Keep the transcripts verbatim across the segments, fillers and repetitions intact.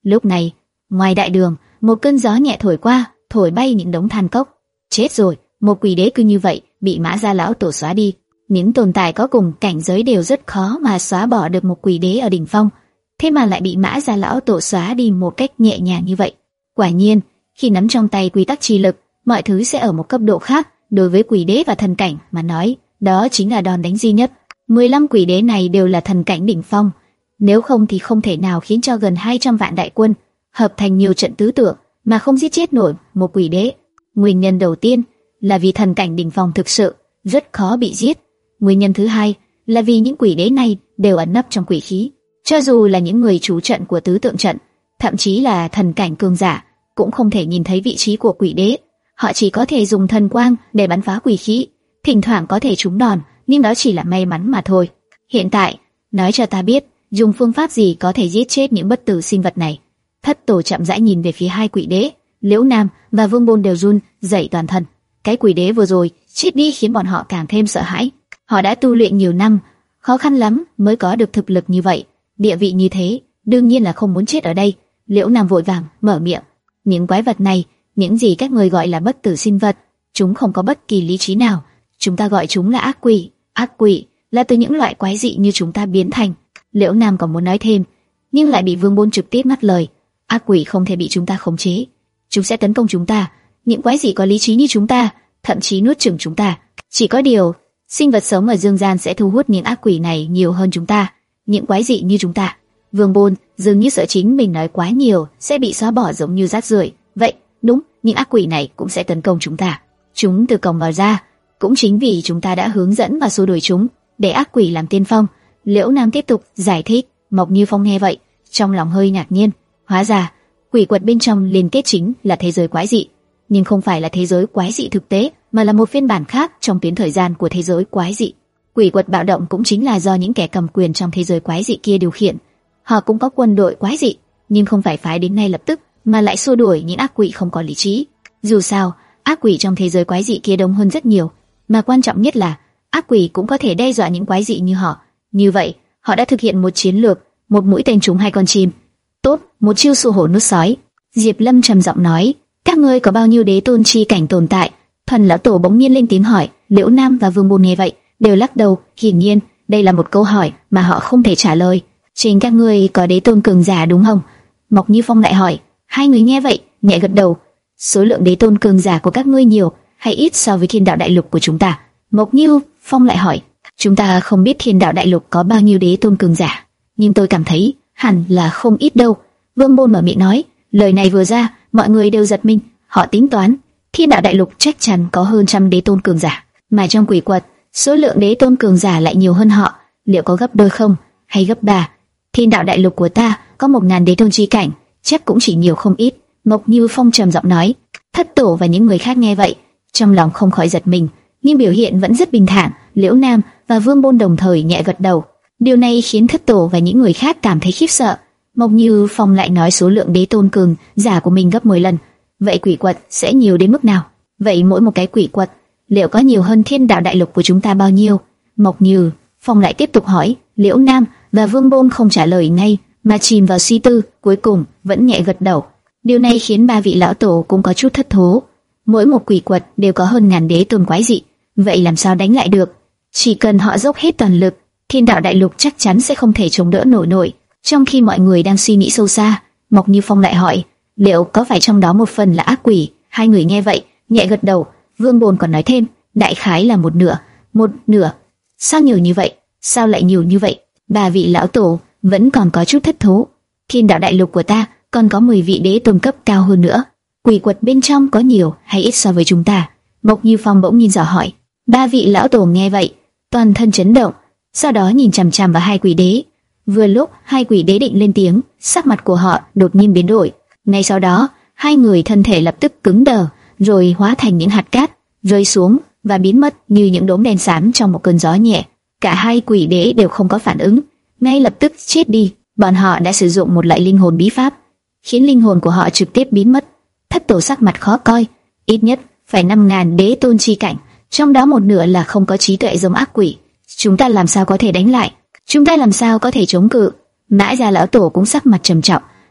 Lúc này, ngoài đại đường, một cơn gió nhẹ thổi qua, thổi bay những đống than cốc. Chết rồi, một quỷ đế cứ như vậy bị Mã Gia lão tổ xóa đi. Những tồn tại có cùng cảnh giới đều rất khó mà xóa bỏ được một quỷ đế ở đỉnh phong, thế mà lại bị Mã Gia lão tổ xóa đi một cách nhẹ nhàng như vậy. Quả nhiên, khi nắm trong tay quy tắc chi lực, mọi thứ sẽ ở một cấp độ khác. Đối với quỷ đế và thần cảnh mà nói, đó chính là đòn đánh duy nhất. mười lăm quỷ đế này đều là thần cảnh đỉnh phong, nếu không thì không thể nào khiến cho gần hai trăm vạn đại quân hợp thành nhiều trận tứ tượng mà không giết chết nổi một quỷ đế. Nguyên nhân đầu tiên là vì thần cảnh đỉnh phong thực sự rất khó bị giết. Nguyên nhân thứ hai là vì những quỷ đế này đều ẩn nấp trong quỷ khí. Cho dù là những người chủ trận của tứ tượng trận, thậm chí là thần cảnh cường giả, cũng không thể nhìn thấy vị trí của quỷ đế. Họ chỉ có thể dùng thần quang để bắn phá quỷ khí, thỉnh thoảng có thể trúng đòn, nhưng đó chỉ là may mắn mà thôi. Hiện tại, nói cho ta biết, dùng phương pháp gì có thể giết chết những bất tử sinh vật này? Thất tổ chậm rãi nhìn về phía hai quỷ đế, Liễu Nam và Vương Bôn đều run rẩy toàn thân. Cái quỷ đế vừa rồi chết đi khiến bọn họ càng thêm sợ hãi. Họ đã tu luyện nhiều năm, khó khăn lắm mới có được thực lực như vậy, địa vị như thế, đương nhiên là không muốn chết ở đây. Liễu Nam vội vàng mở miệng, những quái vật này, những gì các người gọi là bất tử sinh vật, chúng không có bất kỳ lý trí nào, chúng ta gọi chúng là ác quỷ. Ác quỷ là từ những loại quái dị như chúng ta biến thành. Liễu Nam còn muốn nói thêm, nhưng lại bị Vương Bôn trực tiếp ngắt lời. Ác quỷ không thể bị chúng ta khống chế, chúng sẽ tấn công chúng ta. Những quái dị có lý trí như chúng ta, thậm chí nuốt chửng chúng ta. Chỉ có điều, sinh vật sống ở dương gian sẽ thu hút những ác quỷ này nhiều hơn chúng ta. Những quái dị như chúng ta. Vương Bôn dường như sợ chính mình nói quá nhiều sẽ bị xóa bỏ giống như rác rưởi. Vậy, đúng, những ác quỷ này cũng sẽ tấn công chúng ta. Chúng từ cổng vào ra, cũng chính vì chúng ta đã hướng dẫn và xua đuổi chúng, để ác quỷ làm tiên phong. Liễu Nam tiếp tục giải thích. Mộc Như Phong nghe vậy, trong lòng hơi ngạc nhiên. Hóa ra, quỷ quật bên trong liên kết chính là thế giới quái dị, nhưng không phải là thế giới quái dị thực tế, mà là một phiên bản khác trong tuyến thời gian của thế giới quái dị. Quỷ quật bạo động cũng chính là do những kẻ cầm quyền trong thế giới quái dị kia điều khiển. Họ cũng có quân đội quái dị, nhưng không phải phái đến ngay lập tức, mà lại xua đuổi những ác quỷ không có lý trí. Dù sao, ác quỷ trong thế giới quái dị kia đông hơn rất nhiều, mà quan trọng nhất là ác quỷ cũng có thể đe dọa những quái dị như họ. Như vậy, họ đã thực hiện một chiến lược, một mũi tên trúng hai con chim. Tốt, một chiêu xua hổ nuốt sói. Diệp Lâm trầm giọng nói, các ngươi có bao nhiêu đế tôn chi cảnh tồn tại? Thần lão tổ bỗng nhiên lên tiếng hỏi. Liễu Nam và Vương Bôn nghe vậy đều lắc đầu. Hiển nhiên, đây là một câu hỏi mà họ không thể trả lời. Trên các ngươi có đế tôn cường giả đúng không? Mộc Như Phong lại hỏi. Hai người nghe vậy nhẹ gật đầu. Số lượng đế tôn cường giả của các ngươi nhiều hay ít so với Thiên Đạo Đại Lục của chúng ta? Mộc Như Phong lại hỏi. Chúng ta không biết Thiên Đạo Đại Lục có bao nhiêu đế tôn cường giả, nhưng tôi cảm thấy hẳn là không ít đâu. Vương Bôn mở miệng nói. Lời này vừa ra, mọi người đều giật mình. Họ tính toán Thiên Đạo Đại Lục chắc chắn có hơn trăm đế tôn cường giả, mà trong quỷ quật số lượng đế tôn cường giả lại nhiều hơn họ. Liệu có gấp đôi không, hay gấp ba? Thiên Đạo Đại Lục của ta có một ngàn đế tôn chi cảnh, chắc cũng chỉ nhiều không ít. Mộc Như Phong trầm giọng nói. Thất tổ và những người khác nghe vậy, trong lòng không khỏi giật mình, nhưng biểu hiện vẫn rất bình thản. Liễu Nam và Vương Bôn đồng thời nhẹ gật đầu. Điều này khiến Thất tổ và những người khác cảm thấy khiếp sợ. Mộc Như Phong lại nói số lượng đế tôn cường giả của mình gấp mười lần. Vậy quỷ quật sẽ nhiều đến mức nào? Vậy mỗi một cái quỷ quật liệu có nhiều hơn Thiên Đạo Đại Lục của chúng ta bao nhiêu? Mộc Như Phong lại tiếp tục hỏi. Liễu Nam và Vương Bôn không trả lời ngay, mà chìm vào suy tư, cuối cùng vẫn nhẹ gật đầu. Điều này khiến ba vị lão tổ cũng có chút thất thố. Mỗi một quỷ quật đều có hơn ngàn đế tôn quái dị, vậy làm sao đánh lại được? Chỉ cần họ dốc hết toàn lực, Thiên Đạo Đại Lục chắc chắn sẽ không thể chống đỡ nổi nổi. Trong khi mọi người đang suy nghĩ sâu xa, Mộc Như Phong lại hỏi, liệu có phải trong đó một phần là ác quỷ? Hai người nghe vậy nhẹ gật đầu. Vương Bồn còn nói thêm, đại khái là một nửa. Một nửa? Sao nhiều như vậy? Sao lại nhiều như vậy? Ba vị lão tổ vẫn còn có chút thất thố. Thiên Đạo Đại Lục của ta còn có mười vị đế tôn cấp cao hơn nữa. Quỷ quật bên trong có nhiều hay ít so với chúng ta? Mộc Như Phong bỗng nhìn dò hỏi. Ba vị lão tổ nghe vậy, toàn thân chấn động, sau đó nhìn chằm chằm vào hai quỷ đế. Vừa lúc hai quỷ đế định lên tiếng, sắc mặt của họ đột nhiên biến đổi. Ngay sau đó, hai người thân thể lập tức cứng đờ, rồi hóa thành những hạt cát, rơi xuống và biến mất như những đốm đen xám trong một cơn gió nhẹ. Cả hai quỷ đế đều không có phản ứng, ngay lập tức chết đi. Bọn họ đã sử dụng một loại linh hồn bí pháp, khiến linh hồn của họ trực tiếp biến mất. Thất tổ sắc mặt khó coi, ít nhất phải năm ngàn đế tôn chi cảnh, trong đó một nửa là không có trí tuệ giống ác quỷ. Chúng ta làm sao có thể đánh lại? Chúng ta làm sao có thể chống cự? Mã Gia lão tổ cũng sắc mặt trầm trọng,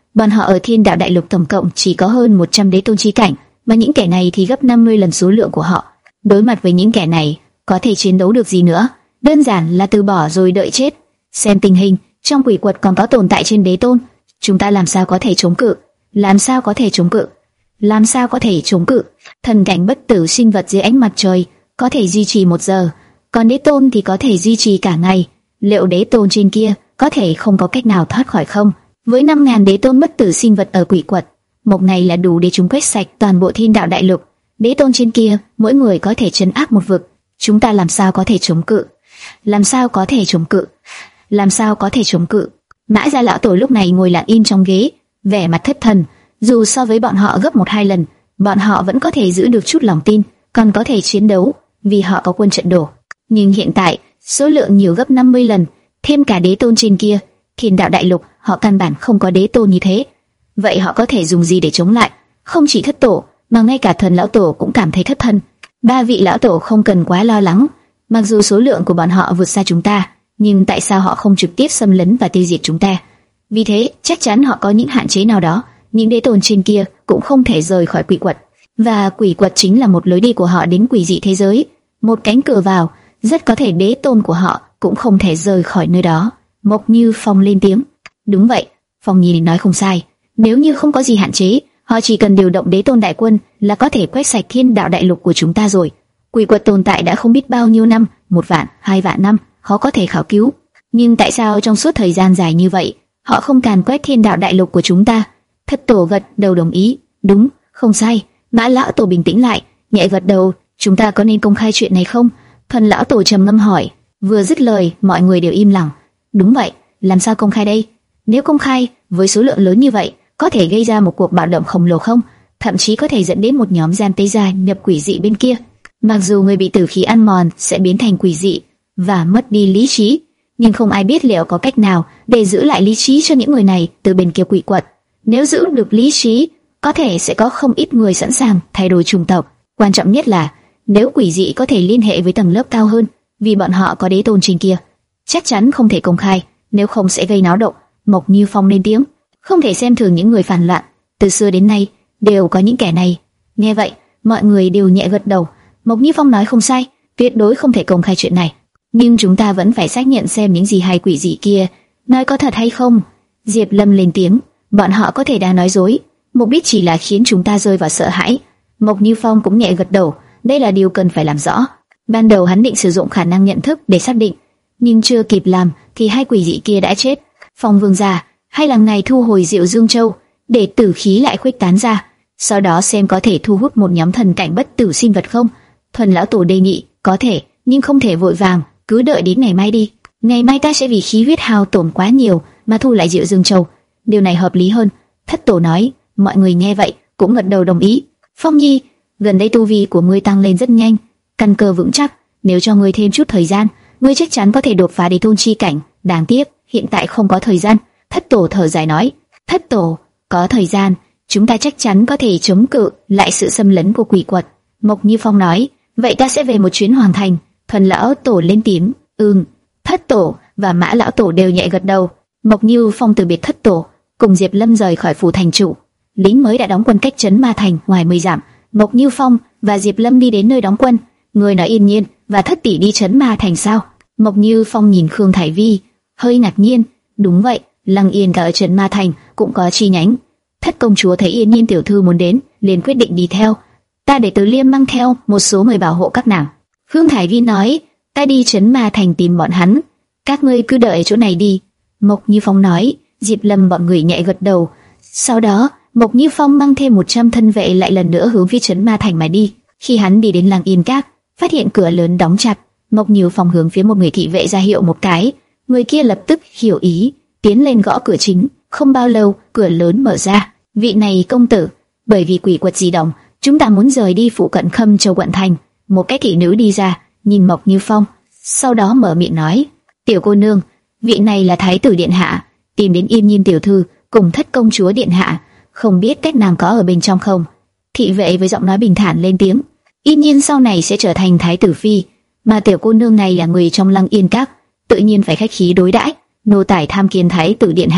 Bọn họ ở Thiên Đạo Đại Lục tổng cộng chỉ có hơn một trăm đế tôn chi cảnh, mà những kẻ này thì gấp năm mươi lần số lượng của họ. Đối mặt với những kẻ này, có thể chiến đấu được gì nữa? Đơn giản là từ bỏ rồi đợi chết. Xem tình hình, trong quỷ quật còn có tồn tại trên đế tôn, chúng ta làm sao có thể chống cự? Làm sao có thể chống cự? Làm sao có thể chống cự? Thần cảnh bất tử sinh vật dưới ánh mặt trời có thể duy trì một giờ, còn đế tôn thì có thể duy trì cả ngày. Liệu đế tôn trên kia có thể không có cách nào thoát khỏi không? Với năm ngàn đế tôn bất tử sinh vật ở quỷ quật, một ngày là đủ để chúng quét sạch toàn bộ Thiên Đạo Đại Lục. Đế tôn trên kia, mỗi người có thể trấn áp một vực. Chúng ta làm sao có thể chống cự? Làm sao có thể chống cự? Làm sao có thể chống cự? Mã Gia lão tổ lúc này ngồi lặng im trong ghế, vẻ mặt thất thần. Dù so với bọn họ gấp một hai lần, bọn họ vẫn có thể giữ được chút lòng tin, còn có thể chiến đấu, vì họ có quân trận đồ. Nhưng hiện tại, số lượng nhiều gấp năm mươi lần, thêm cả đế tôn trên kia, Thiên Đạo Đại Lục họ căn bản không có đế tôn như thế. Vậy họ có thể dùng gì để chống lại? Không chỉ thất tổ, mà ngay cả thần lão tổ cũng cảm thấy thất thần. Ba vị lão tổ không cần quá lo lắng, mặc dù số lượng của bọn họ vượt xa chúng ta, nhưng tại sao họ không trực tiếp xâm lấn và tiêu diệt chúng ta? Vì thế, chắc chắn họ có những hạn chế nào đó. Những đế tôn trên kia cũng không thể rời khỏi quỷ quật, và quỷ quật chính là một lối đi của họ đến quỷ dị thế giới, một cánh cửa vào. Rất có thể đế tôn của họ cũng không thể rời khỏi nơi đó. Mộc Như Phong lên tiếng. Đúng vậy, Phong Nhi nói không sai. Nếu như không có gì hạn chế, họ chỉ cần điều động đế tôn đại quân là có thể quét sạch Thiên Đạo Đại Lục của chúng ta rồi. Quỷ quật tồn tại đã không biết bao nhiêu năm, một vạn, hai vạn năm, khó có thể khảo cứu. Nhưng tại sao trong suốt thời gian dài như vậy, họ không càn quét Thiên Đạo Đại Lục của chúng ta? Thất tổ gật đầu đồng ý. Đúng, không sai. Mã lão tổ bình tĩnh lại, nhẹ gật đầu. Chúng ta có nên công khai chuyện này không? Thần lão tổ trầm ngâm hỏi. Vừa dứt lời, mọi người đều im lặng. Đúng vậy, làm sao công khai đây? Nếu công khai, với số lượng lớn như vậy, có thể gây ra một cuộc bạo động khổng lồ không? Thậm chí có thể dẫn đến một nhóm gian tế gia nhập quỷ dị bên kia. Mặc dù người bị tử khí ăn mòn sẽ biến thành quỷ dị và mất đi lý trí, nhưng không ai biết liệu có cách nào để giữ lại lý trí cho những người này từ bên kia quỷ quật. Nếu giữ được lý trí, có thể sẽ có không ít người sẵn sàng thay đổi chủng tộc. Quan trọng nhất là nếu quỷ dị có thể liên hệ với tầng lớp cao hơn, vì bọn họ có đế tôn trên kia, chắc chắn không thể công khai, nếu không sẽ gây náo động. Mộc Như Phong lên tiếng. Không thể xem thường những người phản loạn, từ xưa đến nay đều có những kẻ này. Nghe vậy, mọi người đều nhẹ gật đầu. Mộc Như Phong nói không sai, tuyệt đối không thể công khai chuyện này. Nhưng chúng ta vẫn phải xác nhận xem những gì hai quỷ dị kia nói có thật hay không. Diệp Lâm lên tiếng. Bọn họ có thể đã nói dối, mục đích chỉ là khiến chúng ta rơi vào sợ hãi. Mộc Như Phong cũng nhẹ gật đầu. Đây là điều cần phải làm rõ. Ban đầu hắn định sử dụng khả năng nhận thức để xác định, nhưng chưa kịp làm thì hai quỷ dị kia đã chết. Phong Vương gia, hay là ngài thu hồi Diệu Dương Châu để tử khí lại khuếch tán ra, sau đó xem có thể thu hút một nhóm thần cảnh bất tử sinh vật không? Thuần lão tổ đề nghị. Có thể, nhưng không thể vội vàng, cứ đợi đến ngày mai đi. Ngày mai ta sẽ vì khí huyết hao tổn quá nhiều mà thu lại Diệu Dương Châu. Điều này hợp lý hơn. Thất tổ nói. Mọi người nghe vậy cũng gật đầu đồng ý. Phong Nhi, gần đây tu vi của ngươi tăng lên rất nhanh, căn cơ vững chắc. Nếu cho ngươi thêm chút thời gian, ngươi chắc chắn có thể đột phá đế tôn chi cảnh. Đáng tiếc, hiện tại không có thời gian. Thất tổ thở dài nói. Thất tổ, có thời gian, chúng ta chắc chắn có thể chống cự lại sự xâm lấn của quỷ quật. Mộc Như Phong nói. Vậy ta sẽ về một chuyến hoàn thành. Thuần lão tổ lên tiếng. Ừm. Thất tổ và Mã lão tổ đều nhẹ gật đầu. Mộc Như Phong từ biệt thất tổ, cùng Diệp Lâm rời khỏi phủ thành chủ. Lính mới đã đóng quân cách trấn Ma Thành ngoài mười dặm. Mộc Như Phong và Diệp Lâm đi đến nơi đóng quân. Người nói Yên Nhiên và Thất tỷ đi trấn Ma Thành sao? Mộc Như Phong nhìn Khương Thải Vi, hơi ngạc nhiên. Đúng vậy, Lăng Yên cả ở trấn Ma Thành cũng có chi nhánh. Thất công chúa thấy Yên Nhiên tiểu thư muốn đến, liền quyết định đi theo. Ta để Từ Liêm mang theo một số người bảo hộ các nàng. Khương Thải Vi nói. Ta đi trấn Ma Thành tìm bọn hắn, các ngươi cứ đợi chỗ này đi. Mộc Như Phong nói. Diệp Lâm bọn người nhẹ gật đầu. Sau đó, Mộc Như Phong mang thêm một trăm thân vệ lại lần nữa hướng phía trấn Ma Thành mà đi. Khi hắn đi đến Lăng Yên Các, phát hiện cửa lớn đóng chặt. Mộc Như Phong hướng phía một người thị vệ ra hiệu một cái, người kia lập tức hiểu ý, tiến lên gõ cửa chính. Không bao lâu, cửa lớn mở ra. Vị này công tử, bởi vì quỷ quật di động, chúng ta muốn rời đi phụ cận Khâm Châu quận thành. Một cái thị nữ đi ra, nhìn Mộc Như Phong, sau đó mở miệng nói: Tiểu cô nương, vị này là thái tử điện hạ, tìm đến Yên Nhiên tiểu thư cùng Thất công chúa điện hạ, không biết các nàng có ở bên trong không? Thị vệ với giọng nói bình thản lên tiếng: Yên Nhiên sau này sẽ trở thành thái tử phi, mà tiểu cô nương này là người trong Lăng Yên Các, tự nhiên phải khách khí đối đãi. Nô tài tham kiến thái tử điện hạ.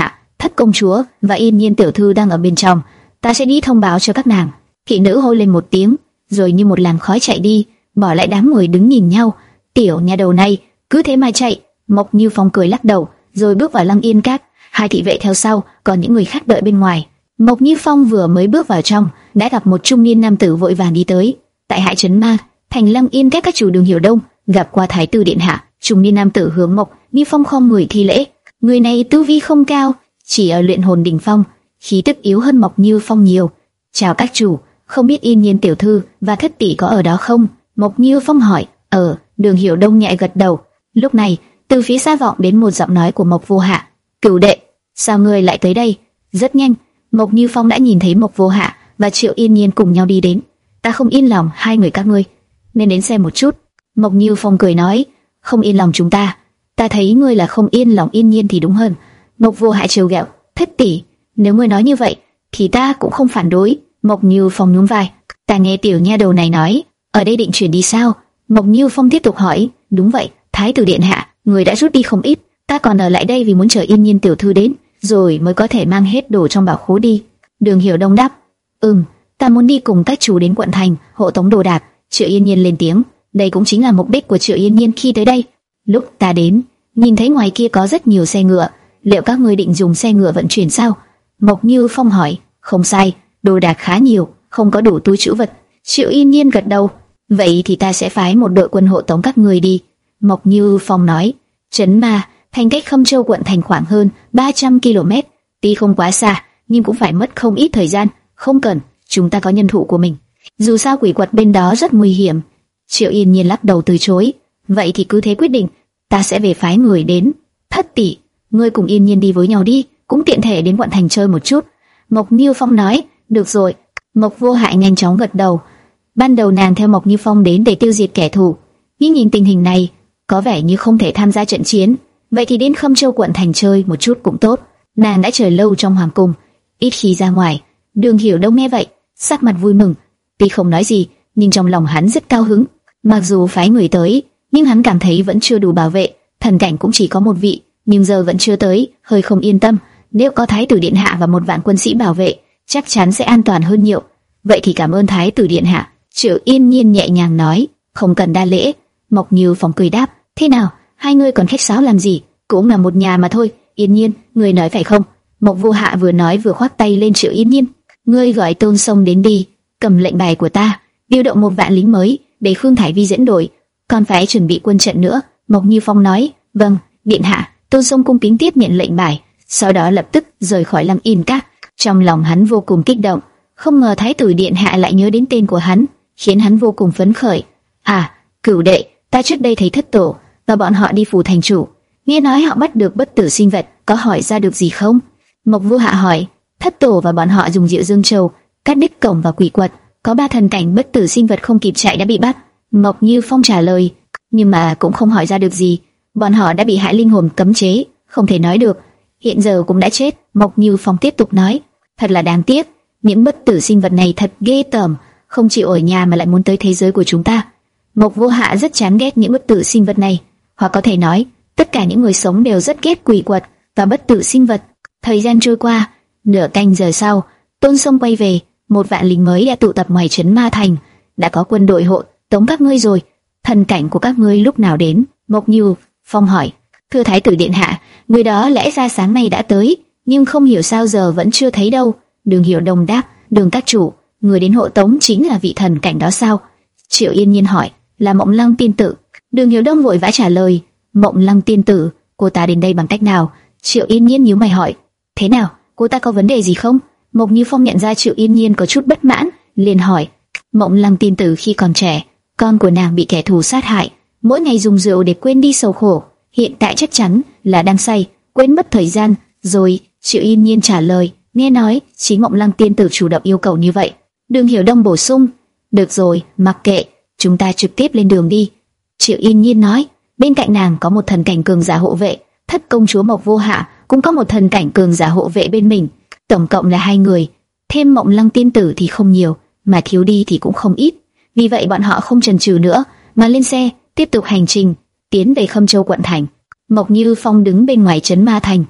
Thất công chúa và Yên Nhiên tiểu thư đang ở bên trong, ta sẽ đi thông báo cho các nàng. Thị nữ hô lên một tiếng, rồi như một làn khói chạy đi, bỏ lại đám người đứng nhìn nhau. Tiểu nhà đầu này cứ thế mà chạy. Mộc Như Phong cười lắc đầu, rồi bước vào Lăng Yên Các. Hai thị vệ theo sau, còn những người khác đợi bên ngoài. Mộc Như Phong vừa mới bước vào trong, đã gặp một trung niên nam tử vội vàng đi tới. Tại Hải Trấn Ma, thành Lăng Yên Các, các chủ Đường Hiểu Đông gặp qua Thái tử điện hạ. Trung niên nam tử hướng Mộc Như Phong khom người thi lễ. Người này tu vi không cao, chỉ ở luyện hồn đỉnh phong, khí tức yếu hơn Mộc Như Phong nhiều. Chào các chủ, không biết Yên Nhiên tiểu thư và thất tỷ có ở đó không? Mộc Như Phong hỏi. Ở. Đường Hiểu Đông nhẹ gật đầu. Lúc này, từ phía xa vọng đến một giọng nói của Mộc Vô Hạ. Cửu đệ, sao ngươi lại tới đây? Rất nhanh, Mộc Như Phong đã nhìn thấy Mộc Vô Hạ và Triệu Yên Nhiên cùng nhau đi đến. Ta không yên lòng hai người các ngươi, nên đến xem một chút. Mộc Như Phong cười nói. Không yên lòng chúng ta? Ta thấy ngươi là không yên lòng Yên Nhiên thì đúng hơn. Mộc Vô Hạ trêu ghẹo. Thất tỷ, nếu ngươi nói như vậy, thì ta cũng không phản đối. Mộc Như Phong nhún vai. Ta nghe tiểu nha đầu này nói, ở đây định chuyển đi sao? Mộc Như Phong tiếp tục hỏi. Đúng vậy, Thái tử điện hạ, người đã rút đi không ít, ta còn ở lại đây vì muốn chờ Yên Nhiên tiểu thư đến, rồi mới có thể mang hết đồ trong bảo khố đi. Đường Hiểu Đông đáp. Ừm, ta muốn đi cùng các chủ đến quận thành hộ tống đồ đạc. Triệu Yên Nhiên lên tiếng. Đây cũng chính là mục đích của Triệu Yên Nhiên khi tới đây. Lúc ta đến, nhìn thấy ngoài kia có rất nhiều xe ngựa, liệu các ngươi định dùng xe ngựa vận chuyển sao? Mộc Như Phong hỏi. Không sai, đồ đạc khá nhiều, không có đủ túi trữ vật. Triệu Yên Nhiên gật đầu. Vậy thì ta sẽ phái một đội quân hộ tống các người đi. Mộc Như Phong nói. Trấn Ma, thành cách Khâm Châu quận thành khoảng hơn ba trăm ki lô mét, tuy không quá xa, nhưng cũng phải mất không ít thời gian. Không cần, chúng ta có nhân thủ của mình. Dù sao quỷ quật bên đó rất nguy hiểm. Triệu Yên Nhiên lắc đầu từ chối. Vậy thì cứ thế quyết định, ta sẽ về phái người đến. Thất tỷ, ngươi cùng Yên Nhiên đi với nhau đi, cũng tiện thể đến quận thành chơi một chút. Mộc Như Phong nói. Được rồi. Mộc Vô Hại nhanh chóng gật đầu. Ban đầu nàng theo Mộc Như Phong đến để tiêu diệt kẻ thù, nhưng nhìn tình hình này, có vẻ như không thể tham gia trận chiến. Vậy thì đến Khâm Châu quận thành chơi một chút cũng tốt. Nàng đã chờ lâu trong hoàng cung, ít khi ra ngoài. Đường Hiểu Đông nghe vậy, sắc mặt vui mừng. Tuy không nói gì, nhưng trong lòng hắn rất cao hứng. Mặc dù phái người tới, nhưng hắn cảm thấy vẫn chưa đủ bảo vệ. Thần cảnh cũng chỉ có một vị, nhưng giờ vẫn chưa tới, hơi không yên tâm. Nếu có Thái tử điện hạ và một vạn quân sĩ bảo vệ, chắc chắn sẽ an toàn hơn nhiều. Vậy thì cảm ơn Thái tử điện hạ. Triệu Yên Nhiên nhẹ nhàng nói. Không cần đa lễ. Mộc Như Phong cười đáp. Thế nào, hai người còn khách sáo làm gì? Cũng là một nhà mà thôi. Yên Nhiên, người nói phải không? Mộc Vô Hạ vừa nói vừa khoác tay lên Triệu Yên Nhiên. Ngươi gọi Tôn Sông đến đi, cầm lệnh bài của ta, điều động một vạn lính mới để Khương Thải Vi dẫn đội, còn phải chuẩn bị quân trận nữa. Mộc Như Phong nói. Vâng, điện hạ. Tôn Sông cung kính tiếp nhận lệnh bài, sau đó lập tức rời khỏi Lăng Yên Các. Trong lòng hắn vô cùng kích động, không ngờ Thái tử điện hạ lại nhớ đến tên của hắn, khiến hắn vô cùng phấn khởi. À, Cửu đệ, ta trước đây thấy thất tổ và bọn họ đi phủ thành chủ, nghe nói họ bắt được bất tử sinh vật, có hỏi ra được gì không? Mộc Vô Hạ hỏi. Thất tổ và bọn họ dùng Diệu Dương Châu cắt đứt cổng và quỷ quật, có ba thần cảnh bất tử sinh vật không kịp chạy đã bị bắt. Mộc Như Phong trả lời. Nhưng mà cũng không hỏi ra được gì. Bọn họ đã bị hại linh hồn cấm chế, không thể nói được. Hiện giờ cũng đã chết. Mộc Như Phong tiếp tục nói. Thật là đáng tiếc, những bất tử sinh vật này thật ghê tởm, không chịu ở nhà mà lại muốn tới thế giới của chúng ta. Mộc Vô Hạ rất chán ghét những bất tử sinh vật này, hoặc có thể nói, tất cả những người sống đều rất ghét quỷ quật và bất tử sinh vật. Thời gian trôi qua, nửa canh giờ sau, Tôn Sông quay về, một vạn lính mới đã tụ tập ngoài trấn Ma Thành, đã có quân đội hộ tống các ngươi rồi. Thần cảnh của các ngươi lúc nào đến? Mộc Như Phong hỏi. Thưa Thái tử điện hạ, người đó lẽ ra sáng nay đã tới, nhưng không hiểu sao giờ vẫn chưa thấy đâu. Đường Hiểu Đông đáp. Đường các chủ, người đến hộ tống chính là vị thần cảnh đó sao? Triệu Yên Nhiên hỏi. Là Mộng Lăng tiên tử. Đường Hiểu Đông vội vã trả lời. Mộng Lăng tiên tử, cô ta đến đây bằng cách nào? Triệu Yên Nhiên nhíu mày hỏi. Thế nào, cô ta có vấn đề gì không? Mộc Như Phong nhận ra Triệu Yên Nhiên có chút bất mãn, liền hỏi. Mộng Lăng tiên tử khi còn trẻ, con của nàng bị kẻ thù sát hại, mỗi ngày dùng rượu để quên đi sầu khổ, hiện tại chắc chắn là đang say, quên mất thời gian rồi. Triệu Yên Nhiên trả lời. Nghe nói chính Mộng Lăng tiên tử chủ động yêu cầu như vậy. Đường Hiểu Đông bổ sung. Được rồi, mặc kệ, chúng ta trực tiếp lên đường đi. Triệu Yên Nhiên nói. Bên cạnh nàng có một thần cảnh cường giả hộ vệ, thất công chúa Mộc Vô Hạ cũng có một thần cảnh cường giả hộ vệ bên mình, tổng cộng là hai người. Thêm Mộng Lăng tiên tử thì không nhiều, mà thiếu đi thì cũng không ít. Vì vậy bọn họ không chần chừ nữa, mà lên xe tiếp tục hành trình tiến về Khâm Châu quận thành. Mộc Như Phong đứng bên ngoài trấn Ma Thành,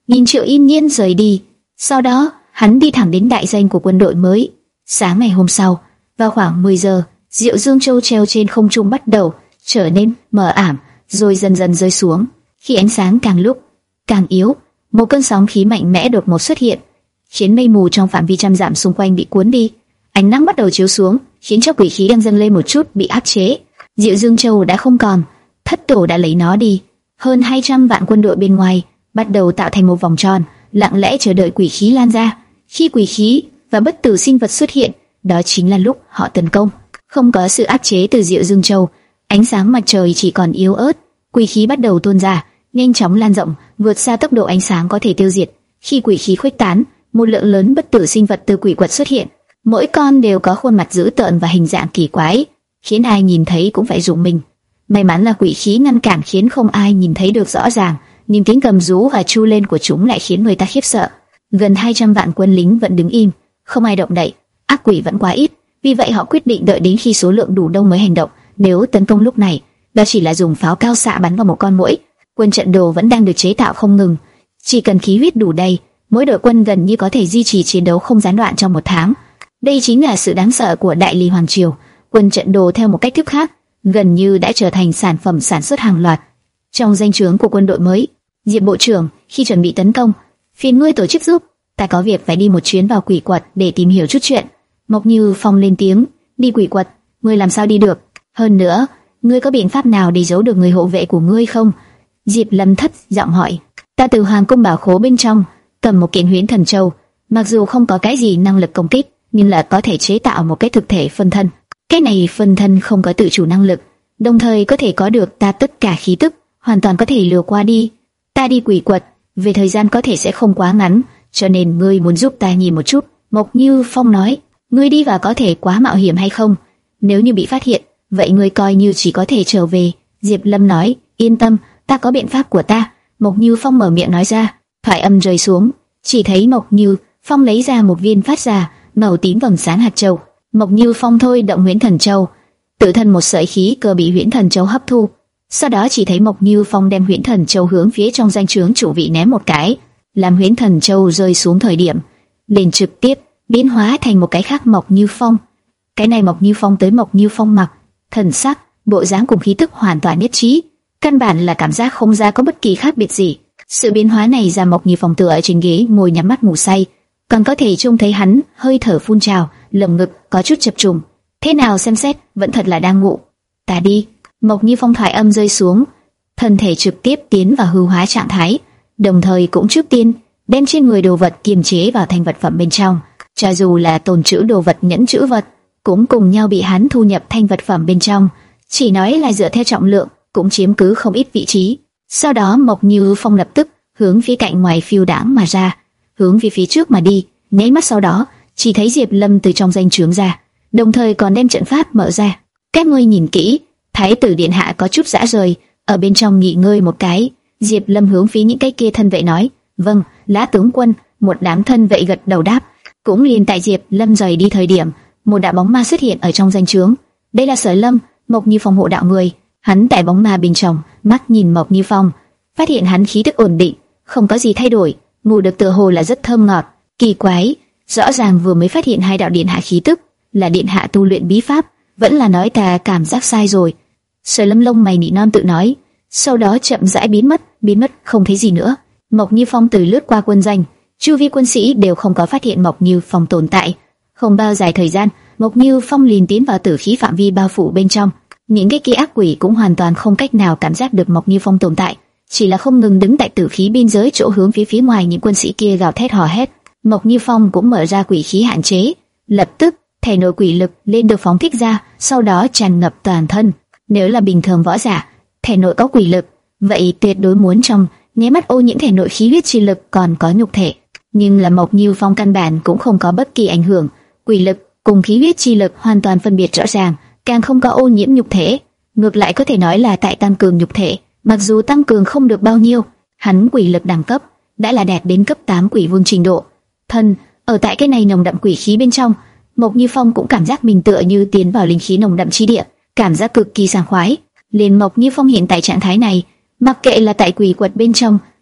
nhìn Triệu Yên Nhiên rời đi. Sau đó, hắn đi thẳng đến đại doanh của quân đội mới. Sáng ngày hôm sau, vào khoảng mười giờ, Diệu Dương Châu treo trên không trung bắt đầu trở nên mờ ảm, rồi dần dần rơi xuống. Khi ánh sáng càng lúc càng yếu, một cơn sóng khí mạnh mẽ đột ngột xuất hiện, khiến mây mù trong phạm vi trăm dặm xung quanh bị cuốn đi. Ánh nắng bắt đầu chiếu xuống, khiến cho quỷ khí đang dâng lên một chút bị áp chế. Diệu Dương Châu đã không còn, thất tổ đã lấy nó đi. Hơn hai trăm vạn quân đội bên ngoài bắt đầu tạo thành một vòng tròn, lặng lẽ chờ đợi quỷ khí lan ra. Khi quỷ khí và bất tử sinh vật xuất hiện, đó chính là lúc họ tấn công. Không có sự áp chế từ Diệu Dương Châu, ánh sáng mặt trời chỉ còn yếu ớt, quỷ khí bắt đầu tuôn ra, nhanh chóng lan rộng, vượt xa tốc độ ánh sáng có thể tiêu diệt. Khi quỷ khí khuếch tán, một lượng lớn bất tử sinh vật từ quỷ quật xuất hiện. Mỗi con đều có khuôn mặt dữ tợn và hình dạng kỳ quái, khiến ai nhìn thấy cũng phải rùng mình. May mắn là quỷ khí ngăn cản khiến không ai nhìn thấy được rõ ràng, nhưng tiếng gầm rú và chu lên của chúng lại khiến người ta khiếp sợ. Gần hai trăm vạn quân lính vẫn đứng im, không ai động đậy. Ác quỷ vẫn quá ít, vì vậy họ quyết định đợi đến khi số lượng đủ đông mới hành động. Nếu tấn công lúc này, đó chỉ là dùng pháo cao xạ bắn vào một con muỗi. Quân trận đồ vẫn đang được chế tạo không ngừng, chỉ cần khí huyết đủ đầy, mỗi đội quân gần như có thể duy trì chiến đấu không gián đoạn trong một tháng. Đây chính là sự đáng sợ của Đại Ly Hoàng Triều. Quân trận đồ theo một cách thức khác, gần như đã trở thành sản phẩm sản xuất hàng loạt. Trong danh trướng của quân đội mới, Diệp bộ trưởng, khi chuẩn bị tấn công, phiền ngươi tổ chức giúp, ta có việc phải đi một chuyến vào quỷ quật để tìm hiểu chút chuyện. Mộc Như Phong lên tiếng, đi quỷ quật, ngươi làm sao đi được? Hơn nữa, ngươi có biện pháp nào để giấu được người hộ vệ của ngươi không? Diệp Lâm thất giọng hỏi. Ta từ hoàng cung bảo khố bên trong cầm một kiện huyễn thần châu, mặc dù không có cái gì năng lực công kích, nhưng là có thể chế tạo một cái thực thể phân thân. Cái này phân thân không có tự chủ năng lực, đồng thời có thể có được ta tất cả khí tức, hoàn toàn có thể lừa qua đi. Ta đi quỷ quật, về thời gian có thể sẽ không quá ngắn, cho nên ngươi muốn giúp ta nhìn một chút. Mộc Như Phong nói, ngươi đi vào có thể quá mạo hiểm hay không? Nếu như bị phát hiện, vậy ngươi coi như chỉ có thể trở về. Diệp Lâm nói, yên tâm, ta có biện pháp của ta. Mộc Như Phong mở miệng nói ra, thoại âm rơi xuống, chỉ thấy Mộc Như Phong lấy ra một viên phát ra màu tím vầng sáng hạt châu. Mộc Như Phong thôi động huyễn thần châu, tự thân một sợi khí cơ bị huyễn thần châu hấp thu. Sau đó chỉ thấy Mộc Như Phong đem huyễn thần châu hướng phía trong danh trướng chủ vị ném một cái, làm huyễn thần châu rơi xuống thời điểm, liền trực tiếp biến hóa thành một cái khác Mộc Như Phong. Cái này Mộc Như Phong tới Mộc Như Phong mặc, thần sắc, bộ dáng cùng khí tức hoàn toàn nhất trí, căn bản là cảm giác không ra có bất kỳ khác biệt gì. Sự biến hóa này ra Mộc Như Phong tựa ở trên ghế ngồi nhắm mắt ngủ say, còn có thể trông thấy hắn hơi thở phun trào, lồng ngực có chút chập trùng. Thế nào xem xét vẫn thật là đang ngủ. Ta đi. Mộc Như Phong thoại âm rơi xuống, thân thể trực tiếp tiến vào hư hóa trạng thái, đồng thời cũng trước tiên đem trên người đồ vật kiềm chế vào thành vật phẩm bên trong. Cho dù là tồn trữ đồ vật nhẫn trữ vật, cũng cùng nhau bị hắn thu nhập thành vật phẩm bên trong. Chỉ nói là dựa theo trọng lượng, cũng chiếm cứ không ít vị trí. Sau đó Mộc Như Phong lập tức hướng phía cạnh ngoài phiêu đãng mà ra, hướng về phía trước mà đi. Nháy mắt sau đó, chỉ thấy Diệp Lâm từ trong danh trướng ra, đồng thời còn đem trận pháp mở ra. Các ngươi nhìn kỹ, Thái tử điện hạ có chút dã rời, ở bên trong nghỉ ngơi một cái. Diệp Lâm hướng phía những cái kia thân vệ nói, vâng, Lã tướng quân. Một đám thân vệ gật đầu đáp. Cũng liền tại Diệp Lâm rời đi thời điểm, một đạo bóng ma xuất hiện ở trong danh trướng. Đây là Sở Lâm, Mộc Như Phong hộ đạo người. Hắn tại bóng ma bên trong, mắt nhìn Mộc Như Phong, phát hiện hắn khí tức ổn định, không có gì thay đổi, ngủ được tựa hồ là rất thơm ngọt. Kỳ quái, rõ ràng vừa mới phát hiện hai đạo điện hạ khí tức, là điện hạ tu luyện bí pháp, vẫn là nói ta cảm giác sai rồi. Sở Lâm lông mày nỉ non tự nói, sau đó chậm rãi biến mất, biến mất không thấy gì nữa. Mộc Như Phong từ lướt qua quân danh, chu vi quân sĩ đều không có phát hiện Mộc Như Phong tồn tại. Không bao dài thời gian, Mộc Như Phong liền tiến vào tử khí phạm vi bao phủ bên trong. Những cái kia ác quỷ cũng hoàn toàn không cách nào cảm giác được Mộc Như Phong tồn tại, chỉ là không ngừng đứng tại tử khí biên giới chỗ hướng phía phía ngoài những quân sĩ kia gào thét hò hét. Mộc Như Phong cũng mở ra quỷ khí hạn chế, lập tức thể nội quỷ lực lên được phóng thích ra, sau đó tràn ngập toàn thân. Nếu là bình thường võ giả, thể nội có quỷ lực, vậy tuyệt đối muốn trong nháy mắt ô nhiễm thể nội khí huyết chi lực còn có nhục thể. Nhưng là Mộc Như Phong căn bản cũng không có bất kỳ ảnh hưởng, quỷ lực cùng khí huyết chi lực hoàn toàn phân biệt rõ ràng, càng không có ô nhiễm nhục thể, ngược lại có thể nói là tại tăng cường nhục thể. Mặc dù tăng cường không được bao nhiêu, hắn quỷ lực đẳng cấp đã là đạt đến cấp tám quỷ vương trình độ. Thân ở tại cái này nồng đậm quỷ khí bên trong, Mộc Như Phong cũng cảm giác mình tựa như tiến vào linh khí nồng đậm chi địa, cảm giác cực kỳ sảng khoái. Liền Mộc Như Phong hiện tại trạng thái này, mặc kệ là tại quỷ quật bên trong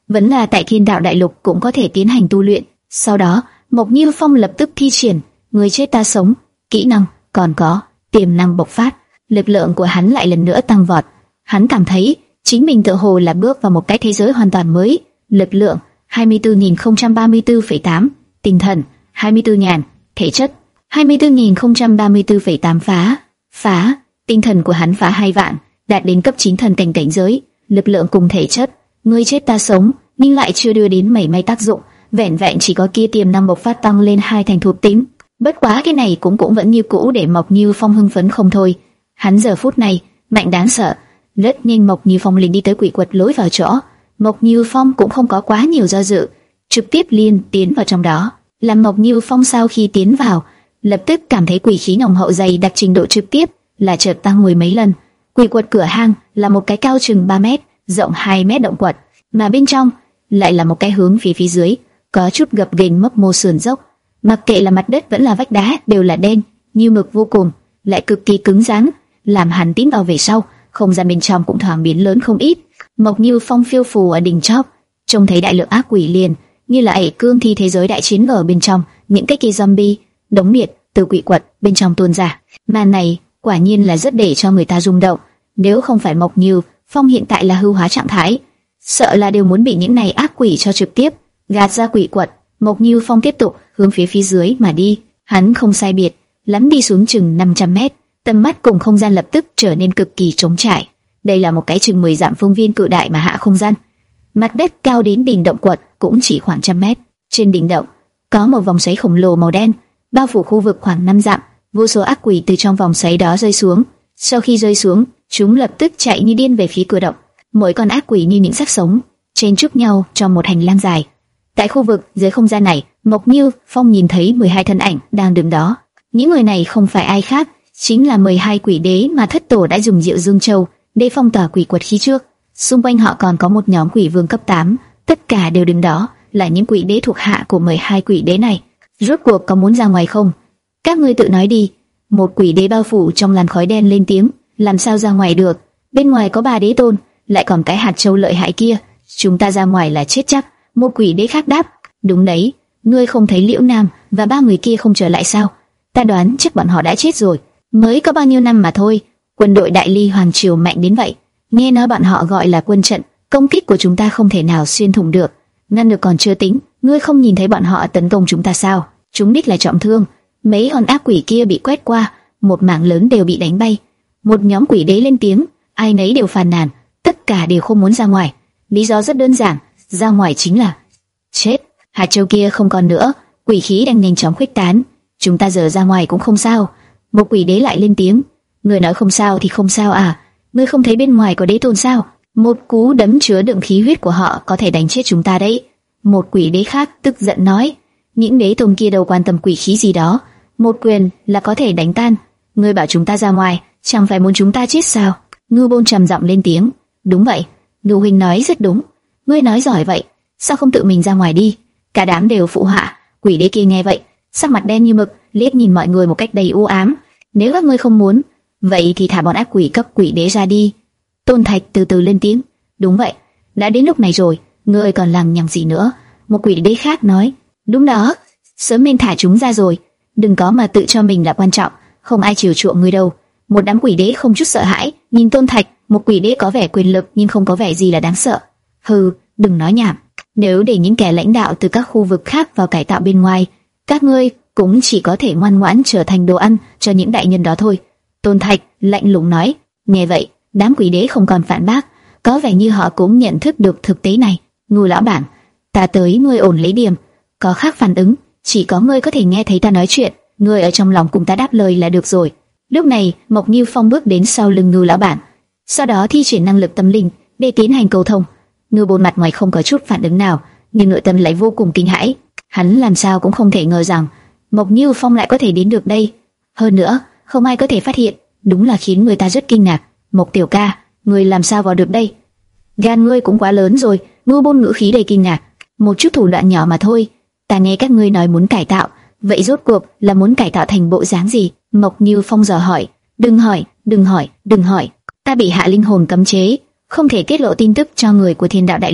vẫn là tại Thiên Đạo Đại Lục cũng có thể tiến hành tu luyện. Sau đó, Mộc Như Phong lập tức thi triển người chết ta sống, kỹ năng, còn có tiềm năng bộc phát. Lực lượng của hắn lại lần nữa tăng vọt. Hắn cảm thấy chính mình tựa hồ là bước vào một cái thế giới hoàn toàn mới. Lực lượng hai mươi tư nghìn không trăm ba mươi tư phẩy tám, tinh thần hai mươi tư nghìn, thể chất hai mươi tư nghìn không trăm ba mươi tư phẩy tám. Phá, phá, tinh thần của hắn phá hai vạn, đạt đến cấp chín thần cảnh cảnh giới. Lực lượng cùng thể chất, ngươi chết ta sống, nhưng lại chưa đưa đến mảy may tác dụng, vẹn vẹn chỉ có kia tiềm năng bộc phát tăng lên hai thành thuộc tính. Bất quá cái này cũng cũng vẫn như cũ để Mộc Như Phong hưng phấn không thôi. Hắn giờ phút này mạnh đáng sợ. Rất nhanh Mộc Như Phong liền đi tới quỷ quật lối vào chỗ. Mộc Như Phong cũng không có quá nhiều do dự, trực tiếp liền tiến vào trong đó. Làm Mộc Như Phong sau khi tiến vào, lập tức cảm thấy quỷ khí nồng hậu dày đặc trình độ trực tiếp là chợt tăng mười mấy lần. Quỷ quật cửa hang là một cái cao chừng ba mét, rộng hai mét động quật, mà bên trong lại là một cái hướng phía phía dưới, có chút gập ghềnh mấp mô sườn dốc. Mặc kệ là mặt đất vẫn là vách đá đều là đen như mực vô cùng, lại cực kỳ cứng rắn, làm hắn tiến vào về sau, không gian bên trong cũng thoáng biến lớn không ít. Mộc Như Phong phiêu phù ở đỉnh chóp, trông thấy đại lượng ác quỷ liền như là ảy cương thi thế giới đại chiến ở bên trong, những cái kia zombie đống liệt từ quỷ quật bên trong tuôn ra. Màn này quả nhiên là rất để cho người ta rung động. Nếu không phải Mộc Như Phong hiện tại là hư hóa trạng thái, sợ là đều muốn bị những này ác quỷ cho trực tiếp gạt ra quỷ quật. Mộc Như Phong tiếp tục hướng phía phía dưới mà đi. Hắn không sai biệt lắm đi xuống chừng năm trăm mét, tầm mắt cùng không gian lập tức trở nên cực kỳ trống trải. Đây là một cái chừng mười dặm phương viên cự đại mà hạ không gian. Mặt đất cao đến đỉnh động quật cũng chỉ khoảng trăm mét. Trên đỉnh động có một vòng xoáy khổng lồ màu đen, bao phủ khu vực khoảng năm dặm. Vô số ác quỷ từ trong vòng xoáy đó rơi xuống. Sau khi rơi xuống, chúng lập tức chạy như điên về phía cửa động. Mỗi con ác quỷ như những xác sống, chen chúc nhau trong một hành lang dài. Tại khu vực dưới không gian này, Mộc Như Phong nhìn thấy mười hai thân ảnh đang đứng đó. Những người này không phải ai khác, chính là mười hai quỷ đế mà thất tổ đã dùng Diệu Dương Châu để phong tỏa quỷ quật khi trước. Xung quanh họ còn có một nhóm quỷ vương cấp tám, tất cả đều đứng đó, là những quỷ đế thuộc hạ của mười hai quỷ đế này. Rốt cuộc có muốn ra ngoài không? Các ngươi tự nói đi. Một quỷ đế bao phủ trong làn khói đen lên tiếng. Làm sao ra ngoài được? Bên ngoài có ba đế tôn, lại còn cái hạt châu lợi hại kia, chúng ta ra ngoài là chết chắc. Một quỷ đế khác đáp. Đúng đấy, ngươi không thấy Liễu Nam và ba người kia không trở lại sao? Ta đoán chắc bọn họ đã chết rồi. Mới có bao nhiêu năm mà thôi. Quân đội Đại Ly Hoàng Triều mạnh đến vậy, nghe nói bọn họ gọi là quân trận, công kích của chúng ta không thể nào xuyên thủng được. Ngăn được còn chưa tính, ngươi không nhìn thấy bọn họ tấn công chúng ta sao? Chúng đích là trọng thương. Mấy con ác quỷ kia bị quét qua, một mảng lớn đều bị đánh bay. Một nhóm quỷ đế lên tiếng, ai nấy đều phàn nàn, tất cả đều không muốn ra ngoài. Lý do rất đơn giản, ra ngoài chính là chết. Hạt châu kia không còn nữa, quỷ khí đang nhanh chóng khuếch tán. Chúng ta giờ ra ngoài cũng không sao. Một quỷ đế lại lên tiếng, người nói không sao thì không sao à? Ngươi không thấy bên ngoài có đế tôn sao? Một cú đấm chứa đựng khí huyết của họ có thể đánh chết chúng ta đấy. Một quỷ đế khác tức giận nói, những đế tôn kia đâu quan tâm quỷ khí gì đó, một quyền là có thể đánh tan. Ngươi bảo chúng ta ra ngoài, chẳng phải muốn chúng ta chết sao? Ngưu Bôn trầm giọng lên tiếng, đúng vậy, Ngưu huynh nói rất đúng. Ngươi nói giỏi vậy, sao không tự mình ra ngoài đi? Cả đám đều phụ họa. Quỷ đế kia nghe vậy, sắc mặt đen như mực, liếc nhìn mọi người một cách đầy u ám. Nếu các ngươi không muốn, vậy thì thả bọn ác quỷ cấp quỷ đế ra đi. Tôn Thạch từ từ lên tiếng, đúng vậy, đã đến lúc này rồi, ngươi còn làm nhằng gì nữa? Một quỷ đế khác nói, đúng đó, sớm nên thả chúng ra rồi, đừng có mà tự cho mình là quan trọng, không ai chiều chuộng ngươi đâu. Một đám quỷ đế không chút sợ hãi nhìn Tôn Thạch, một quỷ đế có vẻ quyền lực nhưng không có vẻ gì là đáng sợ. Hừ, đừng nói nhảm, nếu để những kẻ lãnh đạo từ các khu vực khác vào cải tạo bên ngoài, các ngươi cũng chỉ có thể ngoan ngoãn trở thành đồ ăn cho những đại nhân đó thôi. Tôn Thạch lạnh lùng nói. Nghe vậy, đám quỷ đế không còn phản bác, có vẻ như họ cũng nhận thức được thực tế này. Ngưu lão bản, ta tới ngươi ổn lấy điểm, có khác phản ứng, chỉ có ngươi có thể nghe thấy ta nói chuyện, ngươi ở trong lòng cùng ta đáp lời là được rồi. Lúc này, Mộc Như Phong bước đến sau lưng Ngưu lão bản, sau đó thi triển năng lực tâm linh để tiến hành cầu thông. Ngưu Bôn mặt ngoài không có chút phản ứng nào, nhưng nội tâm lại vô cùng kinh hãi. Hắn làm sao cũng không thể ngờ rằng Mộc Như Phong lại có thể đến được đây. Hơn nữa, không ai có thể phát hiện, đúng là khiến người ta rất kinh ngạc. Mộc tiểu ca, ngươi làm sao vào được đây? Gan ngươi cũng quá lớn rồi. Ngưu Bôn ngữ khí đầy kinh ngạc. Một chút thủ đoạn nhỏ mà thôi. Ta nghe các ngươi nói muốn cải tạo, vậy rốt cuộc là muốn cải tạo thành bộ dáng gì? Mộc Như Phong dò hỏi. Đừng hỏi, đừng hỏi, đừng hỏi. Ta bị hạ linh hồn cấm chế, không thể tiết lộ tin tức cho người của Thiên Đạo Đại Lục.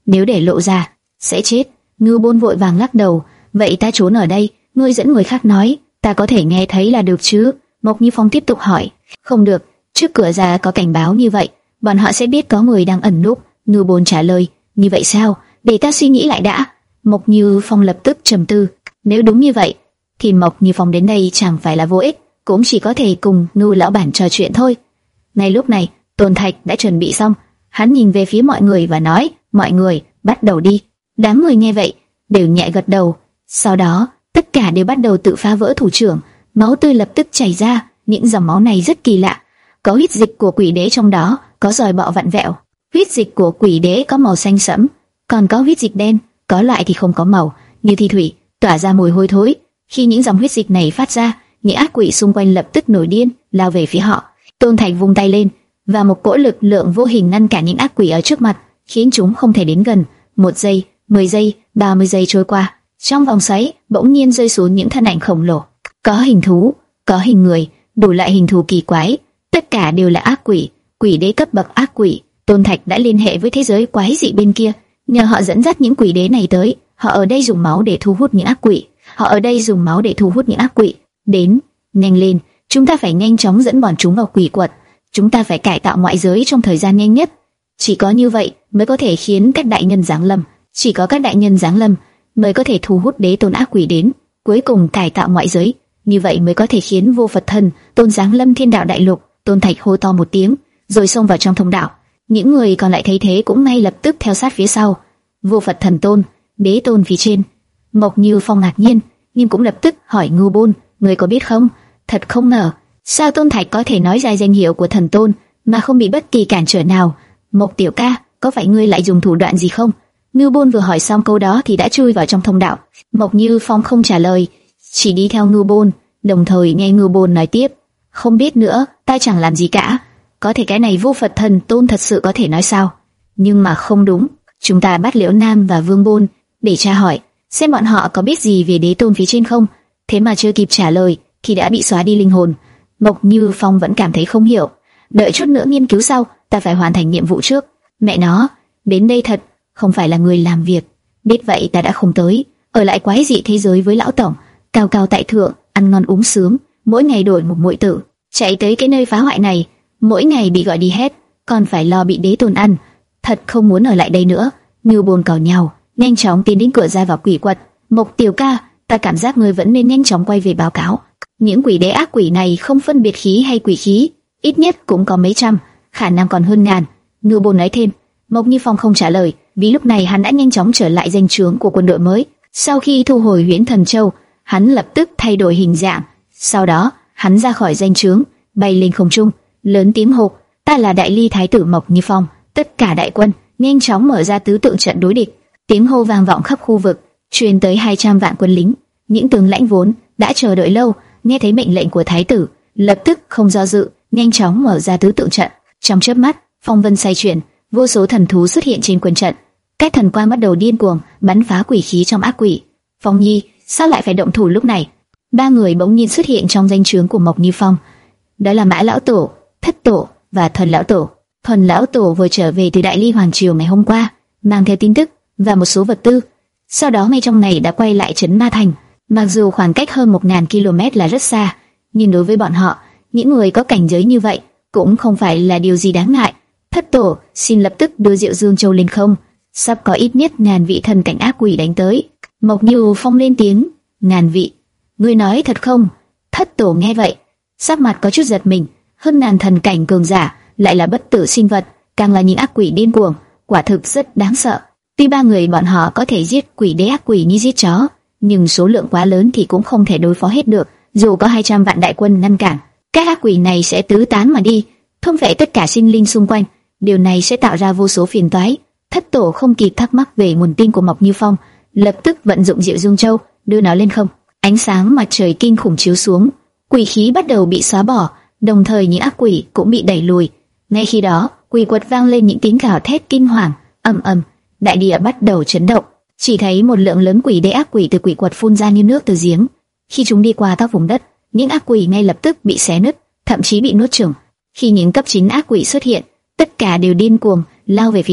nếu để lộ ra sẽ chết. Ngưu Bôn vội vàng lắc đầu, vậy ta trốn ở đây, ngươi dẫn người khác nói, ta có thể nghe thấy là được chứ? Mộc Như Phong tiếp tục hỏi. Không được, trước cửa ra có cảnh báo như vậy, bọn họ sẽ biết có người đang ẩn núp. Ngưu Bôn trả lời. Như vậy sao? Để ta suy nghĩ lại đã. Mộc Như Phong lập tức trầm tư. Nếu đúng như vậy, thì Mộc Như Phong đến đây chẳng phải là vô ích, cũng chỉ có thể cùng Ngưu lão bản trò chuyện thôi. Ngay lúc này, Tôn Thạch đã chuẩn bị xong, hắn nhìn về phía mọi người và nói, mọi người, bắt đầu đi. Đám người nghe vậy, đều nhẹ gật đầu. Sau đó, tất cả đều bắt đầu tự phá vỡ thủ trưởng, máu tươi lập tức chảy ra, những dòng máu này rất kỳ lạ. Có huyết dịch của quỷ đế trong đó, có giòi bọ vặn vẹo. Huyết dịch của quỷ đế có màu xanh sẫm, còn có huyết dịch đen, có loại thì không có màu, như thi thủy, tỏa ra mùi hôi thối. Khi những dòng huyết dịch này phát ra, những ác quỷ xung quanh lập tức nổi điên, lao về phía họ. Tôn Thạch vung tay lên, và một cỗ lực lượng vô hình ngăn cản những ác quỷ ở trước mặt, khiến chúng không thể đến gần. Một giây, mười giây, ba mươi giây trôi qua, trong vòng xoáy bỗng nhiên rơi xuống những thân ảnh khổng lồ, có hình thú, có hình người, đủ loại hình thù kỳ quái, tất cả đều là ác quỷ, quỷ đế cấp bậc ác quỷ. Tôn Thạch đã liên hệ với thế giới quái dị bên kia, nhờ họ dẫn dắt những quỷ đế này tới. Họ ở đây dùng máu để thu hút những ác quỷ. Họ ở đây dùng máu để thu hút những ác quỷ. Đến, nhanh lên, chúng ta phải nhanh chóng dẫn bọn chúng vào quỷ quật. Chúng ta phải cải tạo ngoại giới trong thời gian nhanh nhất. Chỉ có như vậy mới có thể khiến các đại nhân giáng lâm. Chỉ có các đại nhân giáng lâm mới có thể thu hút đế tôn ác quỷ đến. Cuối cùng cải tạo ngoại giới, như vậy mới có thể khiến Vô Phật Thần Tôn giáng lâm thiên đạo đại lục. Tôn Thạch hô to một tiếng, rồi xông vào trong thông đạo. Những người còn lại thấy thế cũng ngay lập tức theo sát phía sau. Vô Phật Thần Tôn, đế tôn phía trên. Mộc Như Phong ngạc nhiên, nhưng cũng lập tức hỏi Ngưu Bôn, người có biết không? Thật không ngờ, sao Tôn Thạch có thể nói ra danh hiệu của thần tôn mà không bị bất kỳ cản trở nào? Mộc tiểu ca, có phải ngươi lại dùng thủ đoạn gì không? Ngưu Bôn vừa hỏi xong câu đó thì đã chui vào trong thông đạo. Mộc Như Phong không trả lời, chỉ đi theo Ngưu Bôn, đồng thời nghe Ngưu Bôn nói tiếp, không biết nữa, ta chẳng làm gì cả. Có thể cái này Vô Phật Thần Tôn thật sự có thể nói sao? Nhưng mà không đúng, chúng ta bắt Liễu Nam và Vương Bôn để tra hỏi, xem bọn họ có biết gì về đế tôn phía trên không. Thế mà chưa kịp trả lời thì đã bị xóa đi linh hồn. Mộc Như Phong vẫn cảm thấy không hiểu. Đợi chút nữa nghiên cứu sau, ta phải hoàn thành nhiệm vụ trước. Mẹ nó, đến đây thật không phải là người làm việc. Biết vậy ta đã không tới, ở lại quái dị thế giới với lão tổng, cao cao tại thượng, ăn ngon uống sướng, mỗi ngày đổi một muội tử, chạy tới cái nơi phá hoại này, mỗi ngày bị gọi đi hết, còn phải lo bị đế tôn ăn. Thật không muốn ở lại đây nữa. Ngưu Bôn cào nhau, nhanh chóng tiến đến cửa ra vào quỷ quật. Mộc tiểu ca, ta cảm giác người vẫn nên nhanh chóng quay về báo cáo. Những quỷ đế ác quỷ này không phân biệt khí hay quỷ khí, ít nhất cũng có mấy trăm, khả năng còn hơn ngàn. Ngưu Bôn nói thêm. Mộc Như Phong không trả lời, vì lúc này hắn đã nhanh chóng trở lại danh trướng của quân đội mới. Sau khi thu hồi Huyễn Thần Châu, hắn lập tức thay đổi hình dạng. Sau đó, hắn ra khỏi danh trướng, bay lên không trung, lớn tiếng hô: "Ta là đại ly thái tử Mộc Như Phong." Tất cả đại quân nhanh chóng mở ra tứ tượng trận đối địch. Tiếng hô vang vọng khắp khu vực, truyền tới hai trăm vạn quân lính. Những tướng lãnh vốn đã chờ đợi lâu, nghe thấy mệnh lệnh của thái tử, lập tức không do dự, nhanh chóng mở ra tứ tượng trận. Trong chớp mắt, phong vân xoay chuyển, vô số thần thú xuất hiện trên quân trận. Các thần quang bắt đầu điên cuồng bắn phá quỷ khí trong ác quỷ. Phong Nhi, sao lại phải động thủ lúc này? Ba người bỗng nhiên xuất hiện trong danh trướng của Mộc Như Phong. Đó là Mã lão tổ, Thất tổ và Thuần lão tổ. Thuần lão tổ vừa trở về từ Đại Ly hoàng triều ngày hôm qua, mang theo tin tức và một số vật tư. Sau đó ngay trong ngày đã quay lại trấn Ma Thành. Mặc dù khoảng cách hơn một nghìn ki lô mét là rất xa, nhưng đối với bọn họ, những người có cảnh giới như vậy cũng không phải là điều gì đáng ngại. Thất tổ xin lập tức đưa Diệu Dương Châu lên không, sắp có ít nhất ngàn vị thần cảnh ác quỷ đánh tới. Mộc Như Phong lên tiếng, ngàn vị, ngươi nói thật không? Thất tổ nghe vậy, sắc mặt có chút giật mình. Hơn ngàn thần cảnh cường giả, lại là bất tử sinh vật, càng là những ác quỷ điên cuồng, quả thực rất đáng sợ. Tuy ba người bọn họ có thể giết quỷ đế ác quỷ như giết chó, nhưng số lượng quá lớn thì cũng không thể đối phó hết được. Dù có hai trăm vạn đại quân ngăn cản, các ác quỷ này sẽ tứ tán mà đi, thôn phệ tất cả sinh linh xung quanh. Điều này sẽ tạo ra vô số phiền toái. Thất tổ không kịp thắc mắc về nguồn tin của Mộc Như Phong, lập tức vận dụng Diệu Dương Châu đưa nó lên không. Ánh sáng mặt trời kinh khủng chiếu xuống, quỷ khí bắt đầu bị xóa bỏ, đồng thời những ác quỷ cũng bị đẩy lùi. Ngay khi đó, quỷ quật vang lên những tiếng gào thét kinh hoàng, ầm ầm, đại địa bắt đầu chấn động. Chỉ thấy một lượng lớn quỷ đế ác quỷ từ quỷ quật phun ra như nước từ giếng. Khi chúng đi qua các vùng đất, những ác quỷ ngay lập tức bị xé nứt, thậm chí bị nuốt chửng. Khi những cấp chín ác quỷ xuất hiện, tất cả đều điên cuồng lao về phía trước,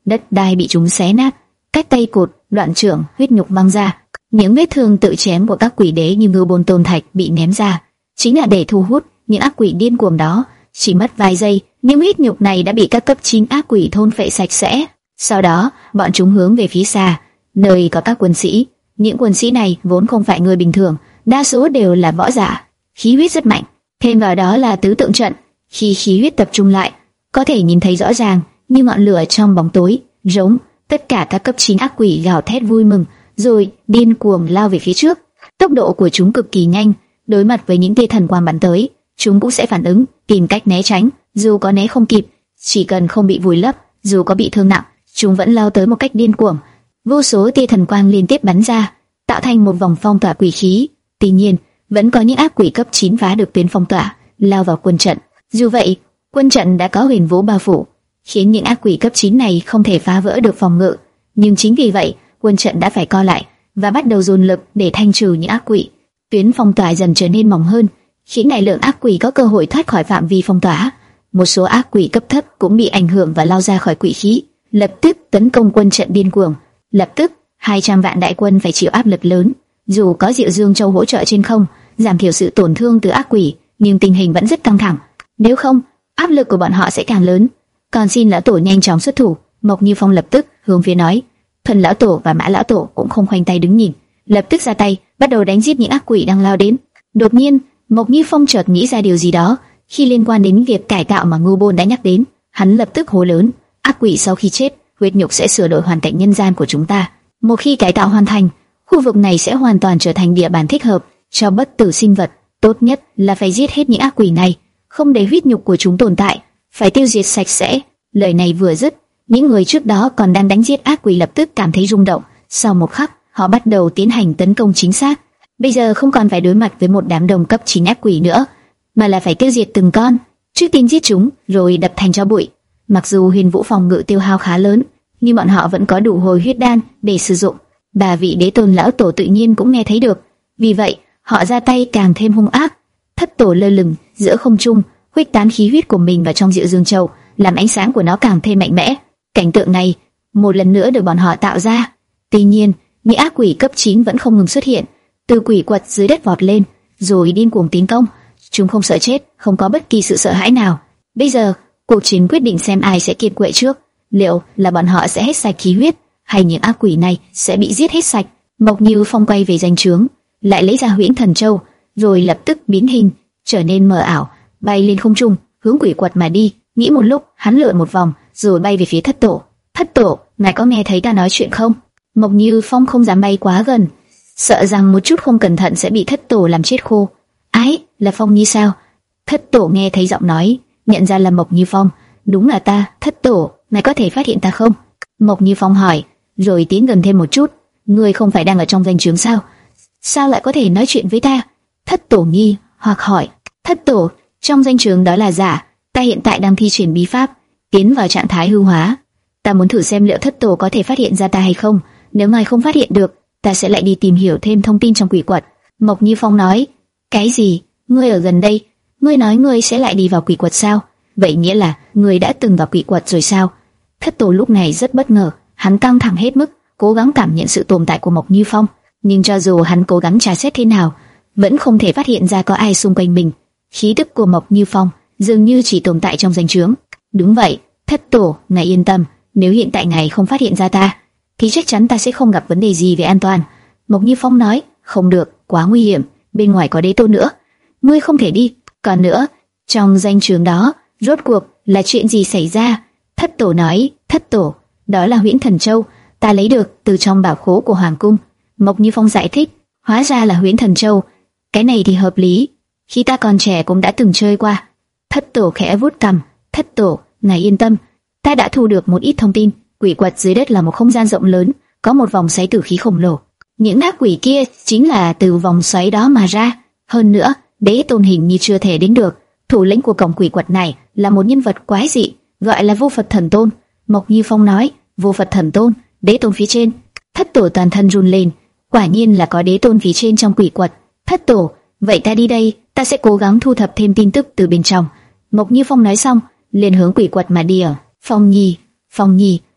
đất đai bị chúng xé nát, cách tay cụt, đoạn trưởng, huyết nhục văng ra. Những vết thương tự chém của các quỷ đế như ngư bôn tôn thạch bị ném ra, chính là để thu hút những ác quỷ điên cuồng đó. Chỉ mất vài giây, những huyết nhục này đã bị các cấp chín ác quỷ thôn phệ sạch sẽ. Sau đó, bọn chúng hướng về phía xa, nơi có các quân sĩ. Những quân sĩ này vốn không phải người bình thường, đa số đều là võ giả, khí huyết rất mạnh. Thêm vào đó là tứ tượng trận, khi khí huyết tập trung lại, có thể nhìn thấy rõ ràng như ngọn lửa trong bóng tối. Giống tất cả các cấp chín ác quỷ gào thét vui mừng, rồi điên cuồng lao về phía trước. Tốc độ của chúng cực kỳ nhanh, đối mặt với những tia thần quang bắn tới, chúng cũng sẽ phản ứng, tìm cách né tránh. Dù có né không kịp, chỉ cần không bị vùi lấp, dù có bị thương nặng, chúng vẫn lao tới một cách điên cuồng. Vô số tia thần quang liên tiếp bắn ra, tạo thành một vòng phong tỏa quỷ khí. Tuy nhiên, vẫn có những ác quỷ cấp chín phá được tuyến phong tỏa, lao vào quân trận. Dù vậy, quân trận đã có huyền vũ bao phủ, khiến những ác quỷ cấp chín này không thể phá vỡ được phòng ngự. Nhưng chính vì vậy, quân trận đã phải co lại và bắt đầu dồn lực để thanh trừ những ác quỷ. Tuyến phong tỏa dần trở nên mỏng hơn, khiến đại lượng ác quỷ có cơ hội thoát khỏi phạm vi phong tỏa. Một số ác quỷ cấp thấp cũng bị ảnh hưởng và lao ra khỏi quỷ khí, lập tức tấn công quân trận điên cuồng. Lập tức, hai trăm vạn đại quân phải chịu áp lực lớn. Dù có Diệu Dương Châu hỗ trợ trên không, giảm thiểu sự tổn thương từ ác quỷ, nhưng tình hình vẫn rất căng thẳng. Nếu không, áp lực của bọn họ sẽ càng lớn. Còn xin lão tổ nhanh chóng xuất thủ. Mộc Như Phong lập tức hướng phía nói. Thuần lão tổ và Mã lão tổ cũng không khoanh tay đứng nhìn, lập tức ra tay, bắt đầu đánh giết những ác quỷ đang lao đến. Đột nhiên, Mộc Như Phong chợt nghĩ ra điều gì đó, khi liên quan đến việc cải tạo mà Ngưu Bôn đã nhắc đến, hắn lập tức hô lớn: ác quỷ sau khi chết, huyết nhục sẽ sửa đổi hoàn cảnh nhân gian của chúng ta. Một khi cải tạo hoàn thành, khu vực này sẽ hoàn toàn trở thành địa bàn thích hợp cho bất tử sinh vật. Tốt nhất là phải giết hết những ác quỷ này, không để huyết nhục của chúng tồn tại, phải tiêu diệt sạch sẽ. Lời này vừa dứt, những người trước đó còn đang đánh giết ác quỷ lập tức cảm thấy rung động. Sau một khắc, họ bắt đầu tiến hành tấn công chính xác. Bây giờ không còn phải đối mặt với một đám đồng cấp chín ác quỷ nữa, mà là phải tiêu diệt từng con, trước tiên giết chúng rồi đập thành tro bụi. Mặc dù Huyền Vũ phòng ngự tiêu hao khá lớn, nhưng bọn họ vẫn có đủ hồi huyết đan để sử dụng. Ba vị đế tôn lão tổ tự nhiên cũng nghe thấy được, vì vậy họ ra tay càng thêm hung ác. Thất tổ lơ lửng giữa không trung, khuếch tán khí huyết của mình vào trong Diệu Dương Châu, làm ánh sáng của nó càng thêm mạnh mẽ. Cảnh tượng này một lần nữa được bọn họ tạo ra. Tuy nhiên, những ác quỷ cấp chín vẫn không ngừng xuất hiện, từ quỷ quật dưới đất vọt lên, rồi điên cuồng tiến công. Chúng không sợ chết, không có bất kỳ sự sợ hãi nào. Bây giờ, cuộc chiến quyết định xem ai sẽ kiệt quệ trước. Liệu là bọn họ sẽ hết sạch khí huyết, hay những ác quỷ này sẽ bị giết hết sạch? Mộc Như Phong quay về danh trướng, lại lấy ra Huyễn Thần Châu, rồi lập tức biến hình, trở nên mờ ảo, bay lên không trung, hướng quỷ quật mà đi. Nghĩ một lúc, hắn lượn một vòng, rồi bay về phía Thất Tổ. Thất Tổ, ngài có nghe thấy ta nói chuyện không? Mộc Như Phong không dám bay quá gần, sợ rằng một chút không cẩn thận sẽ bị Thất Tổ làm chết khô. Ái, là Phong Nhi sao? Thất Tổ nghe thấy giọng nói, nhận ra là Mộc Như Phong. Đúng là ta. Thất Tổ, ngài có thể phát hiện ta không? Mộc Như Phong hỏi, rồi tiến gần thêm một chút. Ngươi không phải đang ở trong danh trướng sao? Sao lại có thể nói chuyện với ta? Thất Tổ nghi hoặc hỏi. Thất Tổ, trong danh trướng đó là giả. Ta hiện tại đang thi triển bí pháp, tiến vào trạng thái hư hóa. Ta muốn thử xem liệu Thất Tổ có thể phát hiện ra ta hay không. Nếu ngài không phát hiện được, ta sẽ lại đi tìm hiểu thêm thông tin trong quỷ quật. Mộc Như Phong nói. Cái gì? Ngươi ở gần đây? Ngươi nói ngươi sẽ lại đi vào quỷ quật sao? Vậy nghĩa là ngươi đã từng vào quỷ quật rồi sao? Thất Tổ lúc này rất bất ngờ, hắn căng thẳng hết mức, cố gắng cảm nhận sự tồn tại của Mộc Như Phong, nhưng cho dù hắn cố gắng tra xét thế nào, vẫn không thể phát hiện ra có ai xung quanh mình. Khí tức của Mộc Như Phong dường như chỉ tồn tại trong danh trướng. Đúng vậy, Thất Tổ, ngài yên tâm, nếu hiện tại ngài không phát hiện ra ta, thì chắc chắn ta sẽ không gặp vấn đề gì về an toàn. Mộc Như Phong nói. Không được, quá nguy hiểm, bên ngoài có đế tôn nữa, ngươi không thể đi. Còn nữa, trong danh trướng đó rốt cuộc là chuyện gì xảy ra? Thất Tổ nói. Thất Tổ, đó là Huyễn Thần Châu, ta lấy được từ trong bảo khố của hoàng cung. Mộc Như Phong giải thích. Hóa ra là Huyễn Thần Châu, cái này thì hợp lý, khi ta còn trẻ cũng đã từng chơi qua. Thất Tổ khẽ vuốt cằm. Thất Tổ, ngài yên tâm, ta đã thu được một ít thông tin. Quỷ quật dưới đất là một không gian rộng lớn, có một vòng xoáy tử khí khổng lồ. Những ác quỷ kia chính là từ vòng xoáy đó mà ra. Hơn nữa, đế tôn hình như chưa thể đến được. Thủ lĩnh của cổng quỷ quật này là một nhân vật quái dị, gọi là Vô Phật Thần Tôn. Mộc Như Phong nói. Vô Phật Thần Tôn, đế tôn phía trên. Thất Tổ toàn thân run lên, quả nhiên là có đế tôn phía trên trong quỷ quật. Thất Tổ, vậy ta đi đây, ta sẽ cố gắng thu thập thêm tin tức từ bên trong. Mộc Như Phong nói xong, liền hướng quỷ quật mà đi. Ở Phong Nhi, Phong Nhi,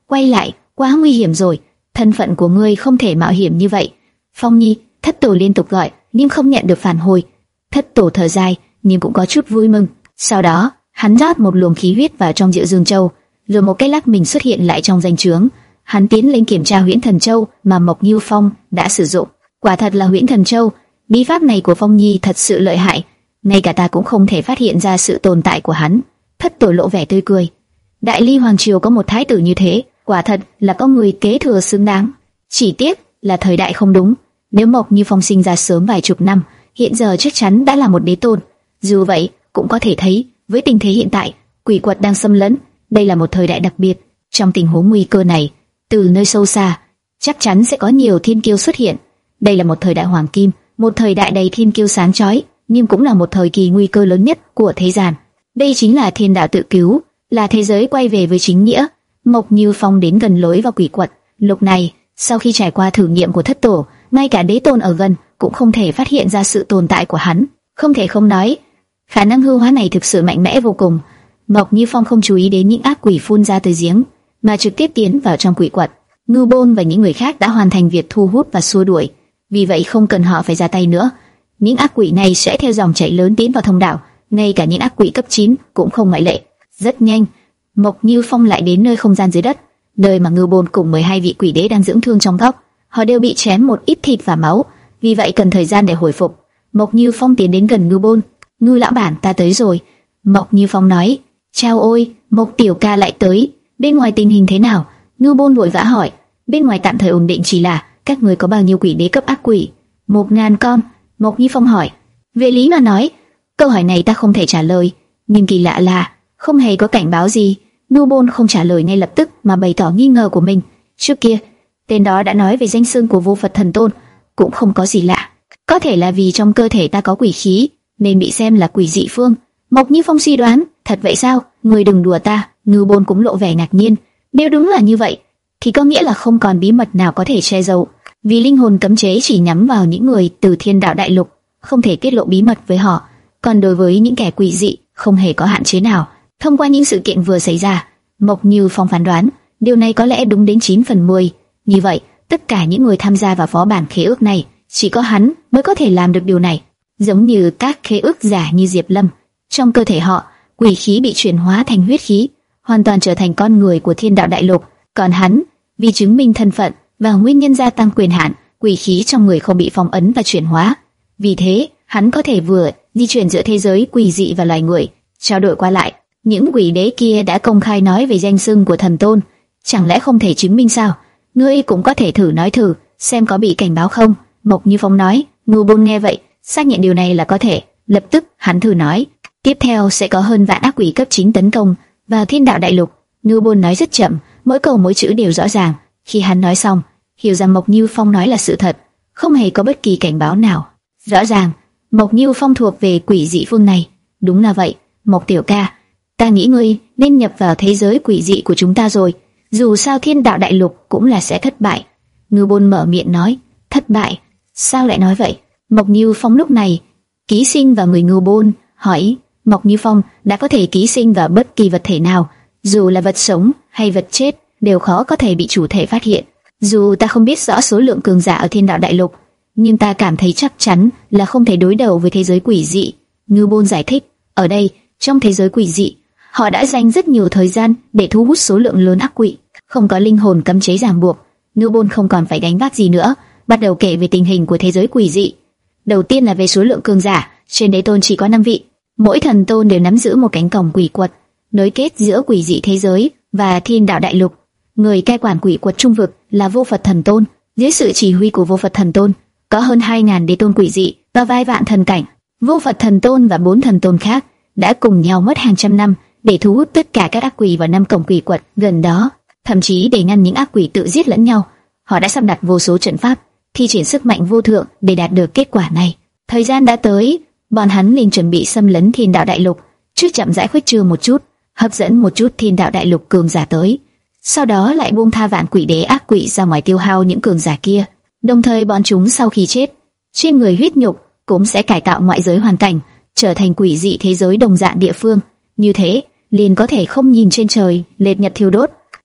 quay lại, quá nguy hiểm rồi, thân phận của ngươi không thể mạo hiểm như vậy. Phong Nhi, thất tổ liên tục gọi, nhưng không nhận được phản hồi. Thất tổ thở dài, nhưng cũng có chút vui mừng. Sau đó, hắn rót một luồng khí huyết vào trong Diệu Dương Châu, rồi một cái lắc mình xuất hiện lại trong danh trướng. Hắn tiến lên kiểm tra Huyễn Thần Châu mà Mộc Như Phong đã sử dụng. Quả thật là Huyễn Thần Châu, bí pháp này của Phong Nhi thật sự lợi hại, ngay cả ta cũng không thể phát hiện ra sự tồn tại của hắn. Thất tổ lộ vẻ tươi cười. Đại Ly hoàng triều có một thái tử như thế, quả thật là có người kế thừa xứng đáng. Chỉ tiếc là thời đại không đúng. Nếu Mộc Như Phong sinh ra sớm vài chục năm, hiện giờ chắc chắn đã là một đế tôn. Dù vậy, cũng có thể thấy, với tình thế hiện tại, quỷ quật đang xâm lấn, đây là một thời đại đặc biệt. Trong tình huống nguy cơ này, từ nơi sâu xa, chắc chắn sẽ có nhiều thiên kiêu xuất hiện. Đây là một thời đại hoàng kim, một thời đại đầy thiên kiêu sáng chói, nhưng cũng là một thời kỳ nguy cơ lớn nhất của thế gian. Đây chính là thiên đạo tự cứu, là thế giới quay về với chính nghĩa. Mộc Như Phong đến gần lối vào quỷ quật. Lúc này, sau khi trải qua thử nghiệm của thất tổ, ngay cả đế tôn ở gần cũng không thể phát hiện ra sự tồn tại của hắn. Không thể không nói, khả năng hư hóa này thực sự mạnh mẽ vô cùng. Mộc Như Phong không chú ý đến những ác quỷ phun ra từ giếng, mà trực tiếp tiến vào trong quỷ quật. Ngưu Bôn và những người khác đã hoàn thành việc thu hút và xua đuổi, vì vậy không cần họ phải ra tay nữa. Những ác quỷ này sẽ theo dòng chảy lớn tiến vào thông đạo, ngay cả những ác quỷ cấp chín cũng không ngoại lệ. Rất nhanh, Mộc Như Phong lại đến nơi không gian dưới đất, nơi mà Ngưu Bôn cùng mười hai vị quỷ đế đang dưỡng thương trong góc. Họ đều bị chém một ít thịt và máu, vì vậy cần thời gian để hồi phục. Mộc Như Phong tiến đến gần Ngưu Bôn. "Ngưu lão bản, ta tới rồi." Mộc Như Phong nói. "Chao ôi, Mộc tiểu ca lại tới. Bên ngoài tình hình thế nào?" Ngưu Bôn vội vã hỏi. "Bên ngoài tạm thời ổn định, chỉ là các người có bao nhiêu quỷ đế cấp ác quỷ?" "Một ngàn con." Mộc Như Phong hỏi. Về lý mà nói, câu hỏi này ta không thể trả lời, nhưng kỳ lạ là không hề có cảnh báo gì. Ngưu Bôn không trả lời ngay lập tức mà bày tỏ nghi ngờ của mình. Trước kia, tên đó đã nói về danh xưng của Vô Phật Thần Tôn, cũng không có gì lạ. Có thể là vì trong cơ thể ta có quỷ khí, nên bị xem là quỷ dị phương. Mộc Như Phong suy đoán. Thật vậy sao? Người đừng đùa ta. Ngưu Bôn cũng lộ vẻ ngạc nhiên. Nếu đúng là như vậy, thì có nghĩa là không còn bí mật nào có thể che giấu. Vì linh hồn cấm chế chỉ nhắm vào những người từ Thiên Đạo Đại Lục, không thể tiết lộ bí mật với họ. Còn đối với những kẻ quỷ dị, không hề có hạn chế nào. Thông qua những sự kiện vừa xảy ra, Mộc Như Phong phán đoán điều này có lẽ đúng đến chín phần mười. Như vậy, tất cả những người tham gia vào phó bản khế ước này, chỉ có hắn mới có thể làm được điều này. Giống như các khế ước giả như Diệp Lâm, trong cơ thể họ, quỷ khí bị chuyển hóa thành huyết khí, hoàn toàn trở thành con người của Thiên Đạo Đại Lục. Còn hắn, vì chứng minh thân phận và nguyên nhân gia tăng quyền hạn, quỷ khí trong người không bị phong ấn và chuyển hóa. Vì thế, hắn có thể vừa di chuyển giữa thế giới quỷ dị và loài người, trao đổi qua lại. Những quỷ đế kia đã công khai nói về danh xưng của thần tôn, chẳng lẽ không thể chứng minh sao? Ngươi cũng có thể thử nói thử, xem có bị cảnh báo không? Mộc Như Phong nói. Ngưu Bôn nghe vậy, xác nhận điều này là có thể. Lập tức, hắn thử nói. Tiếp theo sẽ có hơn vạn ác quỷ cấp chín tấn công vào Thiên Đạo Đại Lục. Ngưu Bôn nói rất chậm, mỗi câu mỗi chữ đều rõ ràng. Khi hắn nói xong, hiểu rằng Mộc Như Phong nói là sự thật, không hề có bất kỳ cảnh báo nào. Rõ ràng, Mộc Như Phong thuộc về quỷ dị phương này. Đúng là vậy, Mộc tiểu ca, ta nghĩ ngươi nên nhập vào thế giới quỷ dị của chúng ta rồi. Dù sao Thiên Đạo Đại Lục cũng là sẽ thất bại. Ngưu Bôn mở miệng nói. Thất bại? Sao lại nói vậy? Mộc Như Phong lúc này ký sinh vào người Ngưu Bôn, hỏi. Mộc Như Phong đã có thể ký sinh vào bất kỳ vật thể nào, dù là vật sống hay vật chết, đều khó có thể bị chủ thể phát hiện. Dù ta không biết rõ số lượng cường giả ở Thiên Đạo Đại Lục, nhưng ta cảm thấy chắc chắn là không thể đối đầu với thế giới quỷ dị. Ngưu Bôn giải thích. Ở đây, trong thế giới quỷ dị, họ đã dành rất nhiều thời gian để thu hút số lượng lớn ác quỷ, không có linh hồn cấm chế ràng buộc. Ngưu Bôn không còn phải gánh vác gì nữa, bắt đầu kể về tình hình của thế giới quỷ dị. Đầu tiên là về số lượng cường giả, trên đế tôn chỉ có năm vị, mỗi thần tôn đều nắm giữ một cánh cổng quỷ quật, nối kết giữa quỷ dị thế giới và Thiên Đạo Đại Lục. Người cai quản quỷ quật trung vực là Vô Phật Thần Tôn, dưới sự chỉ huy của Vô Phật Thần Tôn, có hơn hai ngàn đế tôn quỷ dị và vài vạn thần cảnh. Vô Phật Thần Tôn và bốn thần tôn khác đã cùng nhau mất hàng trăm năm để thu hút tất cả các ác quỷ vào năm cổng quỷ quật gần đó, thậm chí để ngăn những ác quỷ tự giết lẫn nhau. Họ đã sắp đặt vô số trận pháp, thi triển sức mạnh vô thượng để đạt được kết quả này. Thời gian đã tới, bọn hắn liền chuẩn bị xâm lấn Thiên Đạo Đại Lục, trước chậm rãi khuếch trương một chút, hấp dẫn một chút Thiên Đạo Đại Lục cường giả tới, sau đó lại buông tha vạn quỷ đế ác quỷ ra ngoài tiêu hao những cường giả kia. Đồng thời bọn chúng sau khi chết, trên người huyết nhục cũng sẽ cải tạo ngoại giới hoàn cảnh, trở thành quỷ dị thế giới đồng dạng địa phương. Như thế, liền có thể không nhìn trên trời lệt nhật thiêu đốt.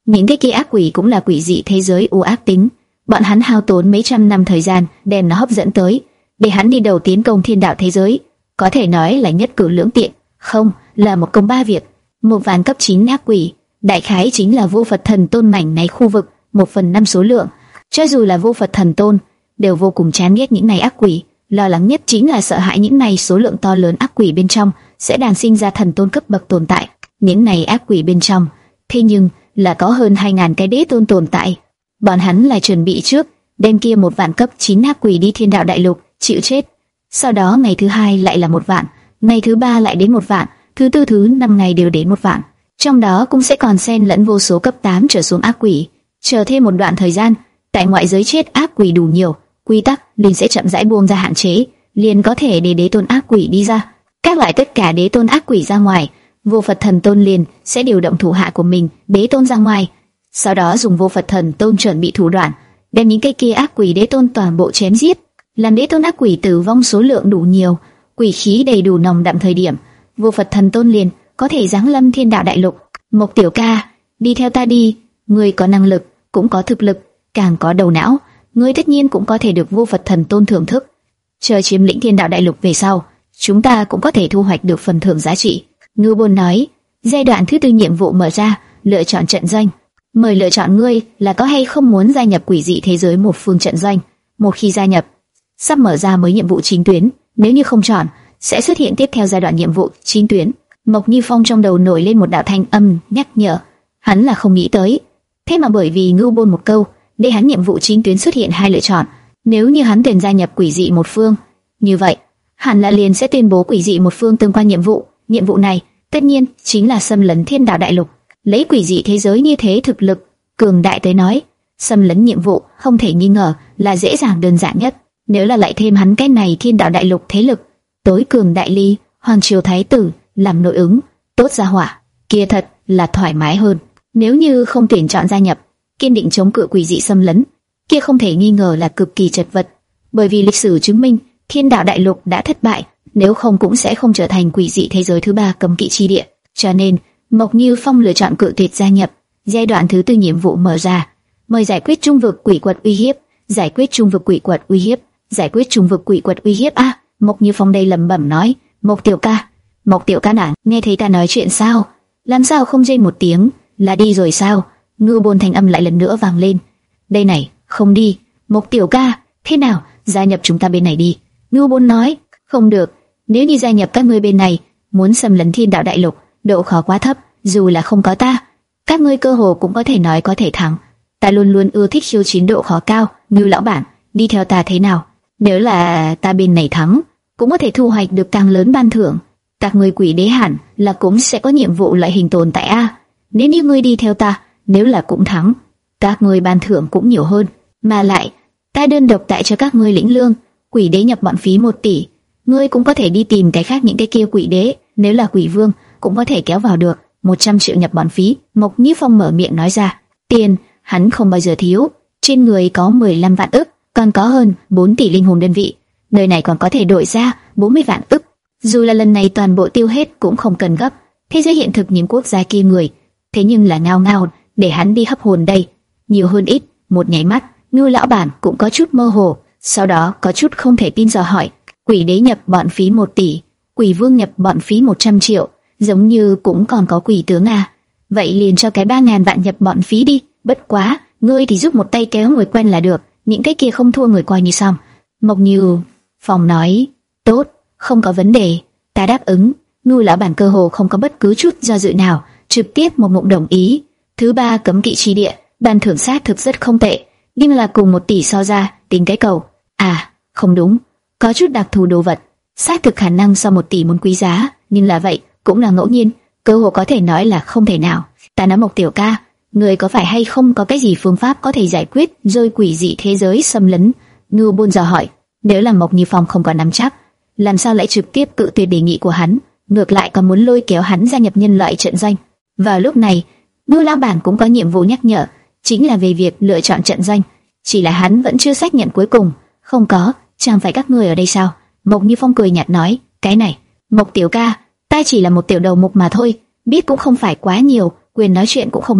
Những cái kia ác quỷ cũng là quỷ dị thế giới u ác tính, bọn hắn hao tốn mấy trăm năm thời gian đem nó hấp dẫn tới, để hắn đi đầu tiến công thiên đạo thế giới, có thể nói là nhất cử lưỡng tiện, không, là một công ba việc. Một vạn cấp chín ác quỷ, đại khái chính là vô Phật thần tôn mảnh này khu vực một phần năm số lượng. Cho dù là vô Phật thần tôn, đều vô cùng chán ghét những này ác quỷ, lo lắng nhất chính là sợ hãi những này số lượng to lớn ác quỷ bên trong sẽ đàn sinh ra thần tôn cấp bậc tồn tại. Những này ác quỷ bên trong, thế nhưng là có hơn hai ngàn cái đế tôn tồn tại. Bọn hắn lại chuẩn bị trước, đem kia một vạn cấp chín ác quỷ đi thiên đạo đại lục chịu chết. Sau đó ngày thứ hai lại là một vạn, ngày thứ ba lại đến một vạn, thứ tư thứ năm ngày đều đến một vạn. Trong đó cũng sẽ còn xen lẫn vô số cấp tám trở xuống ác quỷ. Chờ thêm một đoạn thời gian, tại ngoại giới chết ác quỷ đủ nhiều, quy tắc liền sẽ chậm rãi buông ra hạn chế, liền có thể để đế tôn ác quỷ đi ra. Các loại tất cả đế tôn ác quỷ ra ngoài, vô Phật thần tôn liền sẽ điều động thủ hạ của mình đế tôn ra ngoài, sau đó dùng vô Phật thần tôn chuẩn bị thủ đoạn, đem những cái kia ác quỷ đế tôn toàn bộ chém giết. Làm đế tôn ác quỷ tử vong số lượng đủ nhiều, quỷ khí đầy đủ nồng đậm thời điểm, vô Phật thần tôn liền có thể giáng lâm thiên đạo đại lục. Mộc tiểu ca, đi theo ta đi, ngươi có năng lực, cũng có thực lực, càng có đầu não, ngươi tất nhiên cũng có thể được vô Phật thần tôn thưởng thức. Chờ chiếm lĩnh thiên đạo đại lục về sau, chúng ta cũng có thể thu hoạch được phần thưởng giá trị. Ngưu Bôn nói, giai đoạn thứ tư nhiệm vụ mở ra, lựa chọn trận doanh. Mời lựa chọn ngươi là có hay không muốn gia nhập quỷ dị thế giới một phương trận doanh. Một khi gia nhập, sắp mở ra mới nhiệm vụ chính tuyến, nếu như không chọn, sẽ xuất hiện tiếp theo giai đoạn nhiệm vụ chính tuyến. Mộc Như Phong trong đầu nổi lên một đạo thanh âm nhắc nhở, hắn là không nghĩ tới, thế mà bởi vì Ngưu Bôn một câu, để hắn nhiệm vụ chính tuyến xuất hiện hai lựa chọn. Nếu như hắn tuyển gia nhập quỷ dị một phương, như vậy, hẳn là liền sẽ tuyên bố quỷ dị một phương tương quan nhiệm vụ. Nhiệm vụ này, tất nhiên chính là xâm lấn thiên đạo đại lục. Lấy quỷ dị thế giới như thế thực lực cường đại tới nói, xâm lấn nhiệm vụ không thể nghi ngờ là dễ dàng đơn giản nhất. Nếu là lại thêm hắn cái này thiên đạo đại lục thế lực tối cường đại ly hoàng triều thái tử làm nội ứng, tốt ra hỏa, kia thật là thoải mái hơn. Nếu như không tuyển chọn gia nhập, kiên định chống cự quỷ dị xâm lấn, kia không thể nghi ngờ là cực kỳ chật vật, bởi vì lịch sử chứng minh thiên đạo đại lục đã thất bại, nếu không cũng sẽ không trở thành quỷ dị thế giới thứ ba cấm kỵ chi địa. Cho nên Mộc Như Phong lựa chọn cự tuyệt gia nhập. Giai đoạn thứ tư nhiệm vụ mở ra, mời giải quyết trung vực quỷ quật uy hiếp, giải quyết trung vực quỷ quật uy hiếp, giải quyết trung vực quỷ quật uy hiếp. A, à, Mộc Như Phong đây lẩm bẩm nói, Mộc tiểu ca, Mộc tiểu ca nàng, nghe thấy ta nói chuyện sao? Làm sao không rên một tiếng, là đi rồi sao? Ngưu Bôn thanh âm lại lần nữa vang lên. Đây này, không đi. Mộc tiểu ca, thế nào, gia nhập chúng ta bên này đi. Ngưu Bôn nói, không được, nếu như gia nhập các ngươi bên này, muốn xâm lấn thiên đạo đại lục, độ khó quá thấp, dù là không có ta, các ngươi cơ hồ cũng có thể nói có thể thắng. Ta luôn luôn ưa thích khiêu chiến độ khó cao. Ngưu lão bản, đi theo ta thế nào? Nếu là ta bên này thắng, cũng có thể thu hoạch được càng lớn ban thưởng. Các ngươi quỷ đế hẳn là cũng sẽ có nhiệm vụ loại hình tồn tại a. Nếu như ngươi đi theo ta, nếu là cũng thắng, các ngươi ban thưởng cũng nhiều hơn. Mà lại, ta đơn độc tại cho các ngươi lĩnh lương, quỷ đế nhập bọn phí một tỷ. Ngươi cũng có thể đi tìm cái khác những cái kia quỷ đế, nếu là quỷ vương cũng có thể kéo vào được một trăm triệu nhập bọn phí. Mộc Như Phong mở miệng nói ra, tiền hắn không bao giờ thiếu, trên người có mười lăm vạn ức, còn có hơn bốn tỷ linh hồn đơn vị, nơi này còn có thể đổi ra bốn mươi vạn ức. Dù là lần này toàn bộ tiêu hết cũng không cần gấp. Thế giới hiện thực những quốc gia kia người, thế nhưng là ngao ngao để hắn đi hấp hồn đây, nhiều hơn ít. Một nháy mắt, Ngưu lão bản cũng có chút mơ hồ, sau đó có chút không thể tin dò hỏi, quỷ đế nhập bọn phí một tỷ, quỷ vương nhập bọn phí một trăm triệu, giống như cũng còn có quỷ tướng à? Vậy liền cho cái ba ngàn vạn nhập bọn phí đi. Bất quá, ngươi thì giúp một tay kéo người quen là được, những cái kia không thua người coi như xong. Mộc Như Phong nói, tốt, không có vấn đề, ta đáp ứng. Ngưu lão bản cơ hồ không có bất cứ chút do dự nào, trực tiếp một ngụm đồng ý. Thứ ba cấm kỵ chi địa, ban thưởng sát thực rất không tệ, nhưng là cùng một tỷ so ra, tính cái cầu. À, không đúng, có chút đặc thù đồ vật, sát thực khả năng so một tỷ muốn quý giá, nhưng là vậy cũng là ngẫu nhiên, cơ hội có thể nói là không thể nào. Ta nói Mộc tiểu ca, người có phải hay không có cái gì phương pháp có thể giải quyết rồi quỷ dị thế giới xâm lấn? Ngưu Bôn dò hỏi. Nếu là Mộc Như Phong không có nắm chắc, làm sao lại trực tiếp cự tuyệt đề nghị của hắn, ngược lại còn muốn lôi kéo hắn gia nhập nhân loại trận doanh? Vào lúc này, Ngưu lão bản cũng có nhiệm vụ nhắc nhở, chính là về việc lựa chọn trận doanh. Chỉ là hắn vẫn chưa xác nhận cuối cùng. Không có, chẳng phải các ngươi ở đây sao? Mộc Như Phong cười nhạt nói, cái này, Mộc tiểu ca, ta chỉ là một tiểu đầu mục mà thôi, biết cũng không phải quá nhiều, quyền nói chuyện cũng không lớn.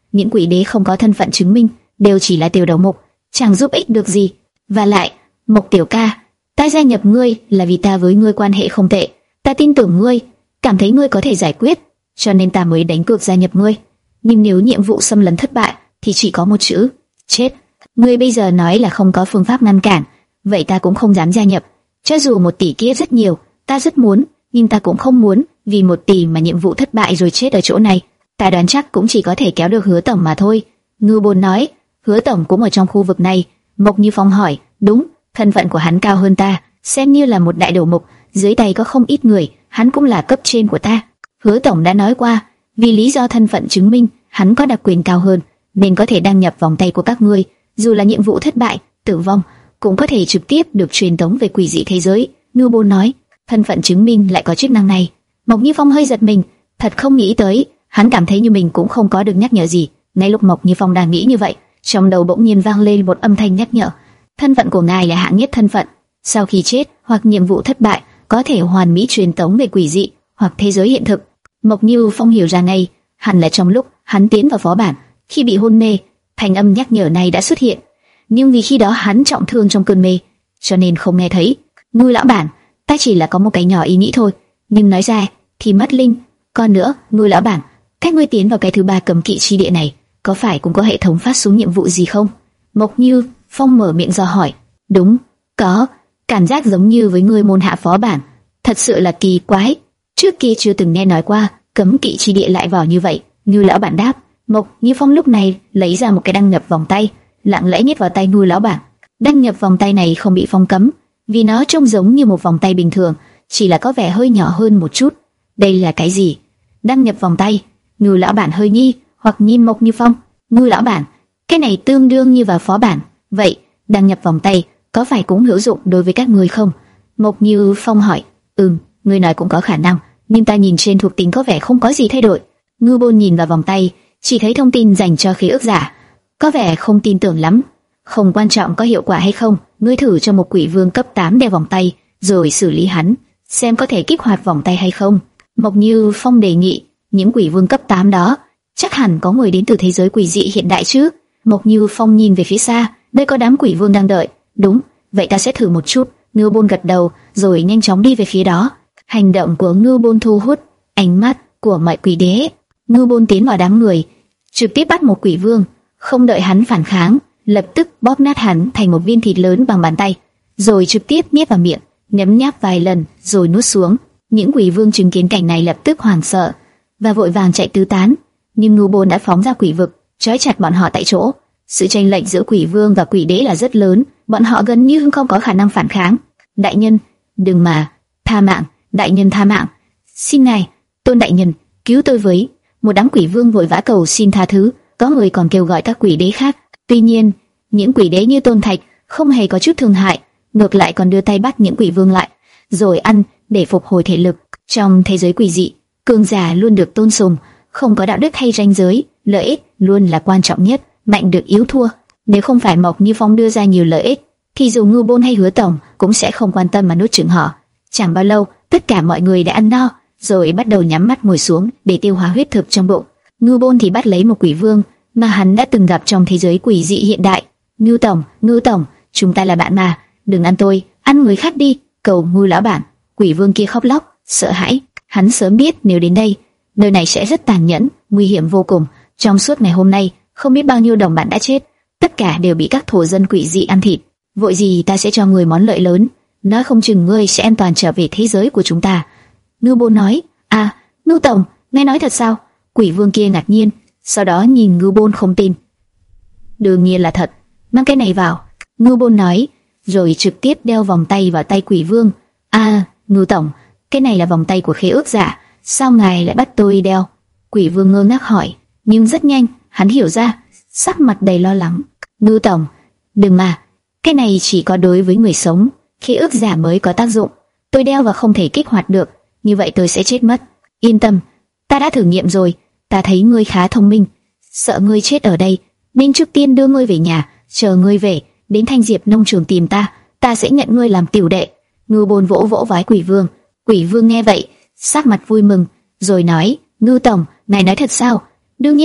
những quỷ đế không có thân phận chứng minh, đều chỉ là tiểu đầu mục, chẳng giúp ích được gì. Và lại, Mộc tiểu ca, ta gia nhập ngươi là vì ta với ngươi quan hệ không tệ, ta tin tưởng ngươi, cảm thấy ngươi có thể giải quyết, cho nên ta mới đánh cược gia nhập ngươi. Nhưng nếu nhiệm vụ xâm lấn thất bại, thì chỉ có một chữ: chết. Ngươi bây giờ nói là không có phương pháp ngăn cản, vậy ta cũng không dám gia nhập. Cho dù một tỷ kia rất nhiều, ta rất muốn, nhưng ta cũng không muốn vì một tỷ mà nhiệm vụ thất bại rồi chết ở chỗ này. Ta đoán chắc cũng chỉ có thể kéo được Hứa tổng mà thôi. Ngư Bôn nói. Hứa tổng cũng ở trong khu vực này. Mộc Như Phong hỏi. Đúng, thân phận của hắn cao hơn ta, xem như là một đại đầu mục, dưới tay có không ít người, hắn cũng là cấp trên của ta. Hứa tổng đã nói qua, vì lý do thân phận chứng minh, hắn có đặc quyền cao hơn, nên có thể đăng nhập vòng tay của các ngươi, dù là nhiệm vụ thất bại, tử vong, cũng có thể trực tiếp được truyền tống về quỷ dị thế giới. Ngư Bôn nói, thân phận chứng minh lại có chức năng này. Mộc Như Phong hơi giật mình, thật không nghĩ tới, hắn cảm thấy như mình cũng không có được nhắc nhở gì. Ngay lúc Mộc Như Phong đang nghĩ như vậy, trong đầu bỗng nhiên vang lên một âm thanh nhắc nhở: thân phận của ngài là hạng nhất thân phận, sau khi chết hoặc nhiệm vụ thất bại, có thể hoàn mỹ truyền tống về quỷ dị hoặc thế giới hiện thực. Mộc Như Phong hiểu ra ngay, hẳn là trong lúc hắn tiến vào phó bản, khi bị hôn mê, thanh âm nhắc nhở này đã xuất hiện, nhưng vì khi đó hắn trọng thương trong cơn mê, cho nên không nghe thấy. Ngư lão bản, ta chỉ là có một cái nhỏ ý nghĩ thôi, nhưng nói ra thì mất linh. Còn nữa, Ngư lão bản, cách ngươi tiến vào cái thứ ba cấm kỵ chi địa này, có phải cũng có hệ thống phát xuống nhiệm vụ gì không? Mộc Như Phong mở miệng do hỏi. Đúng, có, cảm giác giống như với ngươi môn hạ phó bản, thật sự là kỳ quái, trước kia chưa từng nghe nói qua cấm kỵ chi địa lại vào như vậy. Ngư lão bản đáp. Mộc Như Phong lúc này lấy ra một cái đăng nhập vòng tay, lặng lẽ nhét vào tay Ngư lão bản. Đăng nhập vòng tay này không bị phong cấm, vì nó trông giống như một vòng tay bình thường, chỉ là có vẻ hơi nhỏ hơn một chút. Đây là cái gì? Đăng nhập vòng tay. Ngư lão bản hơi nghi hoặc nhìn Mộc Như Phong. Ngư lão bản, cái này tương đương như vào phó bản, vậy đăng nhập vòng tay có phải cũng hữu dụng đối với các người không? Mộc Như Phong hỏi. Ừm, người nói cũng có khả năng, nhưng ta nhìn trên thuộc tính có vẻ không có gì thay đổi. Ngư Bôn nhìn vào vòng tay, chỉ thấy thông tin dành cho khí ước giả, có vẻ không tin tưởng lắm. Không quan trọng có hiệu quả hay không, ngươi thử cho một quỷ vương cấp tám đeo vòng tay, rồi xử lý hắn, xem có thể kích hoạt vòng tay hay không. Mộc Như Phong đề nghị. Những quỷ vương cấp tám đó, chắc hẳn có người đến từ thế giới quỷ dị hiện đại chứ? Mộc Như Phong nhìn về phía xa, nơi có đám quỷ vương đang đợi. Đúng, vậy ta sẽ thử một chút. Ngư Bôn gật đầu, rồi nhanh chóng đi về phía đó. Hành động của Ngư Bôn thu hút ánh mắt của mọi quỷ đế. Ngư Bôn tiến vào đám người, trực tiếp bắt một quỷ vương, không đợi hắn phản kháng, lập tức bóp nát hắn thành một viên thịt lớn bằng bàn tay, rồi trực tiếp nhét vào miệng, nhấm nháp vài lần rồi nuốt xuống. Những quỷ vương chứng kiến cảnh này lập tức hoảng sợ và vội vàng chạy tứ tán, nhưng Ngư Bôn đã phóng ra quỷ vực, trói chặt bọn họ tại chỗ. Sự chênh lệch giữa quỷ vương và quỷ đế là rất lớn, bọn họ gần như không có khả năng phản kháng. Đại nhân, đừng mà, tha mạng, đại nhân tha mạng, xin ngài, Tôn đại nhân, cứu tôi với. Một đám quỷ vương vội vã cầu xin tha thứ, có người còn kêu gọi các quỷ đế khác. Tuy nhiên, những quỷ đế như Tôn Thạch không hề có chút thương hại, ngược lại còn đưa tay bắt những quỷ vương lại, rồi ăn để phục hồi thể lực. Trong thế giới quỷ dị, cường giả luôn được tôn sùng, không có đạo đức hay ranh giới, lợi ích luôn là quan trọng nhất, mạnh được yếu thua. Nếu không phải Mộc Như Phong đưa ra nhiều lợi ích, thì dù Ngư Bôn hay Hứa tổng cũng sẽ không quan tâm mà nuốt chửng họ. Chẳng bao lâu, tất cả mọi người đã ăn no, rồi bắt đầu nhắm mắt ngồi xuống để tiêu hóa huyết thực trong bụng. Ngư Bôn thì bắt lấy một quỷ vương mà hắn đã từng gặp trong thế giới quỷ dị hiện đại. Ngư tổng, Ngư tổng, chúng ta là bạn mà, đừng ăn tôi, ăn người khác đi, cầu Ngư lão bản. Quỷ vương kia khóc lóc, sợ hãi. Hắn sớm biết nếu đến đây, nơi này sẽ rất tàn nhẫn, nguy hiểm vô cùng. Trong suốt ngày hôm nay, không biết bao nhiêu đồng bạn đã chết, tất cả đều bị các thổ dân quỷ dị ăn thịt. Vội gì ta sẽ cho người món lợi lớn, nói không chừng ngươi sẽ an toàn trở về thế giới của chúng ta. Ngư Bôn nói. À, Ngư tổng, nghe nói thật sao? Quỷ vương kia ngạc nhiên, sau đó nhìn Ngư Bôn không tin. Đương nhiên là thật, mang cái này vào. Ngư Bôn nói, rồi trực tiếp đeo vòng tay vào tay quỷ vương. À, Ngư tổng, cái này là vòng tay của khế ước giả, sao ngài lại bắt tôi đeo? Quỷ vương ngơ ngác hỏi, nhưng rất nhanh hắn hiểu ra, sắc mặt đầy lo lắng. Ngư tổng, đừng mà, cái này chỉ có đối với người sống, khế ước giả mới có tác dụng. Tôi đeo và không thể kích hoạt được, như vậy tôi sẽ chết mất. Yên tâm, ta đã thử nghiệm rồi, ta thấy ngươi khá thông minh, sợ ngươi chết ở đây, nên trước tiên đưa ngươi về nhà, chờ ngươi về, đến Thanh Diệp nông trường tìm ta, ta sẽ nhận ngươi làm tiểu đệ. Ngư Bôn vỗ vỗ vai quỷ vương. Quỷ vương nghe vậy, sắc mặt vui mừng, rồi nói, Ngư tổng, ngài nói thật sao? Đương nhiên thật,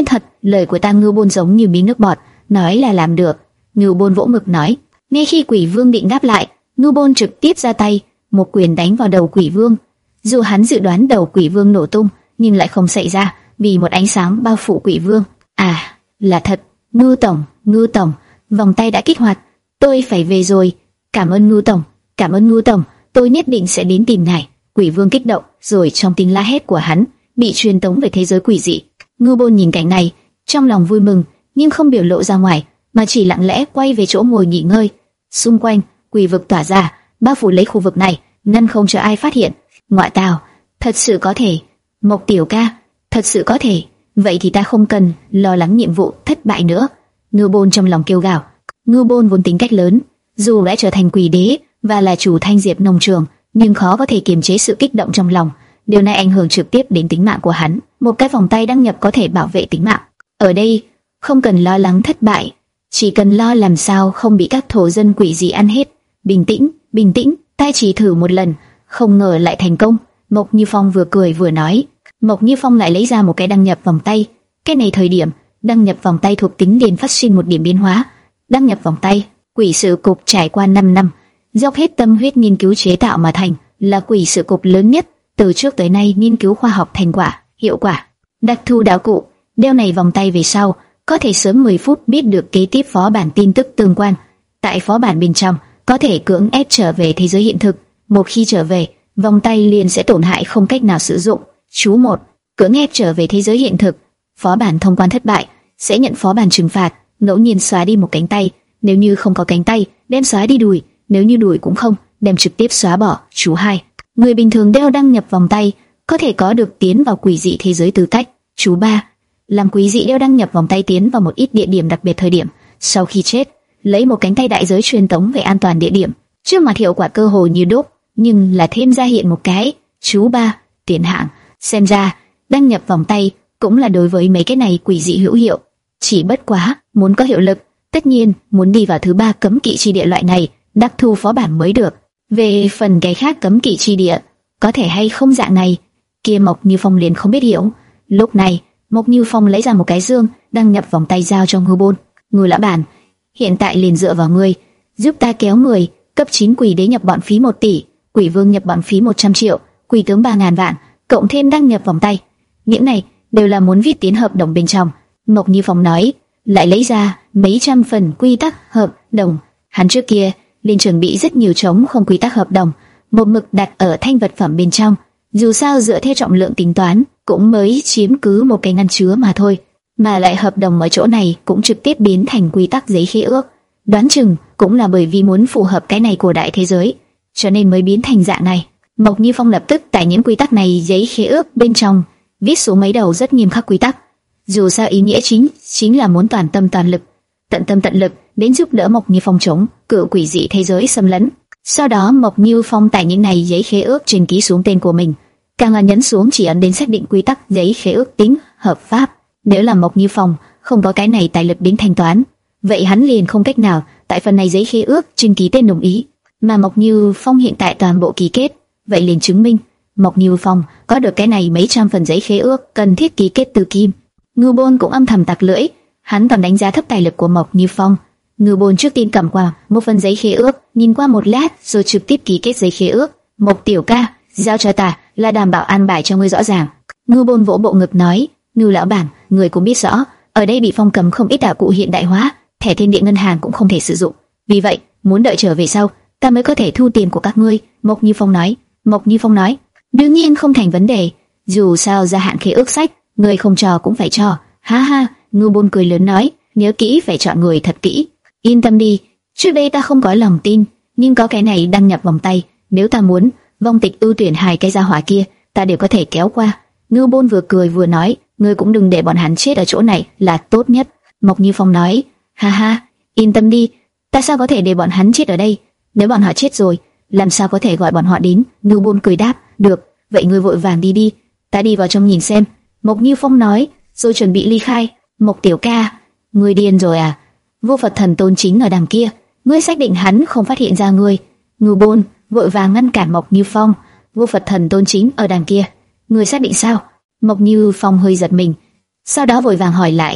lời của ta Ngưu Bôn giống như miếng nước bọt, nói là làm được. Ngưu Bôn vỗ ngực nói. Ngay khi Quỷ Vương định đáp lại, Ngưu Bôn trực tiếp ra tay, một quyền đánh vào đầu Quỷ Vương. Dù hắn dự đoán đầu Quỷ Vương nổ tung, nhưng lại không xảy ra, vì một ánh sáng bao phủ Quỷ Vương. À, là thật. Ngưu tổng, Ngưu tổng, vòng tay đã kích hoạt. Tôi phải về rồi. Cảm ơn Ngưu tổng, cảm ơn Ngưu tổng, tôi nhất định sẽ đến tìm ngài. Quỷ Vương kích động, rồi trong tiếng la hét của hắn bị truyền tống về thế giới quỷ dị. Ngưu Bôn nhìn cảnh này, trong lòng vui mừng, nhưng không biểu lộ ra ngoài, mà chỉ lặng lẽ quay về chỗ ngồi nghỉ ngơi. Xung quanh, quỷ vực tỏa ra, bao phủ lấy khu vực này, ngăn không cho ai phát hiện. Ngoại tào, thật sự có thể. Mộc tiểu ca, thật sự có thể. Vậy thì ta không cần lo lắng nhiệm vụ thất bại nữa. Ngưu Bôn trong lòng kêu gào. Ngưu Bôn vốn tính cách lớn, dù đã trở thành quỷ đế và là chủ Thanh Diệp nông trường, nhưng khó có thể kiềm chế sự kích động trong lòng. Điều này ảnh hưởng trực tiếp đến tính mạng của hắn. Một cái vòng tay đăng nhập có thể bảo vệ tính mạng. Ở đây, không cần lo lắng thất bại, chỉ cần lo làm sao không bị các thổ dân quỷ dị ăn hết. Bình tĩnh, bình tĩnh, ta chỉ thử một lần, không ngờ lại thành công. Mộc Như Phong vừa cười vừa nói. Mộc Như Phong lại lấy ra một cái đăng nhập vòng tay. Cái này thời điểm đăng nhập vòng tay thuộc tính liền phát sinh một điểm biến hóa. Đăng nhập vòng tay, quỷ sự cục trải qua năm năm, dốc hết tâm huyết nghiên cứu chế tạo mà thành, là quỷ sự cục lớn nhất từ trước tới nay nghiên cứu khoa học thành quả, hiệu quả. Đặc thù đạo cụ, đeo này vòng tay về sau, có thể sớm mười phút biết được kế tiếp phó bản tin tức tương quan. Tại phó bản bên trong, có thể cưỡng ép trở về thế giới hiện thực. Một khi trở về, vòng tay liền sẽ tổn hại không cách nào sử dụng. Chú một, cưỡng ép trở về thế giới hiện thực. Phó bản thông quan thất bại, sẽ nhận phó bản trừng phạt, ngẫu nhiên xóa đi một cánh tay. Nếu như không có cánh tay, đem xóa đi đùi. Nếu như đùi cũng không, đem trực tiếp xóa bỏ. Chú hai, người bình thường đeo đăng nhập vòng tay có thể có được tiến vào quỷ dị thế giới tư cách. Chú ba, làm quỷ dị đeo đăng nhập vòng tay tiến vào một ít địa điểm đặc biệt thời điểm. Sau khi chết, lấy một cánh tay đại giới truyền tống về an toàn địa điểm. Trước mặt hiệu quả cơ hồ như đúc, nhưng là thêm ra hiện một cái. Chú ba, tiền hạng. Xem ra đăng nhập vòng tay cũng là đối với mấy cái này quỷ dị hữu hiệu. Chỉ bất quá, muốn có hiệu lực, tất nhiên muốn đi vào thứ ba cấm kỵ chi địa loại này, đặc thù phó bản mới được. Về phần cái khác cấm kỵ chi địa, có thể hay không dạng này, kia Mộc Như Phong liền không biết hiểu. Lúc này, Mộc Như Phong lấy ra một cái dương, đăng nhập vòng tay giao cho Ngưu Bôn. Ngưu lão bản, hiện tại liền dựa vào ngươi, giúp ta kéo người. Cấp chín quỷ đế nhập bọn phí một tỷ, quỷ vương nhập bọn phí một trăm triệu, quỷ tướng ba ngàn vạn, cộng thêm đăng nhập vòng tay. Những này đều là muốn viết tiến hợp đồng bên trong. Mộc Như Phong nói, lại lấy ra mấy trăm phần quy tắc hợp đồng. Hắn trước kia liền chuẩn bị rất nhiều trống không quy tắc hợp đồng, một mực đặt ở thanh vật phẩm bên trong. Dù sao dựa theo trọng lượng tính toán, cũng mới chiếm cứ một cái ngăn chứa mà thôi. Mà lại hợp đồng ở chỗ này cũng trực tiếp biến thành quy tắc giấy khế ước. Đoán chừng cũng là bởi vì muốn phù hợp cái này của đại thế giới, cho nên mới biến thành dạng này. Mộc Như Phong lập tức tải những quy tắc này giấy khế ước bên trong, viết xuống mấy đầu rất nghiêm khắc quy tắc. Dù sao ý nghĩa chính chính là muốn toàn tâm toàn lực, tận tâm tận lực đến giúp đỡ Mộc Như Phong chống cự quỷ dị thế giới xâm lấn. Sau đó Mộc Như Phong tải những này giấy khế ước trên ký xuống tên của mình, càng là nhấn xuống chỉ ấn đến xác định quy tắc giấy khế ước tính hợp pháp. Nếu là Mộc Như Phong không có cái này tài lực đến thanh toán, vậy hắn liền không cách nào tại phần này giấy khế ước trên ký tên đồng ý. Mà Mộc Như Phong hiện tại toàn bộ ký kết, vậy liền chứng minh Mộc Như Phong có được cái này mấy trăm phần giấy khế ước cần thiết ký kết từ kim. Ngưu Bôn cũng âm thầm tặc lưỡi, hắn còn đánh giá thấp tài lực của Mộc Như Phong. Ngưu Bôn trước tiên cầm qua một phần giấy khế ước, nhìn qua một lát rồi trực tiếp ký kết giấy khế ước. Mộc tiểu ca, giao cho ta là đảm bảo an bài cho ngươi rõ ràng. Ngưu Bôn vỗ bộ ngực nói, Ngưu lão bản, người cũng biết rõ, ở đây bị phong cấm không ít đạo cụ hiện đại hóa, thẻ thiên địa ngân hàng cũng không thể sử dụng. Vì vậy, muốn đợi trở về sau, ta mới có thể thu tiền của các ngươi. Mộc Như Phong nói. Mộc Như Phong nói, đương nhiên không thành vấn đề, dù sao gia hạn khế ước sách, người không cho cũng phải cho. Ha ha, Ngưu Bôn cười lớn nói, nhớ kỹ phải chọn người thật kỹ. Yên tâm đi, trước đây ta không có lòng tin, nhưng có cái này đăng nhập vòng tay, nếu ta muốn, vong tịch ưu tuyển hai cái gia hỏa kia, ta đều có thể kéo qua. Ngưu Bôn vừa cười vừa nói, ngươi cũng đừng để bọn hắn chết ở chỗ này là tốt nhất. Mộc Như Phong nói, ha ha, yên tâm đi, ta sao có thể để bọn hắn chết ở đây? Nếu bọn họ chết rồi, làm sao có thể gọi bọn họ đến? Ngưu Bôn cười đáp, được, vậy ngươi vội vàng đi đi, ta đi vào trong nhìn xem. Mộc Như Phong nói, rồi chuẩn bị ly khai. Mộc tiểu ca, ngươi điên rồi à? Vô Phật Thần Tôn chính ở đằng kia, ngươi xác định hắn không phát hiện ra ngươi? Ngưu Bôn vội vàng ngăn cản Mộc Như Phong, Vô Phật Thần Tôn chính ở đằng kia, ngươi xác định sao? Mộc Như Phong hơi giật mình, sau đó vội vàng hỏi lại,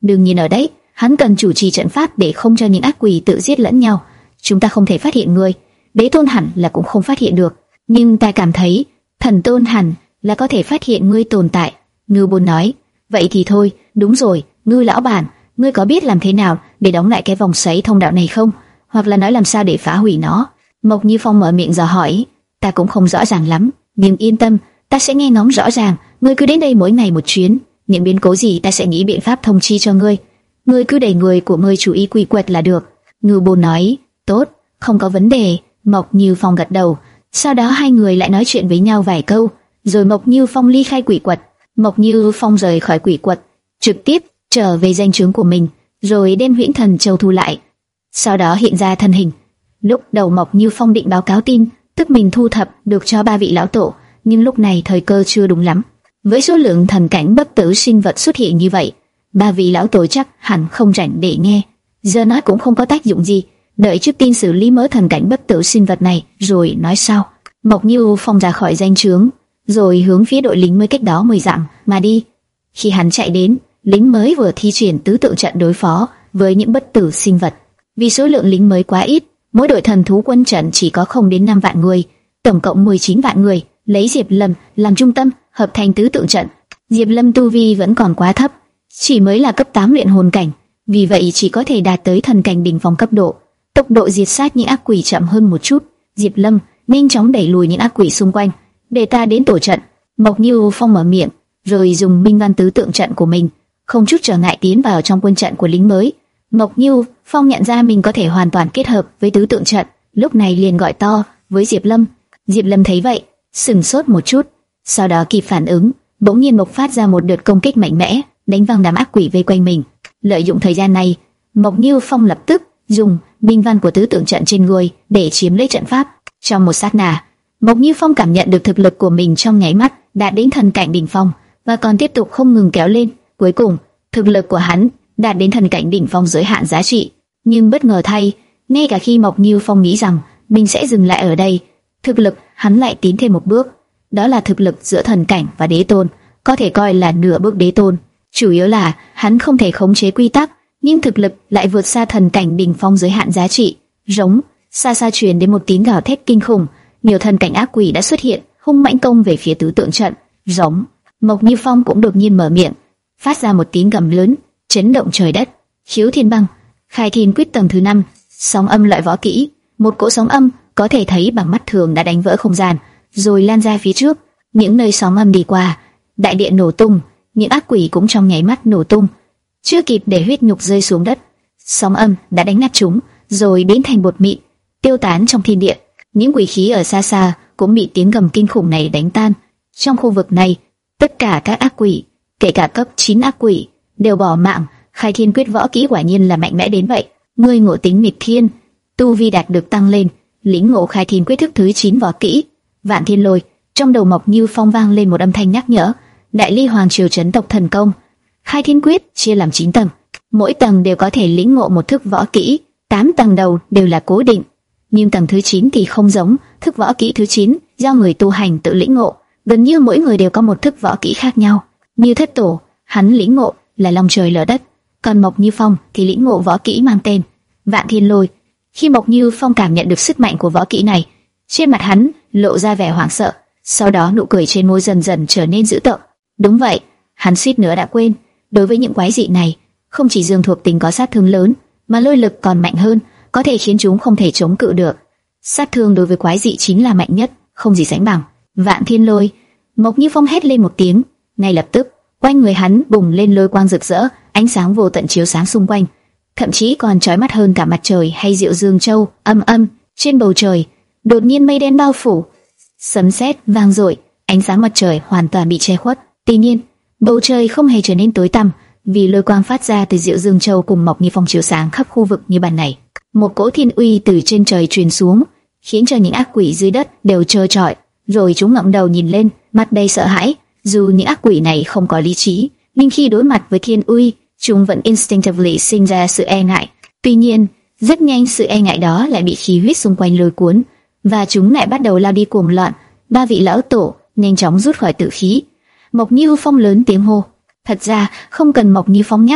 đừng nhìn ở đấy, hắn cần chủ trì trận pháp để không cho những ác quỷ tự giết lẫn nhau. Chúng ta không thể phát hiện ngươi, đế tôn hẳn là cũng không phát hiện được, nhưng ta cảm thấy thần tôn hẳn là có thể phát hiện ngươi tồn tại. Ngưu Bôn nói, vậy thì thôi, đúng rồi, Ngưu lão bản, ngươi có biết làm thế nào để đóng lại cái vòng xoáy thông đạo này không? Hoặc là nói làm sao để phá hủy nó? Mộc Như Phong mở miệng dò hỏi. Ta cũng không rõ ràng lắm, nhưng yên tâm, ta sẽ nghe ngóng rõ ràng. Ngươi cứ đến đây mỗi ngày một chuyến, những biến cố gì ta sẽ nghĩ biện pháp thông chi cho ngươi. Ngươi cứ để người của ngươi chú ý quy quật là được. Ngưu Bôn nói, tốt, không có vấn đề. Mộc Như Phong gật đầu. Sau đó hai người lại nói chuyện với nhau vài câu, rồi Mộc Như Phong ly khai quỷ quật. Mộc Như Phong rời khỏi quỷ quật, trực tiếp trở về danh trướng của mình, rồi đem Huyễn Thần Châu thu lại. Sau đó hiện ra thân hình. Lúc đầu Mộc Như Phong định báo cáo tin tức mình thu thập được cho ba vị lão tổ, nhưng lúc này thời cơ chưa đúng lắm. Với số lượng thần cảnh bất tử sinh vật xuất hiện như vậy, ba vị lão tổ chắc hẳn không rảnh để nghe. Giờ nói cũng không có tác dụng gì, đợi trước tiên xử lý mớ thần cảnh bất tử sinh vật này rồi nói sau. Mộc Như Phong ra khỏi danh trướng, rồi hướng phía đội lính mới cách đó mười dặm mà đi. Khi hắn chạy đến, lính mới vừa thi triển tứ tượng trận đối phó với những bất tử sinh vật. Vì số lượng lính mới quá ít, mỗi đội thần thú quân trận chỉ có không đến năm vạn người, tổng cộng mười chín vạn người, lấy Diệp Lâm làm trung tâm, hợp thành tứ tượng trận. Diệp Lâm tu vi vẫn còn quá thấp, chỉ mới là cấp tám luyện hồn cảnh, vì vậy chỉ có thể đạt tới thần cảnh đỉnh phong cấp độ. Tốc độ diệt sát những ác quỷ chậm hơn một chút. Diệp Lâm nhanh chóng đẩy lùi những ác quỷ xung quanh. Để ta đến tổ trận. Mộc Như Phong mở miệng, rồi dùng minh văn tứ tượng trận của mình, không chút trở ngại tiến vào trong quân trận của lính mới. Mộc Như Phong nhận ra mình có thể hoàn toàn kết hợp với tứ tượng trận, lúc này liền gọi to với Diệp Lâm. Diệp Lâm thấy vậy, sừng sốt một chút, sau đó kịp phản ứng, bỗng nhiên bộc phát ra một đợt công kích mạnh mẽ, đánh văng đám ác quỷ vây quanh mình. Lợi dụng thời gian này, Mộc Như Phong lập tức dùng minh văn của tứ tượng trận trên người để chiếm lấy trận pháp. Trong một sát na, Mộc Như Phong cảm nhận được thực lực của mình trong nháy mắt đạt đến thần cảnh đỉnh phong và còn tiếp tục không ngừng kéo lên. Cuối cùng, thực lực của hắn đạt đến thần cảnh đỉnh phong giới hạn giá trị. Nhưng bất ngờ thay, ngay cả khi Mộc Như Phong nghĩ rằng mình sẽ dừng lại ở đây, thực lực hắn lại tiến thêm một bước. Đó là thực lực giữa thần cảnh và đế tôn, có thể coi là nửa bước đế tôn. Chủ yếu là hắn không thể khống chế quy tắc, nhưng thực lực lại vượt xa thần cảnh đỉnh phong giới hạn giá trị. Giống, xa xa truyền đến một tiếng gào thét kinh khủng, nhiều thần cảnh ác quỷ đã xuất hiện, hung mãnh công về phía tứ tượng trận. Giống, Mộc Như Phong cũng đột nhiên mở miệng, phát ra một tiếng gầm lớn, chấn động trời đất. Khiếu Thiên Băng, Khai Thiên Quyết tầng thứ năm, sóng âm loại võ kỹ. Một cỗ sóng âm có thể thấy bằng mắt thường đã đánh vỡ không gian, rồi lan ra phía trước. Những nơi sóng âm đi qua, đại địa nổ tung, những ác quỷ cũng trong nháy mắt nổ tung. Chưa kịp để huyết nhục rơi xuống đất, sóng âm đã đánh nát chúng, rồi biến thành bột mịn, tiêu tán trong thiên địa. Những quỷ khí ở xa xa cũng bị tiếng gầm kinh khủng này đánh tan. Trong khu vực này, tất cả các ác quỷ, kể cả cấp chín ác quỷ, đều bỏ mạng. Khai Thiên Quyết võ kỹ quả nhiên là mạnh mẽ đến vậy. Ngươi ngộ tính nghịch thiên, tu vi đạt được tăng lên, lĩnh ngộ Khai Thiên Quyết thức thứ chín võ kỹ Vạn Thiên Lôi. Trong đầu Mộc Như Phong vang lên một âm thanh nhắc nhở. Đại Ly Hoàng Triều chấn tộc thần công. Khai Thiên Quyết chia làm chín tầng, mỗi tầng đều có thể lĩnh ngộ một thức võ kỹ. Tám tầng đầu đều là cố định, nhưng tầng thứ chín thì không giống. Thức võ kỹ thứ chín do người tu hành tự lĩnh ngộ, gần như mỗi người đều có một thức võ kỹ khác nhau. Như Thất Tổ, hắn lĩnh ngộ là long trời lở đất, còn Mộc Như Phong thì lĩnh ngộ võ kỹ mang tên Vạn Thiên Lôi. Khi Mộc Như Phong cảm nhận được sức mạnh của võ kỹ này, trên mặt hắn lộ ra vẻ hoảng sợ, sau đó nụ cười trên môi dần dần trở nên dữ tợn. Đúng vậy, hắn suýt nữa đã quên, đối với những quái dị này, không chỉ dương thuộc tính có sát thương lớn, mà lôi lực còn mạnh hơn, có thể khiến chúng không thể chống cự được. Sát thương đối với quái dị chính là mạnh nhất, không gì sánh bằng. Vạn Thiên Lôi. Mộc Như Phong hét lên một tiếng, ngay lập tức, quanh người hắn bùng lên lôi quang rực rỡ, ánh sáng vô tận chiếu sáng xung quanh, thậm chí còn chói mắt hơn cả mặt trời hay Diệu Dương Châu. Âm âm, trên bầu trời, đột nhiên mây đen bao phủ, sấm sét vang dội, ánh sáng mặt trời hoàn toàn bị che khuất. Tuy nhiên, bầu trời không hề trở nên tối tăm, vì lôi quang phát ra từ Diệu Dương Châu cùng Mộc Như Phong chiếu sáng khắp khu vực như ban này. Một cỗ thiên uy từ trên trời truyền xuống, khiến cho những ác quỷ dưới đất đều trơ trọi, rồi chúng ngẩng đầu nhìn lên, mặt đầy sợ hãi. Dù những ác quỷ này không có lý trí, nhưng khi đối mặt với thiên uy, chúng vẫn instinctively sinh ra sự e ngại. Tuy nhiên, rất nhanh sự e ngại đó lại bị khí huyết xung quanh lôi cuốn, và chúng lại bắt đầu lao đi cuồng loạn. Ba vị lão tổ nhanh chóng rút khỏi tử khí. Mộc Như Phong lớn tiếng hô. Thật ra không cần Mộc Như Phong nhắc,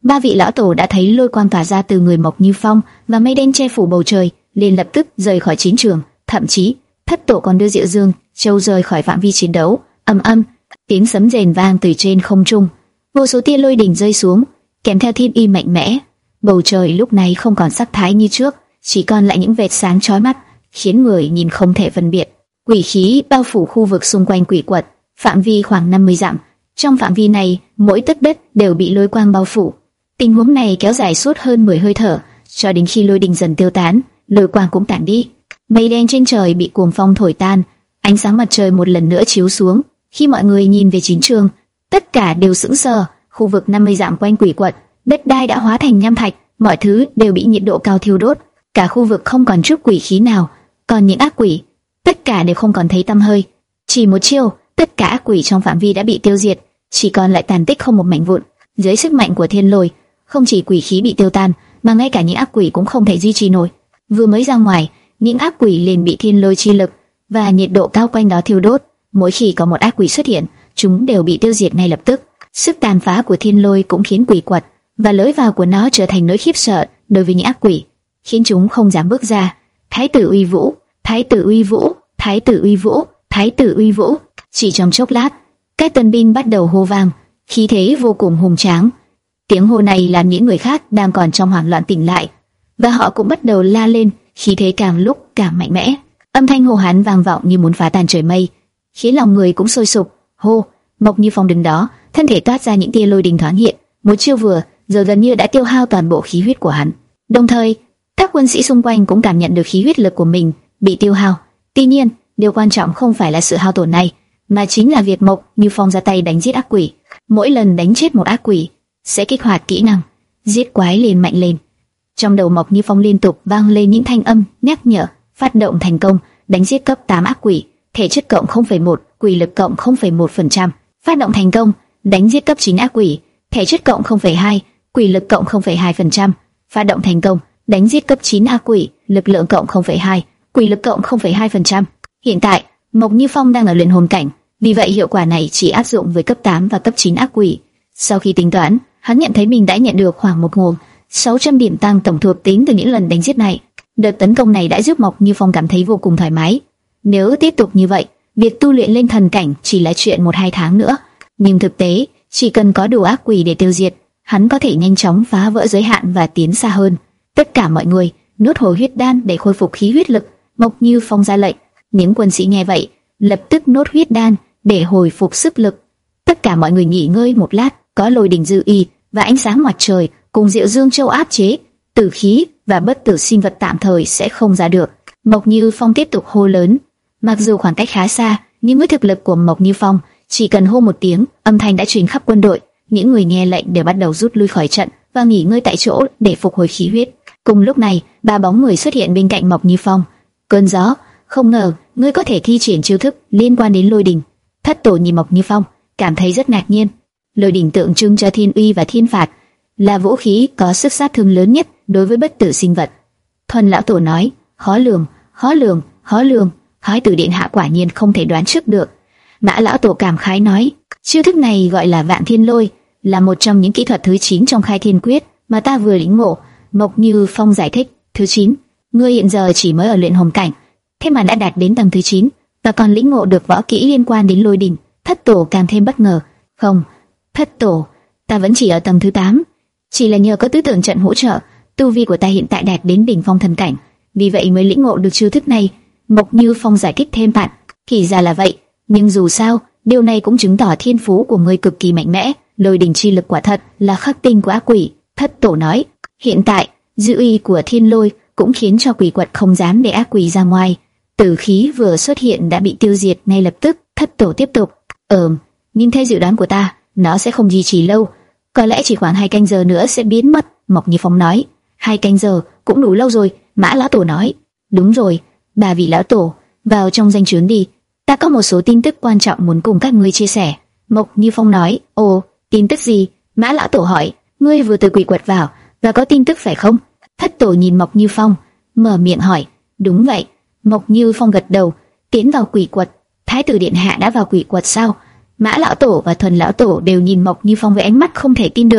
Ba vị lão tổ đã thấy lôi quang tỏa ra từ người Mộc Như Phong và mây đen che phủ bầu trời, liền lập tức rời khỏi chiến trường. Thậm chí thất tổ còn đưa Diệu Dương Châu rời khỏi phạm vi chiến đấu. Ầm ầm, tiếng sấm rền vang từ trên không trung, vô số tia lôi đình rơi xuống, kèm theo thiên uy mạnh mẽ. Bầu trời lúc này không còn sắc thái như trước, chỉ còn lại những vệt sáng chói mắt, khiến người nhìn không thể phân biệt. Quỷ khí bao phủ khu vực xung quanh quỷ quật, phạm vi khoảng năm mươi dặm. Trong phạm vi này, mỗi tấc đất đều bị lôi quang bao phủ. Tình huống này kéo dài suốt hơn mười hơi thở, cho đến khi lôi đình dần tiêu tán, lôi quang cũng tản đi. Mây đen trên trời bị cuồng phong thổi tan, ánh sáng mặt trời một lần nữa chiếu xuống. Khi mọi người nhìn về chiến trường, tất cả đều sững sờ. Khu vực năm mươi dặm quanh quỷ quật, đất đai đã hóa thành nham thạch, mọi thứ đều bị nhiệt độ cao thiêu đốt. Cả khu vực không còn chút quỷ khí nào, còn những ác quỷ, tất cả đều không còn thấy tăm hơi. Chỉ một chiêu, tất cả ác quỷ trong phạm vi đã bị tiêu diệt, chỉ còn lại tàn tích không một mảnh vụn. Dưới sức mạnh của thiên lôi, không chỉ quỷ khí bị tiêu tan, mà ngay cả những ác quỷ cũng không thể duy trì nổi. Vừa mới ra ngoài, những ác quỷ liền bị thiên lôi chi lực và nhiệt độ cao quanh đó thiêu đốt. Mỗi khi có một ác quỷ xuất hiện, chúng đều bị tiêu diệt ngay lập tức. Sức tàn phá của thiên lôi cũng khiến quỷ quật và lối vào của nó trở thành nỗi khiếp sợ đối với những ác quỷ, khiến chúng không dám bước ra. Thái tử uy vũ, thái tử uy vũ, thái tử uy vũ, thái tử uy vũ. Chỉ trong chốc lát, các tân binh bắt đầu hô vang, khí thế vô cùng hùng tráng. Tiếng hô này làm những người khác đang còn trong hoảng loạn tỉnh lại, và họ cũng bắt đầu la lên, khí thế càng lúc càng mạnh mẽ. Âm thanh hô hán vang vọng như muốn phá tan trời mây, khiến lòng người cũng sôi sục. Hô! Mộc Như Phong đứng đó, thân thể toát ra những tia lôi đình thoáng hiện, một chiêu vừa, giờ gần như đã tiêu hao toàn bộ khí huyết của hắn. Đồng thời, các quân sĩ xung quanh cũng cảm nhận được khí huyết lực của mình bị tiêu hao. Tuy nhiên, điều quan trọng không phải là sự hao tổn này, mà chính là việc Mộc Như Phong ra tay đánh giết ác quỷ. Mỗi lần đánh chết một ác quỷ, sẽ kích hoạt kỹ năng giết quái liền mạnh lên. Trong đầu Mộc Như Phong liên tục vang lên những thanh âm nhắc nhở: phát động thành công, đánh giết cấp tám ác quỷ, thể chất cộng không phẩy một, quỷ lực cộng không phẩy một phần trăm. Phát động thành công, đánh giết cấp chín ác quỷ, thể chất cộng không phẩy hai, quỷ lực cộng không phẩy hai phần trăm. Phát động thành công, đánh giết cấp chín ác quỷ, lực lượng cộng không phẩy hai, quỷ lực cộng không phẩy hai phần trăm. Hiện tại, Mộc Như Phong đang ở luyện hồn cảnh, vì vậy hiệu quả này chỉ áp dụng với cấp tám và cấp chín ác quỷ. Sau khi tính toán, hắn nhận thấy mình đã nhận được khoảng một nghìn sáu trăm điểm tăng tổng thuộc tính từ những lần đánh giết này. Đợt tấn công này đã giúp Mộc Như Phong cảm thấy vô cùng thoải mái. Nếu tiếp tục như vậy, việc tu luyện lên thần cảnh chỉ là chuyện một hai tháng nữa. Nhưng thực tế, chỉ cần có đủ ác quỷ để tiêu diệt, hắn có thể nhanh chóng phá vỡ giới hạn và tiến xa hơn. Tất cả mọi người nuốt hồi huyết đan để khôi phục khí huyết lực. Mộc Như Phong ra lệnh, những quân sĩ nghe vậy lập tức nuốt huyết đan để hồi phục sức lực. Tất cả mọi người nghỉ ngơi một lát. Có lôi đình dư y và ánh sáng mặt trời cùng Diệu Dương Châu áp chế, tử khí và bất tử sinh vật tạm thời sẽ không ra được. Mộc Như Phong tiếp tục hô lớn. Mặc dù khoảng cách khá xa, nhưng với thực lực của Mộc Như Phong, chỉ cần hô một tiếng, âm thanh đã truyền khắp quân đội. Những người nghe lệnh đều bắt đầu rút lui khỏi trận và nghỉ ngơi tại chỗ để phục hồi khí huyết. Cùng lúc này, ba bóng người xuất hiện bên cạnh Mộc Như Phong. Cơn gió, không ngờ ngươi có thể thi triển chiêu thức liên quan đến lôi đình. Thất tổ nhìn Mộc Như Phong, cảm thấy rất ngạc nhiên. Lôi đỉnh tượng trưng cho thiên uy và thiên phạt, là vũ khí có sức sát thương lớn nhất đối với bất tử sinh vật. Thuần lão tổ nói, khó lường, khó lường, khó lường, Thái tử điện hạ quả nhiên không thể đoán trước được. Mã lão tổ cảm khái nói, chiêu thức này gọi là Vạn Thiên Lôi, là một trong những kỹ thuật thứ chín trong Khai Thiên Quyết mà ta vừa lĩnh ngộ. Mộc Như Phong giải thích, thứ chín, ngươi hiện giờ chỉ mới ở luyện hồn cảnh, thế mà đã đạt đến tầng thứ chín, và còn lĩnh ngộ được võ kỹ liên quan đến lôi đình. Thất tổ càng thêm bất ngờ, không. Thất tổ, ta vẫn chỉ ở tầng thứ tám, chỉ là nhờ có tứ tượng trận hỗ trợ, tu vi của ta hiện tại đạt đến đỉnh phong thần cảnh, vì vậy mới lĩnh ngộ được chiêu thức này. Mộc Như Phong giải thích thêm bạn, thì ra là vậy, nhưng dù sao, điều này cũng chứng tỏ thiên phú của ngươi cực kỳ mạnh mẽ, lôi đình chi lực quả thật là khắc tinh của ác quỷ. Thất tổ nói, hiện tại, dư uy của thiên lôi cũng khiến cho quỷ quật không dám để ác quỷ ra ngoài. Tử khí vừa xuất hiện đã bị tiêu diệt ngay lập tức. Thất tổ tiếp tục, ừm, nhưng theo dự đoán của ta, nó sẽ không duy trì lâu, có lẽ chỉ khoảng hai canh giờ nữa sẽ biến mất. Mộc Như Phong nói, hai canh giờ cũng đủ lâu rồi. Mã lão tổ nói, đúng rồi, bà vị lão tổ, vào trong danh trướng đi, ta có một số tin tức quan trọng muốn cùng các ngươi chia sẻ. Mộc Như Phong nói, ồ, tin tức gì? Mã lão tổ hỏi, ngươi vừa từ quỷ quật vào, và có tin tức phải không? Thất tổ nhìn Mộc Như Phong, mở miệng hỏi, đúng vậy. Mộc Như Phong gật đầu, tiến vào quỷ quật. Thái tử điện hạ đã vào quỷ quật sao? Mã lão tổ và Thuần lão tổ đều nhìn Mộc Như Phong với ánh mắt không thể tin được.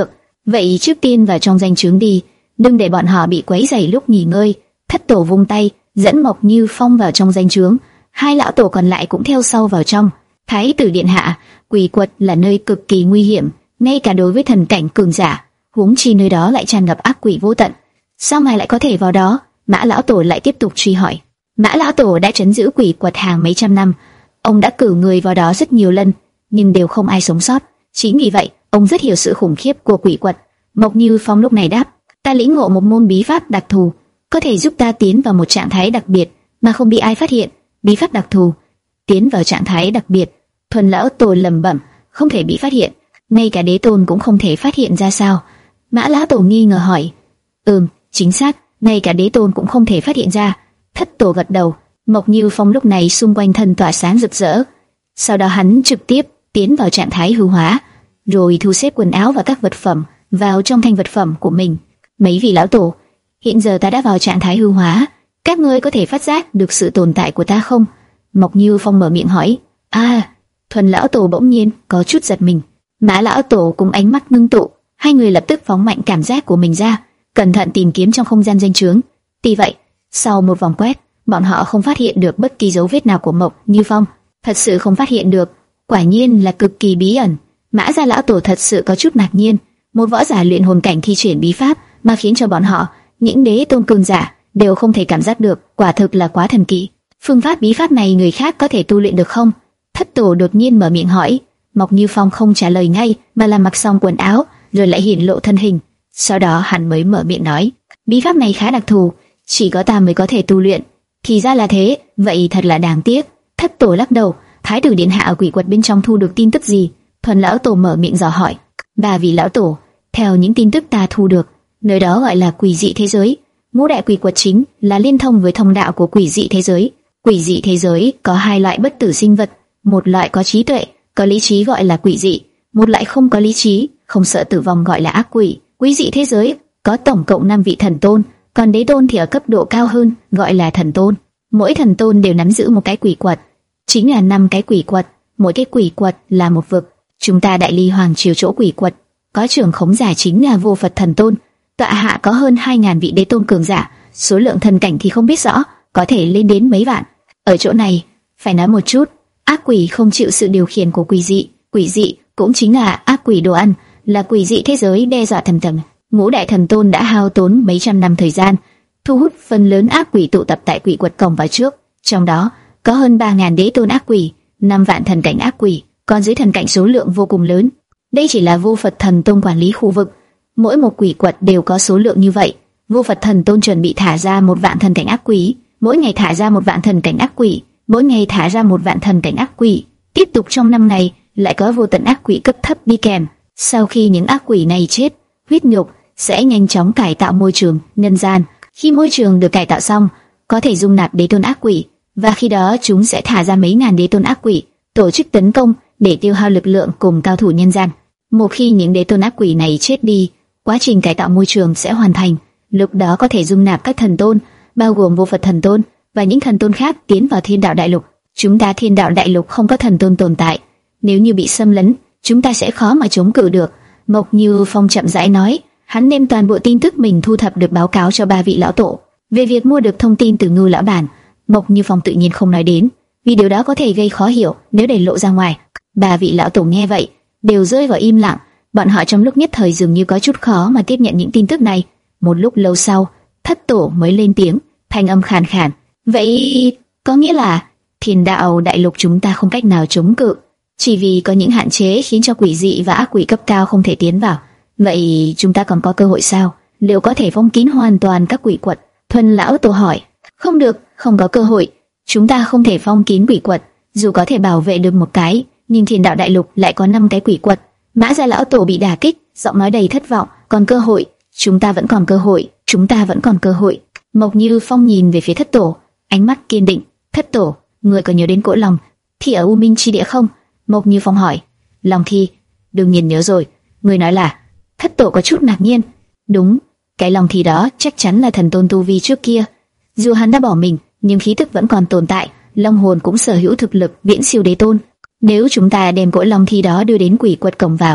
Vậy trước tiên vào trong danh trướng đi, đừng để bọn họ bị quấy rầy lúc nghỉ ngơi. Thất tổ vung tay, dẫn Mộc Như Phong vào trong danh trướng, hai lão tổ còn lại cũng theo sau vào trong. Thái tử điện hạ, quỷ quật là nơi cực kỳ nguy hiểm, ngay cả đối với thần cảnh cường giả, huống chi nơi đó lại tràn ngập ác quỷ vô tận. Sao ngài lại có thể vào đó? Mã lão tổ lại tiếp tục truy hỏi. Mã lão tổ đã trấn giữ quỷ quật hàng mấy trăm năm, ông đã cử người vào đó rất nhiều lần, nhưng đều không ai sống sót. Chính vì vậy, ông rất hiểu sự khủng khiếp của quỷ quật. Mộc Như Phong lúc này đáp: ta lĩnh ngộ một môn bí pháp đặc thù, có thể giúp ta tiến vào một trạng thái đặc biệt mà không bị ai phát hiện. Bí pháp đặc thù, tiến vào trạng thái đặc biệt. Thuần lão tổ lẩm bẩm, không thể bị phát hiện, ngay cả đế tôn cũng không thể phát hiện ra sao? Mã lão tổ nghi ngờ hỏi. Ừm, chính xác, ngay cả đế tôn cũng không thể phát hiện ra. Thất tổ gật đầu. Mộc Như Phong lúc này xung quanh thân tỏa sáng rực rỡ. Sau đó hắn trực tiếp tiến vào trạng thái hư hóa, rồi thu xếp quần áo và các vật phẩm vào trong thanh vật phẩm của mình. Mấy vị lão tổ, hiện giờ ta đã vào trạng thái hư hóa, các ngươi có thể phát giác được sự tồn tại của ta không? Mộc Như Phong mở miệng hỏi. À, Thuần lão tổ bỗng nhiên có chút giật mình. Mã lão tổ cùng ánh mắt ngưng tụ, hai người lập tức phóng mạnh cảm giác của mình ra, cẩn thận tìm kiếm trong không gian danh trướng. Tuy vậy, sau một vòng quét, bọn họ không phát hiện được bất kỳ dấu vết nào của Mộc Như Phong. Thật sự không phát hiện được, quả nhiên là cực kỳ bí ẩn. Mã gia lão tổ thật sự có chút ngạc nhiên, một võ giả luyện hồn cảnh thi triển bí pháp mà khiến cho bọn họ, những đế tôn cường giả đều không thể cảm giác được, quả thực là quá thần kỳ. Phương pháp bí pháp này người khác có thể tu luyện được không? Thất tổ đột nhiên mở miệng hỏi. Mộc Như Phong không trả lời ngay, mà là mặc xong quần áo, rồi lại hiển lộ thân hình. Sau đó hắn mới mở miệng nói, bí pháp này khá đặc thù, chỉ có ta mới có thể tu luyện. Thì ra là thế, vậy thật là đáng tiếc. Thất tổ lắc đầu. Thái tử điện hạ ở quỷ quật bên trong thu được tin tức gì? Thuần lão tổ mở miệng dò hỏi. Ba vị lão tổ, theo những tin tức ta thu được, nơi đó gọi là quỷ dị thế giới. Ngũ đại quỷ quật chính là liên thông với thông đạo của quỷ dị thế giới. Quỷ dị thế giới có hai loại bất tử sinh vật, một loại có trí tuệ, có lý trí gọi là quỷ dị, một loại không có lý trí, không sợ tử vong gọi là ác quỷ. Quỷ dị thế giới có tổng cộng năm vị thần tôn, còn đế tôn thì ở cấp độ cao hơn, gọi là thần tôn. Mỗi thần tôn đều nắm giữ một cái quỷ quật, chính là năm cái quỷ quật, mỗi cái quỷ quật là một vực. Chúng ta Đại Ly Hoàng triều chỗ quỷ quật có trưởng khống giả chính là Vô Phật thần tôn, tọa hạ có hơn hai ngàn vị đế tôn cường giả, số lượng thần cảnh thì không biết rõ, có thể lên đến mấy vạn. Ở chỗ này, phải nói một chút, ác quỷ không chịu sự điều khiển của quỷ dị, quỷ dị cũng chính là ác quỷ đồ ăn, là quỷ dị thế giới đe dọa thần tầng. Ngũ đại thần tôn đã hao tốn mấy trăm năm thời gian, thu hút phần lớn ác quỷ tụ tập tại quỷ quật cổng vào trước, trong đó có hơn ba ngàn đế tôn ác quỷ, năm vạn thần cảnh ác quỷ, còn dưới thần cảnh số lượng vô cùng lớn. Đây chỉ là Vô Phật thần tôn quản lý khu vực, mỗi một quỷ quật đều có số lượng như vậy. Vô Phật thần tôn chuẩn bị thả ra một vạn thần cảnh ác quỷ, mỗi ngày thả ra một vạn thần cảnh ác quỷ, mỗi ngày thả ra một vạn thần cảnh ác quỷ. Tiếp tục trong năm ngày lại có vô tận ác quỷ cấp thấp đi kèm. Sau khi những ác quỷ này chết, huyết nhục sẽ nhanh chóng cải tạo môi trường nhân gian. Khi môi trường được cải tạo xong, có thể dung nạp đế tôn ác quỷ, và khi đó chúng sẽ thả ra mấy ngàn đế tôn ác quỷ, tổ chức tấn công để tiêu hao lực lượng cùng cao thủ nhân gian. Một khi những đế tôn ác quỷ này chết đi, quá trình cải tạo môi trường sẽ hoàn thành, lúc đó có thể dung nạp các thần tôn, bao gồm Vô Phật thần tôn và những thần tôn khác tiến vào Thiên Đạo Đại Lục. Chúng ta Thiên Đạo Đại Lục không có thần tôn tồn tại, nếu như bị xâm lấn, chúng ta sẽ khó mà chống cự được. Mộc Như Phong chậm rãi nói, hắn đem toàn bộ tin tức mình thu thập được báo cáo cho ba vị lão tổ. Về việc mua được thông tin từ Ngưu lão bản, Mộc Như Phong tự nhiên không nói đến, vì điều đó có thể gây khó hiểu nếu để lộ ra ngoài. Ba vị lão tổ nghe vậy đều rơi vào im lặng, bọn họ trong lúc nhất thời dường như có chút khó mà tiếp nhận những tin tức này. Một lúc lâu sau, Thất tổ mới lên tiếng, thanh âm khàn khàn, vậy có nghĩa là Thiên Đạo Đại Lục chúng ta không cách nào chống cự, chỉ vì có những hạn chế khiến cho quỷ dị và ác quỷ cấp cao không thể tiến vào. Vậy chúng ta còn có cơ hội sao? Liệu có thể phong kín hoàn toàn các quỷ quật? Thuần lão tổ hỏi. Không được, không có cơ hội. Chúng ta không thể phong kín quỷ quật, dù có thể bảo vệ được một cái, nhưng Thiên Đạo Đại Lục lại có năm cái quỷ quật. Mã gia lão tổ bị đả kích, giọng nói đầy thất vọng. Còn cơ hội, chúng ta vẫn còn cơ hội, chúng ta vẫn còn cơ hội. Mộc Như Phong nhìn về phía Thất tổ, ánh mắt kiên định. Thất tổ, người có nhớ đến cõi lòng thì ở U Minh chi địa không? Mộc Như Phong hỏi. Lòng thi, đương nhiên nhớ rồi. Người nói là? Thất tổ có chút ngạc nhiên. Đúng, cái lòng thi đó chắc chắn là thần tôn tu vi trước kia. Dù hắn đã bỏ mình, nhưng khí tức vẫn còn tồn tại, long hồn cũng sở hữu thực lực viễn siêu đế tôn. Nếu chúng ta đem cõi long thi đó đưa đến quỷ quật cổng vào,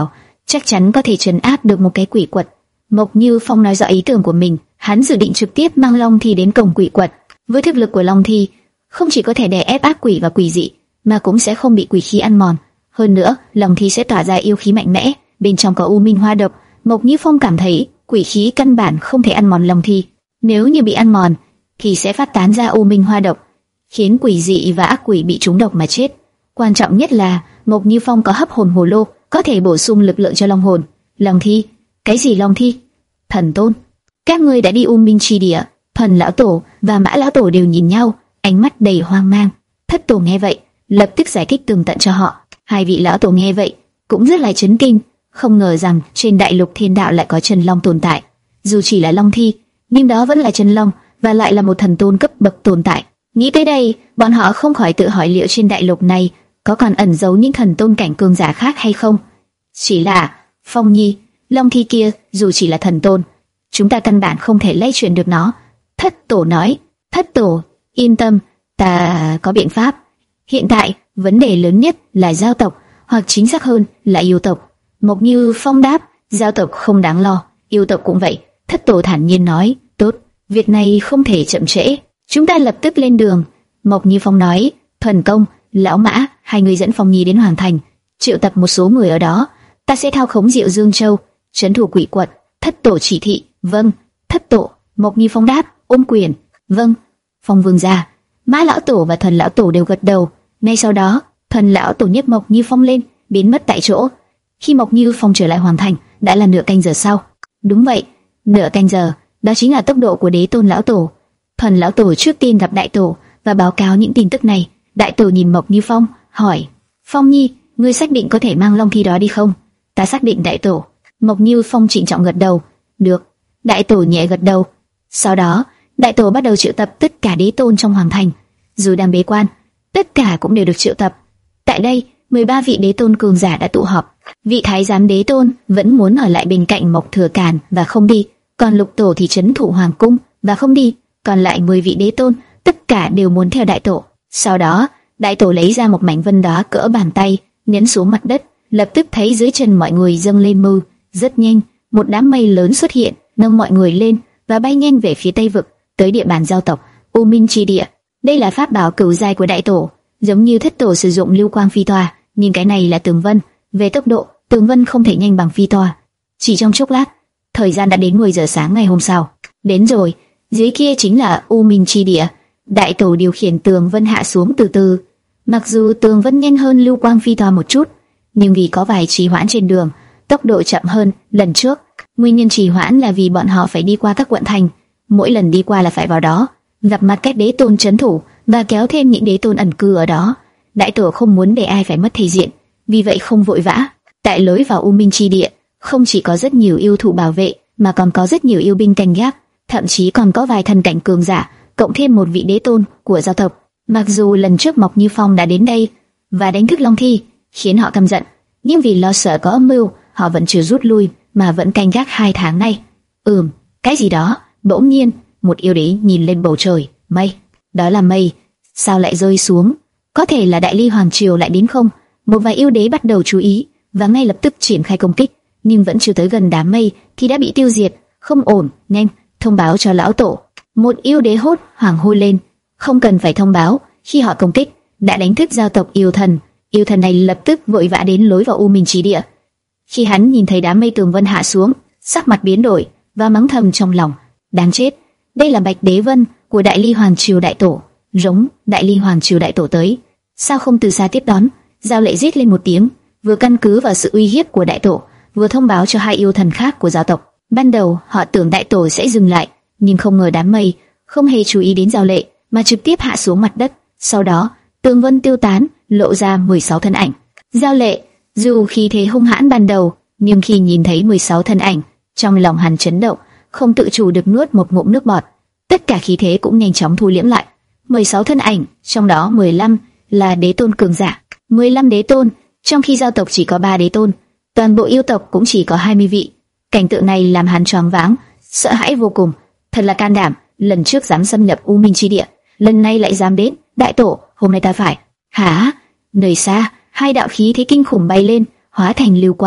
chắc chắn có thể trấn áp được một cái quỷ quật. Mộc Như Phong nói rõ ý tưởng của mình, hắn dự định trực tiếp mang Long Thi đến cổng quỷ quật. Với thực lực của Long Thi, không chỉ có thể đè ép ác quỷ và quỷ dị, mà cũng sẽ không bị quỷ khí ăn mòn. Hơn nữa, Long Thi sẽ tỏa ra yêu khí mạnh mẽ, bên trong có u minh hoa độc. Mộc Như Phong cảm thấy quỷ khí căn bản không thể ăn mòn Long Thi. Nếu như bị ăn mòn, thì sẽ phát tán ra u minh hoa độc, khiến quỷ dị và ác quỷ bị trúng độc mà chết. Quan trọng nhất là Mộc Như Phong có hấp hồn hồ lô, có thể bổ sung lực lượng cho long hồn. Long Thi? Cái gì Long Thi? Thần tôn? Các ngươi đã đi U Minh Chi Địa? Thần lão tổ và Mã lão tổ đều nhìn nhau, ánh mắt đầy hoang mang. Thất tổ nghe vậy, lập tức giải thích tường tận cho họ. Hai vị lão tổ nghe vậy cũng rất là chấn kinh, không ngờ rằng trên đại lục thiên đạo lại có chân long tồn tại. Dù chỉ là Long Thi, nhưng đó vẫn là chân long và lại là một thần tôn cấp bậc tồn tại. Nghĩ tới đây, bọn họ không khỏi tự hỏi liệu trên đại lục này có còn ẩn giấu những thần tôn cảnh cường giả khác hay không. Chỉ là Phong Nhi, Long Thi kia dù chỉ là thần tôn, chúng ta căn bản không thể lay chuyển được nó. Thất tổ nói. Thất tổ, yên tâm, ta có biện pháp. Hiện tại, vấn đề lớn nhất là giao tộc, hoặc chính xác hơn là yêu tộc. Mộc Như Phong đáp, giao tộc không đáng lo, yêu tộc cũng vậy. Thất tổ thản nhiên nói, tốt, việc này không thể chậm trễ, chúng ta lập tức lên đường. Mộc Như Phong nói, Thuần Công, Lão Mã, hai người dẫn Phong Nhi đến Hoàng Thành, triệu tập một số người ở đó, ta sẽ thao khống Diệu Dương Châu, trấn thủ quỷ quật. Thất tổ chỉ thị, vâng. Thất tổ. Mộc Như Phong đáp, ôm quyền, vâng. Phong Vương gia, Mã lão tổ và Thần lão tổ đều gật đầu. Ngay sau đó, Thần lão tổ nhấc Mộc Như Phong lên, biến mất tại chỗ. Khi Mộc Như Phong trở lại Hoàng Thành, đã là nửa canh giờ sau. Đúng vậy, nửa canh giờ, đó chính là tốc độ của Đế Tôn lão tổ. Thần lão tổ trước tiên gặp đại tổ và báo cáo những tin tức này. Đại tổ nhìn Mộc Như Phong, hỏi, Phong Nhi, ngươi xác định có thể mang Long Thi đó đi không? Ta xác định, đại tổ. Mộc Như Phong trịnh trọng gật đầu. Được. Đại tổ nhẹ gật đầu. Sau đó, đại tổ bắt đầu triệu tập tất cả đế tôn trong Hoàng Thành. Dù đang bế quan, tất cả cũng đều được triệu tập. Tại đây, mười ba vị đế tôn cường giả đã tụ họp. Vị thái giám đế tôn vẫn muốn ở lại bên cạnh Mộc Thừa Càn và không đi, còn lục tổ thì trấn thủ hoàng cung và không đi. Còn lại mười vị đế tôn, tất cả đều muốn theo đại tổ. Sau đó, đại tổ lấy ra một mảnh vân đá cỡ bàn tay, nhấn xuống mặt đất, lập tức thấy dưới chân mọi người dâng lên mưa. Rất nhanh, một đám mây lớn xuất hiện, nâng mọi người lên và bay nhanh về phía tây vực, tới địa bàn giao tộc U Minh Chi Địa. Đây là pháp bảo cửu giai của đại tổ, giống như thất tổ sử dụng lưu quang phi toa, nhưng cái này là tường vân. Về tốc độ, tường vân không thể nhanh bằng phi toa. Chỉ trong chốc lát, thời gian đã đến mười giờ sáng ngày hôm sau. Đến rồi, dưới kia chính là U Minh Chi Địa. Đại tổ điều khiển tường vân hạ xuống từ từ. Mặc dù tường vân nhanh hơn lưu quang phi toa một chút, nhưng vì có vài trì hoãn trên đường, tốc độ chậm hơn lần trước. Nguyên nhân trì hoãn là vì bọn họ phải đi qua các quận thành, mỗi lần đi qua là phải vào đó gặp mặt các đế tôn trấn thủ và kéo thêm những đế tôn ẩn cư ở đó. Đại tổ không muốn để ai phải mất thể diện, vì vậy không vội vã. Tại lối vào U Minh Chi Địa, không chỉ có rất nhiều yêu thú bảo vệ, mà còn có rất nhiều yêu binh canh gác, thậm chí còn có vài thần cảnh cường giả, cộng thêm một vị đế tôn của giao tộc. Mặc dù lần trước Mộc Như Phong đã đến đây và đánh thức Long Thi, khiến họ căm giận, nhưng vì lo sợ có âm mưu, họ vẫn chưa rút lui mà vẫn canh gác hai tháng nay. Ừm, cái gì đó? Bỗng nhiên, một yêu đế nhìn lên bầu trời, mây, đó là mây, sao lại rơi xuống? Có thể là Đại Ly Hoàng Triều lại đến không? Một vài yêu đế bắt đầu chú ý và ngay lập tức triển khai công kích, nhưng vẫn chưa tới gần đám mây thì đã bị tiêu diệt. Không ổn, nhanh thông báo cho lão tổ. Một yêu đế hốt hoảng hô lên. Không cần phải thông báo, khi họ công kích đã đánh thức giao tộc yêu thần. Yêu thần này lập tức vội vã đến lối vào U Minh Chi Địa. Khi hắn nhìn thấy đám mây tường vân hạ xuống, sắc mặt biến đổi và mắng thầm trong lòng, đáng chết, đây là Bạch Đế Vân của Đại Ly Hoàng Triều đại tổ. Rống, Đại Ly Hoàng Triều đại tổ tới, sao không từ xa tiếp đón? Giao Lệ rít lên một tiếng, vừa căn cứ vào sự uy hiếp của đại tổ, vừa thông báo cho hai yêu thần khác của gia tộc. Ban đầu họ tưởng đại tổ sẽ dừng lại, nhưng không ngờ đám mây không hề chú ý đến Giao Lệ, mà trực tiếp hạ xuống mặt đất. Sau đó, tường vân tiêu tán, lộ ra mười sáu thân ảnh. Giao Lệ, dù khí thế hung hãn ban đầu, nhưng khi nhìn thấy mười sáu thân ảnh, trong lòng hắn chấn động, không tự chủ được nuốt một ngụm nước bọt. Tất cả khí thế cũng nhanh chóng thu liễm lại. mười sáu thân ảnh, trong đó mười lăm là đế tôn cường giả, mười lăm đế tôn, trong khi giao tộc chỉ có ba đế tôn, toàn bộ yêu tộc cũng chỉ có hai mươi vị. Cảnh tượng này làm hắn choáng váng, sợ hãi vô cùng. Thật là can đảm, lần trước dám xâm nhập U Minh Chi Địa, lần này lại dám đến. Đại tổ, hôm nay ta phải. Hả? Nơi xa, hai đạo khí thế kinh khủng bay lên, hóa thành lưu quang,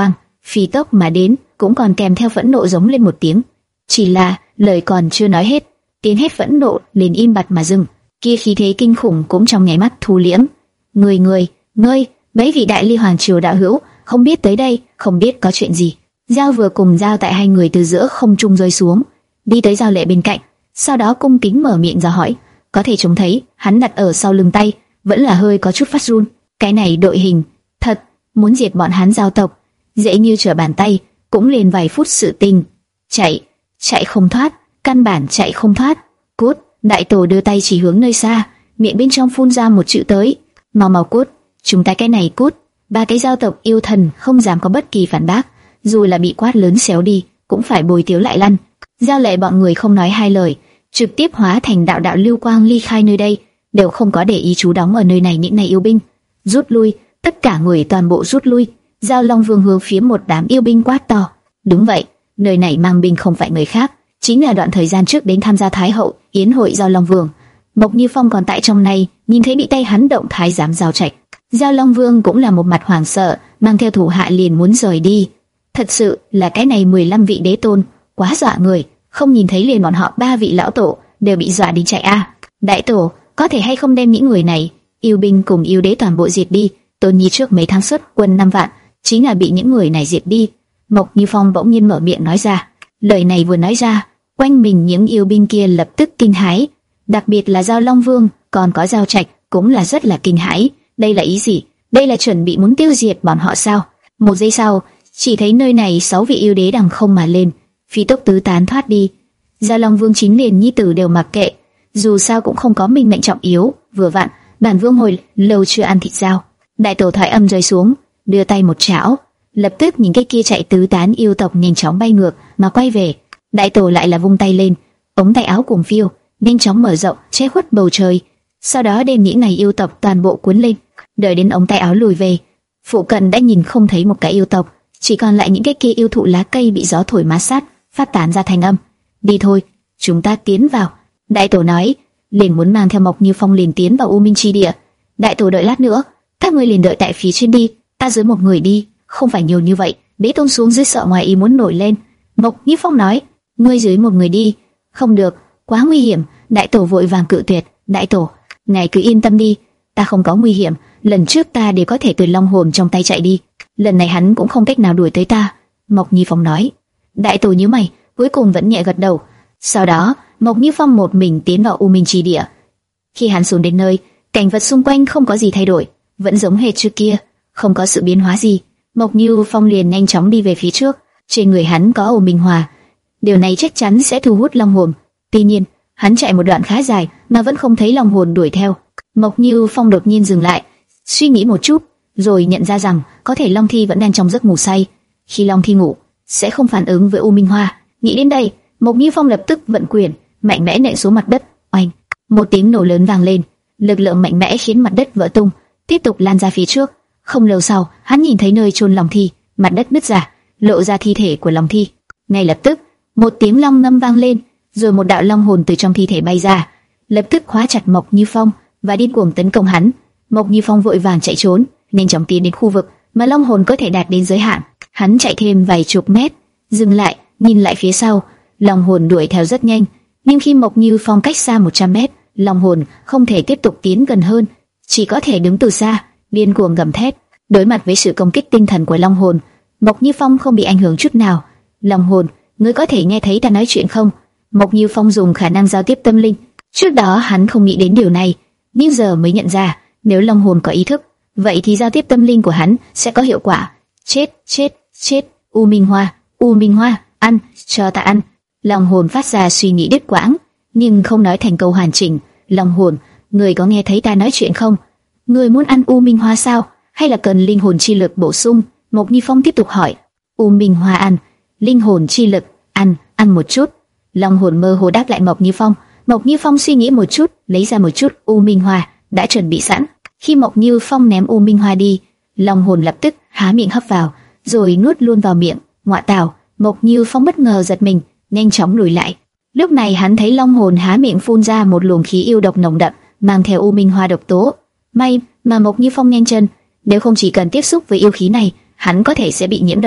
phi tốc mà đến, cũng còn kèm theo phẫn nộ giống lên một tiếng. Chỉ là lời còn chưa nói hết, tiếng hét phẫn nộ liền im bặt mà dừng. Kia khí thế kinh khủng cũng trong nháy mắt thu liễm. Người người, ngươi, mấy vị đại ly hoàng triều đạo hữu, không biết tới đây, không biết có chuyện gì. Dao vừa cùng dao tại hai người từ giữa không trung rơi xuống, đi tới Dao Lệ bên cạnh, sau đó cung kính mở miệng ra hỏi. Có thể trông thấy hắn đặt ở sau lưng tay vẫn là hơi có chút phát run. Cái này đội hình thật muốn diệt bọn hắn Dao tộc dễ như trở bàn tay, cũng liền vài phút sự tình. Chạy, chạy không thoát, căn bản chạy không thoát. Cút! Đại tổ đưa tay chỉ hướng nơi xa, miệng bên trong phun ra một chữ tới. Mau mau cút! Chúng ta cái này cút! Ba cái Dao tộc yêu thần không dám có bất kỳ phản bác, dù là bị quát lớn xéo đi, cũng phải bồi tiếu lại lăn. Dao Lệ bọn người không nói hai lời, trực tiếp hóa thành đạo đạo lưu quang ly khai nơi đây, đều không có để ý chú đóng ở nơi này những này yêu binh. Rút lui! Tất cả người toàn bộ rút lui. Dao Long Vương hướng phía một đám yêu binh quát to. Đúng vậy, nơi này mang binh không phải người khác, chính là đoạn thời gian trước đến tham gia Thái hậu yến hội Dao Long Vương. Mộc Như Phong còn tại trong này, nhìn thấy bị tay hắn động thái giám Dao Trạch. Dao Long Vương cũng là một mặt hoảng sợ, mang theo thủ hạ liền muốn rời đi. Thật sự là cái này mười lăm vị đế tôn quá dọa người, không nhìn thấy liền bọn họ ba vị lão tổ đều bị dọa đi chạy a. À, đại tổ, có thể hay không đem những người này yêu binh cùng yêu đế toàn bộ diệt đi? Tôn Nhi trước mấy tháng xuất quân năm vạn, chính là bị những người này diệt đi. Mộc Như Phong bỗng nhiên mở miệng nói ra. Lời này vừa nói ra, quanh mình những yêu binh kia lập tức kinh hãi, đặc biệt là Dao Long Vương, còn có Dao Trạch cũng là rất là kinh hãi. Đây là ý gì? Đây là chuẩn bị muốn tiêu diệt bọn họ sao? Một giây sau, chỉ thấy nơi này sáu vị yêu đế đằng không mà lên, phi tốc tứ tán thoát đi. Dao Long Vương chính liền nhi tử đều mặc kệ, dù sao cũng không có mình mệnh trọng yếu. Vừa vặn, bản vương hồi lâu chưa ăn thịt dao. Đại tổ thoại âm rơi xuống, đưa tay một chảo, lập tức những cái kia chạy tứ tán yêu tộc nhanh chóng bay ngược mà quay về. Đại tổ lại là vung tay lên, ống tay áo cuồng phiêu, nhanh chóng mở rộng, che khuất bầu trời. Sau đó đem những này yêu tộc toàn bộ cuốn lên. Đợi đến ống tay áo lùi về, phụ cận đã nhìn không thấy một cái yêu tộc, chỉ còn lại những cái kia yêu thụ lá cây bị gió thổi ma sát, phát tán ra thành âm. Đi thôi, chúng ta tiến vào. Đại tổ nói, liền muốn mang theo Mộc Như Phong liền tiến vào U Minh Chi Địa. Đại tổ đợi lát nữa, các ngươi liền đợi tại phía trên đi, ta dưới một người đi, không phải nhiều như vậy. Đế tôn xuống dưới sợ ngoài ý muốn nổi lên. Mộc Như Phong nói, ngươi dưới một người đi. Không được, quá nguy hiểm. Đại tổ vội vàng cự tuyệt. Đại tổ, ngài cứ yên tâm đi, ta không có nguy hiểm. Lần trước ta đều có thể từ long hồn trong tay chạy đi, lần này hắn cũng không cách nào đuổi tới ta. Mộc Như Phong nói. Đại tổ nhíu mày, cuối cùng vẫn nhẹ gật đầu. Sau đó, Mộc Như Phong một mình tiến vào U Minh Chi Địa. Khi hắn xuống đến nơi, cảnh vật xung quanh không có gì thay đổi, vẫn giống hệt trước kia, không có sự biến hóa gì. Mộc Như Phong liền nhanh chóng đi về phía trước. Trên người hắn có U Minh Hòa, điều này chắc chắn sẽ thu hút long hồn. Tuy nhiên, hắn chạy một đoạn khá dài mà vẫn không thấy long hồn đuổi theo. Mộc Như Phong đột nhiên dừng lại, suy nghĩ một chút, rồi nhận ra rằng có thể long thi vẫn đang trong giấc ngủ say. Khi long thi ngủ, sẽ không phản ứng với U Minh Hoa. Nghĩ đến đây, Mộc Như Phong lập tức vận quyền, mạnh mẽ nện xuống mặt đất. Oanh! Một tiếng nổ lớn vang lên, lực lượng mạnh mẽ khiến mặt đất vỡ tung, tiếp tục lan ra phía trước. Không lâu sau, hắn nhìn thấy nơi chôn long thi, mặt đất nứt ra, lộ ra thi thể của long thi. Ngay lập tức, một tiếng long ngâm vang lên, rồi một đạo long hồn từ trong thi thể bay ra, lập tức khóa chặt Mộc Như Phong và điên cuồng tấn công hắn. Mộc Như Phong vội vàng chạy trốn, nhanh chóng tiến đến khu vực mà long hồn có thể đạt đến giới hạn. Hắn chạy thêm vài chục mét, dừng lại, nhìn lại phía sau, long hồn đuổi theo rất nhanh, nhưng khi Mộc Như Phong cách xa một trăm mét, long hồn không thể tiếp tục tiến gần hơn, chỉ có thể đứng từ xa, điên cuồng gầm thét. Đối mặt với sự công kích tinh thần của long hồn, Mộc Như Phong không bị ảnh hưởng chút nào. Long hồn, ngươi có thể nghe thấy ta nói chuyện không? Mộc Như Phong dùng khả năng giao tiếp tâm linh. Trước đó hắn không nghĩ đến điều này, nhưng giờ mới nhận ra, nếu long hồn có ý thức, vậy thì giao tiếp tâm linh của hắn sẽ có hiệu quả. Chết, chết, chết! U Minh Hoa, U Minh Hoa, ăn, cho ta ăn! Long hồn phát ra suy nghĩ đứt quãng, nhưng không nói thành câu hoàn chỉnh. Long hồn, ngươi có nghe thấy ta nói chuyện không? Ngươi muốn ăn U Minh Hoa sao? Hay là cần linh hồn chi lực bổ sung? Mộc Như Phong tiếp tục hỏi. U Minh Hoa ăn, linh hồn chi lực ăn, ăn một chút. Long hồn mơ hồ đáp lại Mộc Như Phong. Mộc Như Phong suy nghĩ một chút, lấy ra một chút U Minh Hoa đã chuẩn bị sẵn. Khi Mộc Như Phong ném U Minh Hoa đi, long hồn lập tức há miệng hấp vào, rồi nuốt luôn vào miệng. Ngoại tào! Mộc Như Phong bất ngờ giật mình, nhanh chóng lùi lại. Lúc này hắn thấy long hồn há miệng phun ra một luồng khí yêu độc nồng đậm, mang theo U Minh Hoa độc tố. May mà Mộc Như Phong nhanh chân, nếu không chỉ cần tiếp xúc với yêu khí này, hắn có thể sẽ bị nhiễm độc.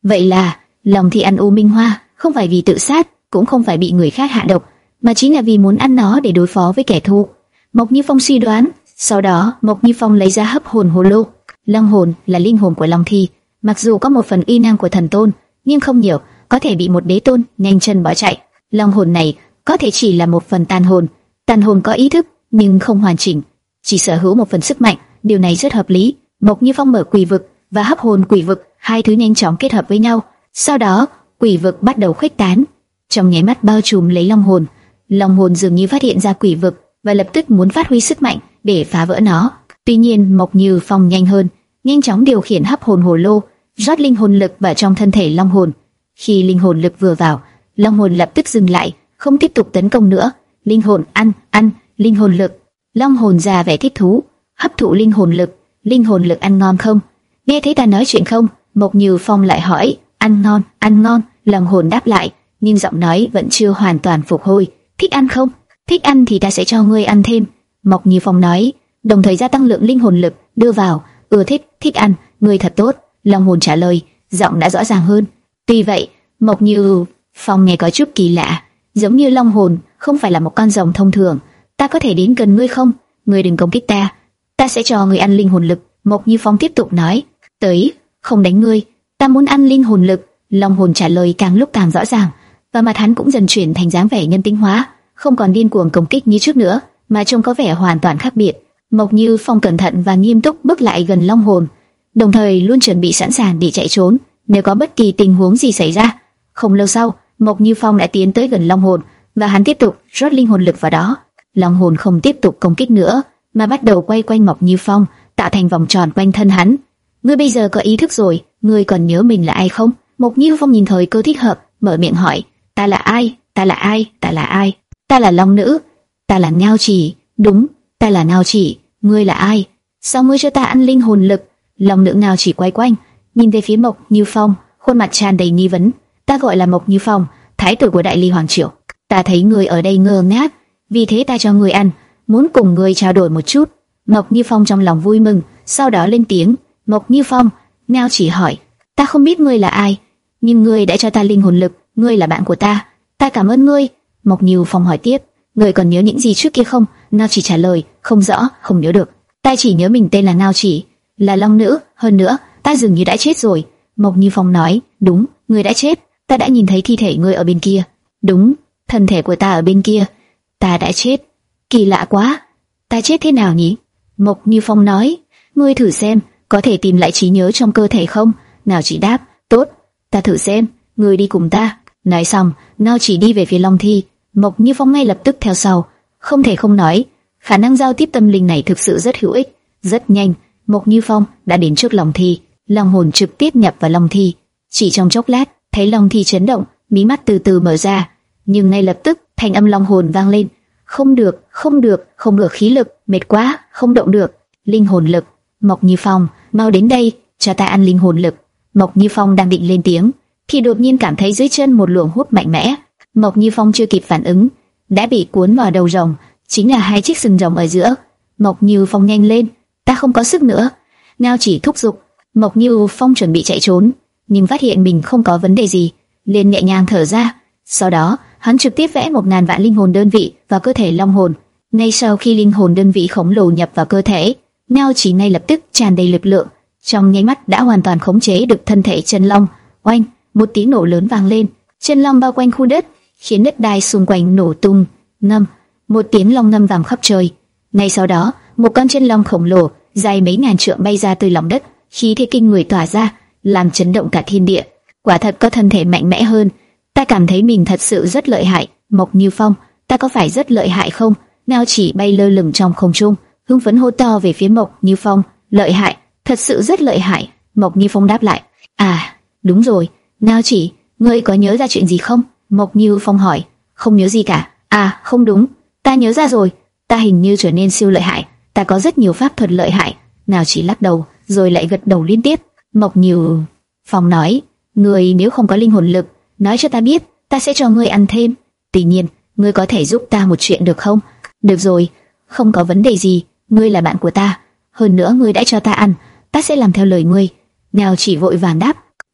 Vậy là lòng Thi ăn U Minh Hoa không phải vì tự sát, cũng không phải bị người khác hạ độc, mà chính là vì muốn ăn nó để đối phó với kẻ thù. Mộc Như Phong suy đoán. Sau đó Mộc Như Phong lấy ra hấp hồn hồ lô. Long hồn là linh hồn của Long Thi, mặc dù có một phần uy năng của thần tôn, nhưng không nhiều, có thể bị một đế tôn nhanh chân bỏ chạy. Long hồn này có thể chỉ là một phần tàn hồn, tàn hồn có ý thức nhưng không hoàn chỉnh, chỉ sở hữu một phần sức mạnh. Điều này rất hợp lý. Mộc Như Phong mở quỷ vực và hấp hồn quỷ vực, hai thứ nhanh chóng kết hợp với nhau. Sau đó quỷ vực bắt đầu khuếch tán, trong nháy mắt bao trùm lấy long hồn. Long hồn dường như phát hiện ra quỷ vực và lập tức muốn phát huy sức mạnh để phá vỡ nó. Tuy nhiên Mộc Như Phong nhanh hơn, nhanh chóng điều khiển hấp hồn hồ lô, rót linh hồn lực vào trong thân thể long hồn. Khi linh hồn lực vừa vào, long hồn lập tức dừng lại, không tiếp tục tấn công nữa. Linh hồn ăn, ăn, linh hồn lực. Long hồn ra vẻ thích thú, hấp thụ linh hồn lực. Linh hồn lực ăn ngon không? Nghe thấy ta nói chuyện không? Mộc Như Phong lại hỏi. Ăn ngon, ăn ngon. Long hồn đáp lại, nhưng giọng nói vẫn chưa hoàn toàn phục hồi. Thích ăn không? Thích ăn thì ta sẽ cho ngươi ăn thêm. Mộc Như Phong nói, đồng thời gia tăng lượng linh hồn lực đưa vào. Ưa thích, thích ăn, ngươi thật tốt. Long hồn trả lời, giọng đã rõ ràng hơn. Tuy vậy, Mộc Như Phong nghe có chút kỳ lạ, giống như long hồn không phải là một con rồng thông thường. Ta có thể đến gần ngươi không? Ngươi đừng công kích ta, ta sẽ cho ngươi ăn linh hồn lực. Mộc Như Phong tiếp tục nói, tới, không đánh ngươi, ta muốn ăn linh hồn lực. Long hồn trả lời càng lúc càng rõ ràng, và mặt hắn cũng dần chuyển thành dáng vẻ nhân tính hóa, không còn điên cuồng công kích như trước nữa, mà trông có vẻ hoàn toàn khác biệt. Mộc Như Phong cẩn thận và nghiêm túc bước lại gần long hồn, đồng thời luôn chuẩn bị sẵn sàng để chạy trốn nếu có bất kỳ tình huống gì xảy ra. Không lâu sau, Mộc Như Phong đã tiến tới gần long hồn và hắn tiếp tục rót linh hồn lực vào đó. Long hồn không tiếp tục công kích nữa, mà bắt đầu quay quanh Mộc Như Phong, tạo thành vòng tròn quanh thân hắn. Ngươi bây giờ có ý thức rồi, ngươi còn nhớ mình là ai không? Mộc Như Phong nhìn thời cơ thích hợp, mở miệng hỏi, ta là ai? Ta là ai? Ta là ai? Ta là Long Nữ. Ta là Ngao Chỉ. Đúng, ta là Ngao Chỉ. Ngươi là ai? Sao ngươi cho ta ăn linh hồn lực? Long Nữ Ngao Chỉ quay quanh, nhìn về phía Mộc Như Phong, khuôn mặt tràn đầy nghi vấn. Ta gọi là Mộc Như Phong, thái tử của Đại Ly Hoàng Triều. Ta thấy ngươi ở đây ngơ ngác, vì thế ta cho ngươi ăn, muốn cùng ngươi trao đổi một chút. Mộc Như Phong trong lòng vui mừng, sau đó lên tiếng. Mộc Như Phong, Ngao Chỉ hỏi, ta không biết ngươi là ai, nhưng ngươi đã cho ta linh hồn lực, ngươi là bạn của ta, ta cảm ơn ngươi. Mộc Như Phong hỏi tiếp, ngươi còn nhớ những gì trước kia không? Ngao Chỉ trả lời, không rõ, không nhớ được. Ta chỉ nhớ mình tên là Ngao Chỉ, là Long Nữ, hơn nữa, ta dường như đã chết rồi. Mộc Như Phong nói, đúng, ngươi đã chết, ta đã nhìn thấy thi thể ngươi ở bên kia. Đúng, thân thể của ta ở bên kia. Ta đã chết. Kỳ lạ quá, ta chết thế nào nhỉ? Mộc Như Phong nói, ngươi thử xem, có thể tìm lại trí nhớ trong cơ thể không? Ngao Chỉ đáp, tốt, ta thử xem, ngươi đi cùng ta. Nói xong, Ngao Chỉ đi về phía Long Thi. Mộc Như Phong ngay lập tức theo sau. Không thể không nói, khả năng giao tiếp tâm linh này thực sự rất hữu ích. Rất nhanh, Mộc Như Phong đã đến trước Long Thi. Long hồn trực tiếp nhập vào Long Thi. Chỉ trong chốc lát, thấy Long Thi chấn động, mí mắt từ từ mở ra, nhưng ngay lập tức thanh âm long hồn vang lên, không được, không được, không được, khí lực, mệt quá, không động được. Linh hồn lực. Mộc Như Phong, mau đến đây, cho ta ăn linh hồn lực. Mộc Như Phong đang định lên tiếng, thì đột nhiên cảm thấy dưới chân một luồng hút mạnh mẽ. Mộc Như Phong chưa kịp phản ứng, đã bị cuốn vào đầu rồng, chính là hai chiếc sừng rồng ở giữa. Mộc Như Phong nhanh lên, ta không có sức nữa. Ngao Chỉ thúc giục. Mộc Như Phong chuẩn bị chạy trốn, nhưng phát hiện mình không có vấn đề gì, liền nhẹ nhàng thở ra. Sau đó, hắn trực tiếp vẽ một ngàn vạn linh hồn đơn vị vào cơ thể long hồn. Ngay sau khi linh hồn đơn vị khổng lồ nhập vào cơ thể, Ngao Chỉ ngay lập tức tràn đầy lực lượng, trong nháy mắt đã hoàn toàn khống chế được thân thể chân long. Oanh, một tiếng nổ lớn vang lên, chân long bao quanh khu đất, khiến đất đai xung quanh nổ tung. Ngâm, một tiếng long ngâm vang khắp trời. Ngay sau đó, một con chân long khổng lồ dài mấy ngàn trượng bay ra từ lòng đất, khí thế kinh người tỏa ra, làm chấn động cả thiên địa. Quả thật có thân thể mạnh mẽ hơn. Ta cảm thấy mình thật sự rất lợi hại. Mộc Như Phong, ta có phải rất lợi hại không? Ngao Chỉ bay lơ lửng trong không trung, hưng phấn hô to về phía Mộc Như Phong, lợi hại, thật sự rất lợi hại. Mộc Như Phong đáp lại, à, đúng rồi, Ngao Chỉ, ngươi có nhớ ra chuyện gì không? Mộc Như Phong hỏi, không nhớ gì cả. À, không đúng, ta nhớ ra rồi, ta hình như trở nên siêu lợi hại, ta có rất nhiều pháp thuật lợi hại. Ngao Chỉ lắc đầu, rồi lại gật đầu liên tiếp. Mộc Như Phong nói, ngươi nếu không có linh hồn lực, nói cho ta biết, ta sẽ cho ngươi ăn thêm. Tuy nhiên, ngươi có thể giúp ta một chuyện được không? Được rồi, không có vấn đề gì, ngươi là bạn của ta, hơn nữa ngươi đã cho ta ăn, ta sẽ làm theo lời ngươi. Ngao Chỉ vội vàng đáp,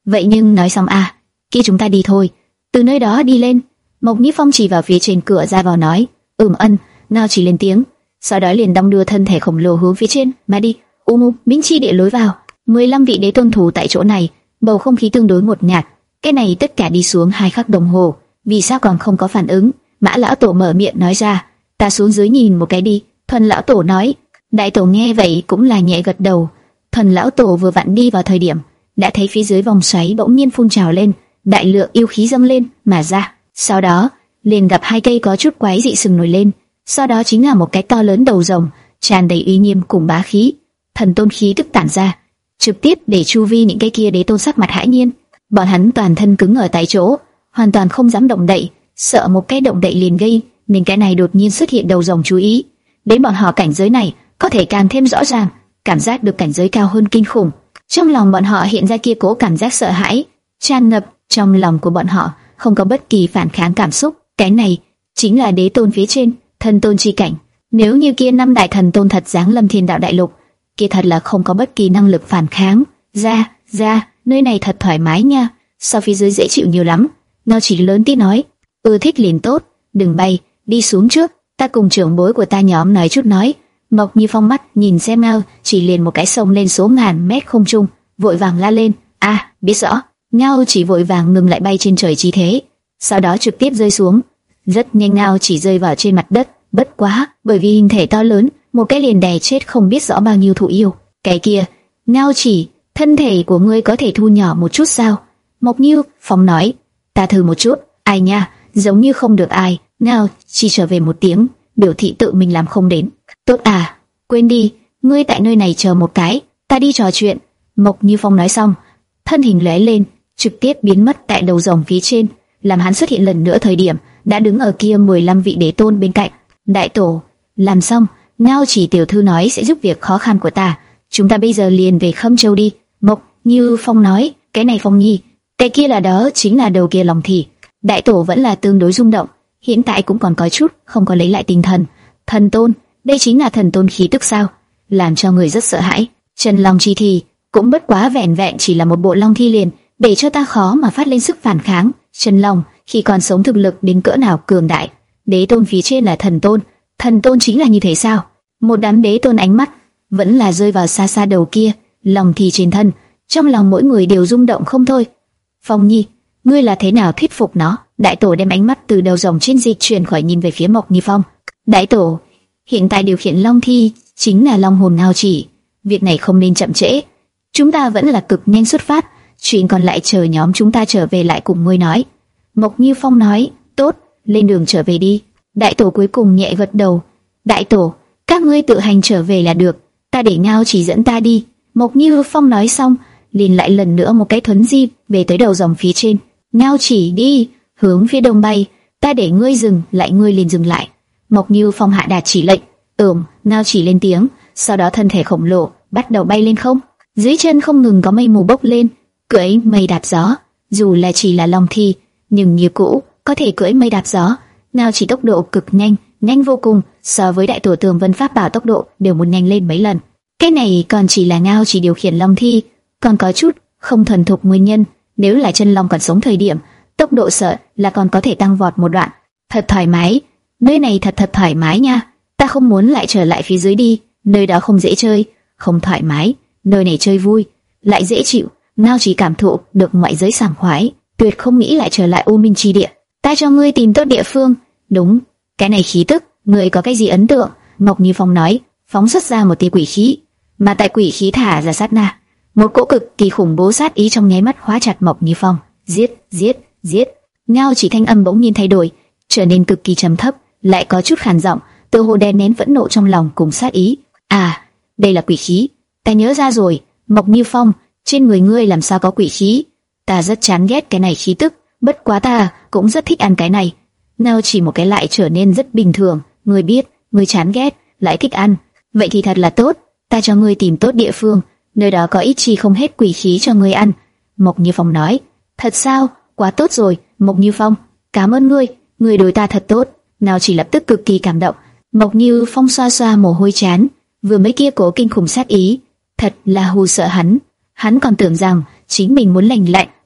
Vậy nhưng nói xong à, kia chúng ta đi thôi. Từ nơi đó đi lên. Mộc Như Phong chỉ vào phía trên cửa ra vào nói, ừm ân. Ngao chỉ lên tiếng, sau đó liền đong đưa thân thể khổng lồ hướng phía trên mà đi. U u, Minh Chi địa lối vào. mười lăm vị đế tôn thủ tại chỗ này, bầu không khí tương đối ngột ngạt. Cái này tất cả đi xuống hai khắc đồng hồ, vì sao còn không có phản ứng? Mã lão tổ mở miệng nói ra, ta xuống dưới nhìn một cái đi. Thuần lão tổ nói. Đại tổ nghe vậy cũng là nhẹ gật đầu. Thuần lão tổ vừa vặn đi vào thời điểm, đã thấy phía dưới vòng xoáy bỗng nhiên phun trào lên, đại lượng yêu khí dâng lên mà ra. Sau đó liền gặp hai cây có chút quái dị sừng nổi lên, sau đó chính là một cái to lớn đầu rồng, tràn đầy uy nghiêm cùng bá khí, thần tôn khí tức tản ra, trực tiếp để chu vi những cái kia đế tôn sắc mặt hãi nhiên. Bọn hắn toàn thân cứng ở tại chỗ, hoàn toàn không dám động đậy, sợ một cái động đậy liền gây nên cái này đột nhiên xuất hiện đầu rồng chú ý. Đến bọn họ cảnh giới này có thể càng thêm rõ ràng, cảm giác được cảnh giới cao hơn kinh khủng. Trong lòng bọn họ hiện ra kia cố cảm giác sợ hãi, tràn ngập trong lòng của bọn họ, không có bất kỳ phản kháng cảm xúc. Cái này chính là đế tôn phía trên, thần tôn chi cảnh. Nếu như kia năm đại thần tôn thật giáng lâm thiên đạo đại lục, kia thật là không có bất kỳ năng lực phản kháng. Ra, ra, nơi này thật thoải mái nha, so phía dưới dễ chịu nhiều lắm. Nó chỉ lớn tiếng nói, ưa thích liền tốt, đừng bay, đi xuống trước, ta cùng trưởng bối của ta nhóm nói chút nói. Mộc Như Phong mắt nhìn xem Ngao chỉ liền một cái sông lên số ngàn mét không trung, vội vàng la lên, a, à, biết rõ. Ngao chỉ vội vàng ngừng lại bay trên trời chi thế, sau đó trực tiếp rơi xuống. Rất nhanh Ngao chỉ rơi vào trên mặt đất, bất quá, bởi vì hình thể to lớn, một cái liền đè chết không biết rõ bao nhiêu thụ yêu. Cái kia, Ngao chỉ, thân thể của ngươi có thể thu nhỏ một chút sao? Mộc Như Phong nói, ta thử một chút. Ai nha, giống như không được ai. Ngao chỉ trở về một tiếng, biểu thị tự mình làm không đến. Tốt à, quên đi, ngươi tại nơi này chờ một cái, ta đi trò chuyện. Mộc Như Phong nói xong, thân hình lóe lên, trực tiếp biến mất tại đầu rồng phía trên. Làm hắn xuất hiện lần nữa thời điểm, đã đứng ở kia mười lăm vị đế tôn bên cạnh. Đại tổ, làm xong, Ngao chỉ tiểu thư nói sẽ giúp việc khó khăn của ta. Chúng ta bây giờ liền về Khâm Châu đi. Mộc Như Phong nói, cái này Phong Nhi, cái kia là đó chính là đầu kia lòng thì. Đại tổ vẫn là tương đối rung động, hiện tại cũng còn có chút không có lấy lại tinh thần. Thần tôn, đây chính là thần tôn khí tức sao? Làm cho người rất sợ hãi. Chân long chi thì cũng bất quá vẹn vẹn chỉ là một bộ long thi liền, để cho ta khó mà phát lên sức phản kháng. Chân long khi còn sống thực lực đến cỡ nào cường đại? Đế tôn phía trên là thần tôn, thần tôn chính là như thế sao? Một đám đế tôn ánh mắt vẫn là rơi vào xa xa đầu kia lòng thì trên thân, trong lòng mỗi người đều rung động không thôi. Phong Nhi, ngươi là thế nào thuyết phục nó? Đại tổ đem ánh mắt từ đầu rồng trên dịch chuyển khỏi nhìn về phía Mộc Như Phong. Đại tổ, hiện tại điều khiển long thi chính là long hồn Ngao chỉ, việc này không nên chậm trễ, chúng ta vẫn là cực nhanh xuất phát, chuyện còn lại chờ nhóm chúng ta trở về lại cùng ngươi nói. Mộc Như Phong nói, tốt, lên đường trở về đi. Đại tổ cuối cùng nhẹ gật đầu. Đại tổ, các ngươi tự hành trở về là được, ta để Ngao chỉ dẫn ta đi. Mộc Như Phong nói xong, liền lại lần nữa một cái thuấn di về tới đầu dòng phía trên. Ngao chỉ đi, hướng phía đông bay, ta để ngươi dừng lại, ngươi liền dừng lại. Mộc Như Phong hạ đạt chỉ lệnh. Ừm, Ngao chỉ lên tiếng, sau đó thân thể khổng lồ bắt đầu bay lên không. Dưới chân không ngừng có mây mù bốc lên, cưỡi mây đạp gió. Dù là chỉ là long thi, nhưng như cũ có thể cưỡi mây đạp gió. Ngao chỉ tốc độ cực nhanh, nhanh vô cùng, so với đại tổ Tường Vân Pháp Bảo tốc độ đều muốn nhanh lên mấy lần. Cái này còn chỉ là Ngao chỉ điều khiển long thi, còn có chút không thuần thục nguyên nhân. Nếu là chân long còn sống thời điểm, tốc độ sợ là còn có thể tăng vọt một đoạn. Thật thoải mái, nơi này thật thật thoải mái nha. Ta không muốn lại trở lại phía dưới đi, nơi đó không dễ chơi, không thoải mái. Nơi này chơi vui, lại dễ chịu. Ngao chỉ cảm thụ được ngoại giới sảng khoái, tuyệt không nghĩ lại trở lại U Minh Chi Địa. Ta cho ngươi tìm tốt địa phương. Đúng, cái này khí tức, ngươi có cái gì ấn tượng? Mộc Như Phong nói, phóng xuất ra một tia quỷ khí, mà tại quỷ khí thả ra sát na, một cỗ cực kỳ khủng bố sát ý trong nháy mắt khóa chặt Mộc Như Phong. Giết, giết, giết! Ngao chỉ thanh âm bỗng nhiên thay đổi, trở nên cực kỳ trầm thấp, lại có chút khàn giọng, tựa hồ đè nén phẫn nộ trong lòng cùng sát ý. À, đây là quỷ khí. Ta nhớ ra rồi, Mộc Như Phong, trên người ngươi làm sao có quỷ khí? Ta rất chán ghét cái này khí tức, bất quá ta cũng rất thích ăn cái này. Ngao chỉ một cái lại trở nên rất bình thường. Ngươi biết, ngươi chán ghét, lại thích ăn. Vậy thì thật là tốt, ta cho ngươi tìm tốt địa phương, nơi đó có ít chi không hết quỷ khí cho ngươi ăn. Mộc Như Phong nói. Thật sao? Quá tốt rồi, Mộc Như Phong, cảm ơn ngươi, ngươi đối ta thật tốt. Ngao chỉ lập tức cực kỳ cảm động. Mộc Như Phong xoa xoa mồ hôi chán, vừa mấy kia cố kinh khủng sát ý, thật là hù sợ hắn. Hắn còn tưởng rằng chính mình muốn lành lạnh,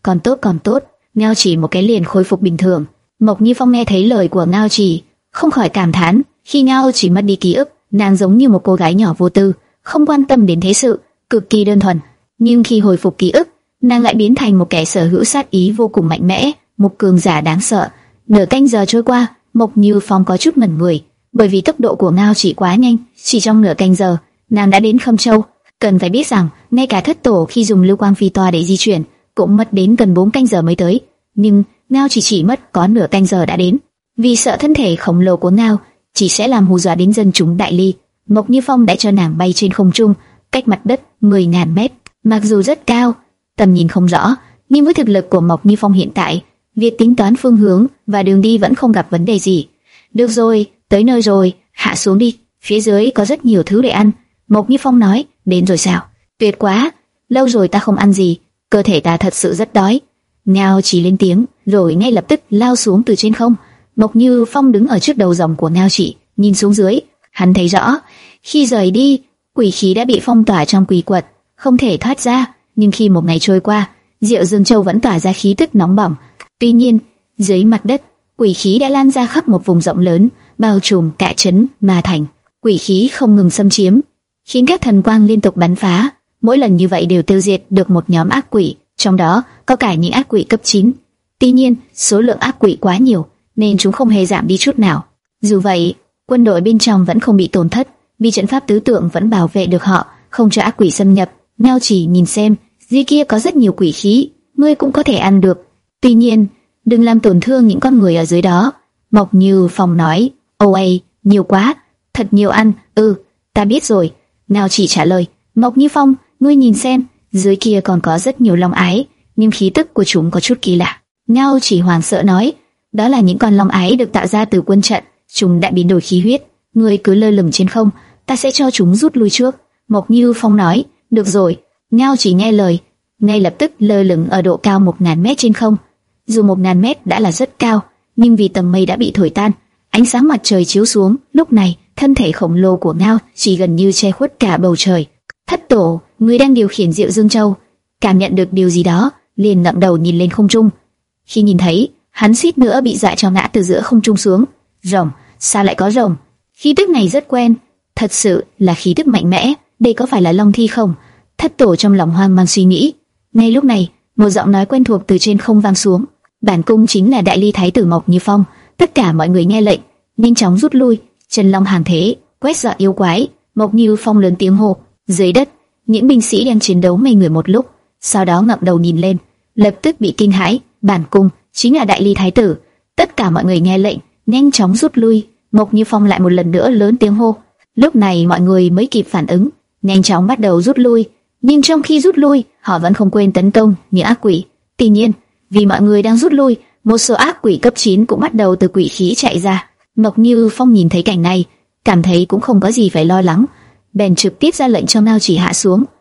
còn tốt còn tốt, Ngao Chỉ một cái liền khôi phục bình thường. Mộc Như Phong nghe thấy lời của Ngao Chỉ, không khỏi cảm thán, khi Ngao Chỉ mất đi ký ức, nàng giống như một cô gái nhỏ vô tư, không quan tâm đến thế sự, cực kỳ đơn thuần. Nhưng khi hồi phục ký ức, nàng lại biến thành một kẻ sở hữu sát ý vô cùng mạnh mẽ, một cường giả đáng sợ. Nửa canh giờ trôi qua, Mộc Như Phong có chút ngẩn người, bởi vì tốc độ của Ngao Chỉ quá nhanh, chỉ trong nửa canh giờ, nàng đã đến Khâm Châu. Cần phải biết rằng, ngay cả thất tổ khi dùng lưu quang phi toa để di chuyển, cũng mất đến gần bốn canh giờ mới tới, nhưng Ngao Chỉ chỉ mất có nửa canh giờ đã đến. Vì sợ thân thể khổng lồ của Ngao Chỉ sẽ làm hù dọa đến dân chúng Đại Ly, Mộc Như Phong đã cho nàng bay trên không trung, cách mặt đất mười nghìn mét, mặc dù rất cao, tầm nhìn không rõ, nhưng với thực lực của Mộc Như Phong hiện tại, việc tính toán phương hướng và đường đi vẫn không gặp vấn đề gì. Được rồi, tới nơi rồi, hạ xuống đi, phía dưới có rất nhiều thứ để ăn. Mộc Như Phong nói, đến rồi sao? Tuyệt quá, lâu rồi ta không ăn gì, cơ thể ta thật sự rất đói. Ngao Chỉ lên tiếng, rồi ngay lập tức lao xuống từ trên không. Mộc Như Phong đứng ở trước đầu rồng của Ngao Chỉ, nhìn xuống dưới, hắn thấy rõ, khi rời đi, quỷ khí đã bị phong tỏa trong quỷ quật, không thể thoát ra. Nhưng khi một ngày trôi qua, Diệu Dương Châu vẫn tỏa ra khí tức nóng bỏng. Tuy nhiên, dưới mặt đất, quỷ khí đã lan ra khắp một vùng rộng lớn, bao trùm cả trấn Ma Thành. Quỷ khí không ngừng xâm chiếm, khiến các thần quang liên tục bắn phá. Mỗi lần như vậy đều tiêu diệt được một nhóm ác quỷ, trong đó có cả những ác quỷ cấp chín. Tuy nhiên, số lượng ác quỷ quá nhiều, nên chúng không hề giảm đi chút nào. Dù vậy, quân đội bên trong vẫn không bị tổn thất, vì trận pháp tứ tượng vẫn bảo vệ được họ, không cho ác quỷ xâm nhập. Ngao Chỉ nhìn xem, dưới kia có rất nhiều quỷ khí, ngươi cũng có thể ăn được. Tuy nhiên, đừng làm tổn thương những con người ở dưới đó. Mộc Như Phong nói, ôi, nhiều quá, thật nhiều ăn. Ừ, ta biết rồi. Ngao Chỉ trả lời, Mộc Như Phong, ngươi nhìn xem, dưới kia còn có rất nhiều long ái, nhưng khí tức của chúng có chút kỳ lạ. Ngao Chỉ hoảng sợ nói, đó là những con long ái được tạo ra từ quân trận, chúng đã biến đổi khí huyết. Ngươi cứ lơ lửng trên không, ta sẽ cho chúng rút lui trước. Mộc Như Phong nói, được rồi. Ngao Chỉ nghe lời, ngay lập tức lơ lửng ở độ cao một nghìn mét trên không. Dù một nghìn mét đã là rất cao, nhưng vì tầng mây đã bị thổi tan, ánh sáng mặt trời chiếu xuống, lúc này thân thể khổng lồ của Ngao Chỉ gần như che khuất cả bầu trời. Thất tổ, người đang điều khiển Diệu Dương Châu, cảm nhận được điều gì đó, liền ngẩng đầu nhìn lên không trung. Khi nhìn thấy, hắn suýt nữa bị dọa cho ngã từ giữa không trung xuống. Rồng, sao lại có rồng? Khí tức này rất quen, thật sự là khí tức mạnh mẽ. Đây có phải là Long Thi không? Thất tổ trong lòng hoang mang suy nghĩ. Ngay lúc này, một giọng nói quen thuộc từ trên không vang xuống. Bản cung chính là Đại Ly Thái tử Mộc Như Phong. Tất cả mọi người nghe lệnh, nhanh chóng rút lui. Chân long hàng thế, quét dọa yêu quái. Mộc Như Phong lớn tiếng hô. Dưới đất, những binh sĩ đang chiến đấu ngây người một lúc, sau đó ngẩng đầu nhìn lên, lập tức bị kinh hãi. Bản cung chính là Đại Ly Thái tử. Tất cả mọi người nghe lệnh, nhanh chóng rút lui. Mộc Như Phong lại một lần nữa lớn tiếng hô. Lúc này mọi người mới kịp phản ứng, nhanh chóng bắt đầu rút lui. Nhưng trong khi rút lui, họ vẫn không quên tấn công những ác quỷ. Tuy nhiên, vì mọi người đang rút lui, một số ác quỷ cấp chín cũng bắt đầu từ quỷ khí chạy ra. Mộc Như Phong nhìn thấy cảnh này, cảm thấy cũng không có gì phải lo lắng, bèn trực tiếp ra lệnh cho Ngao Chỉ hạ xuống.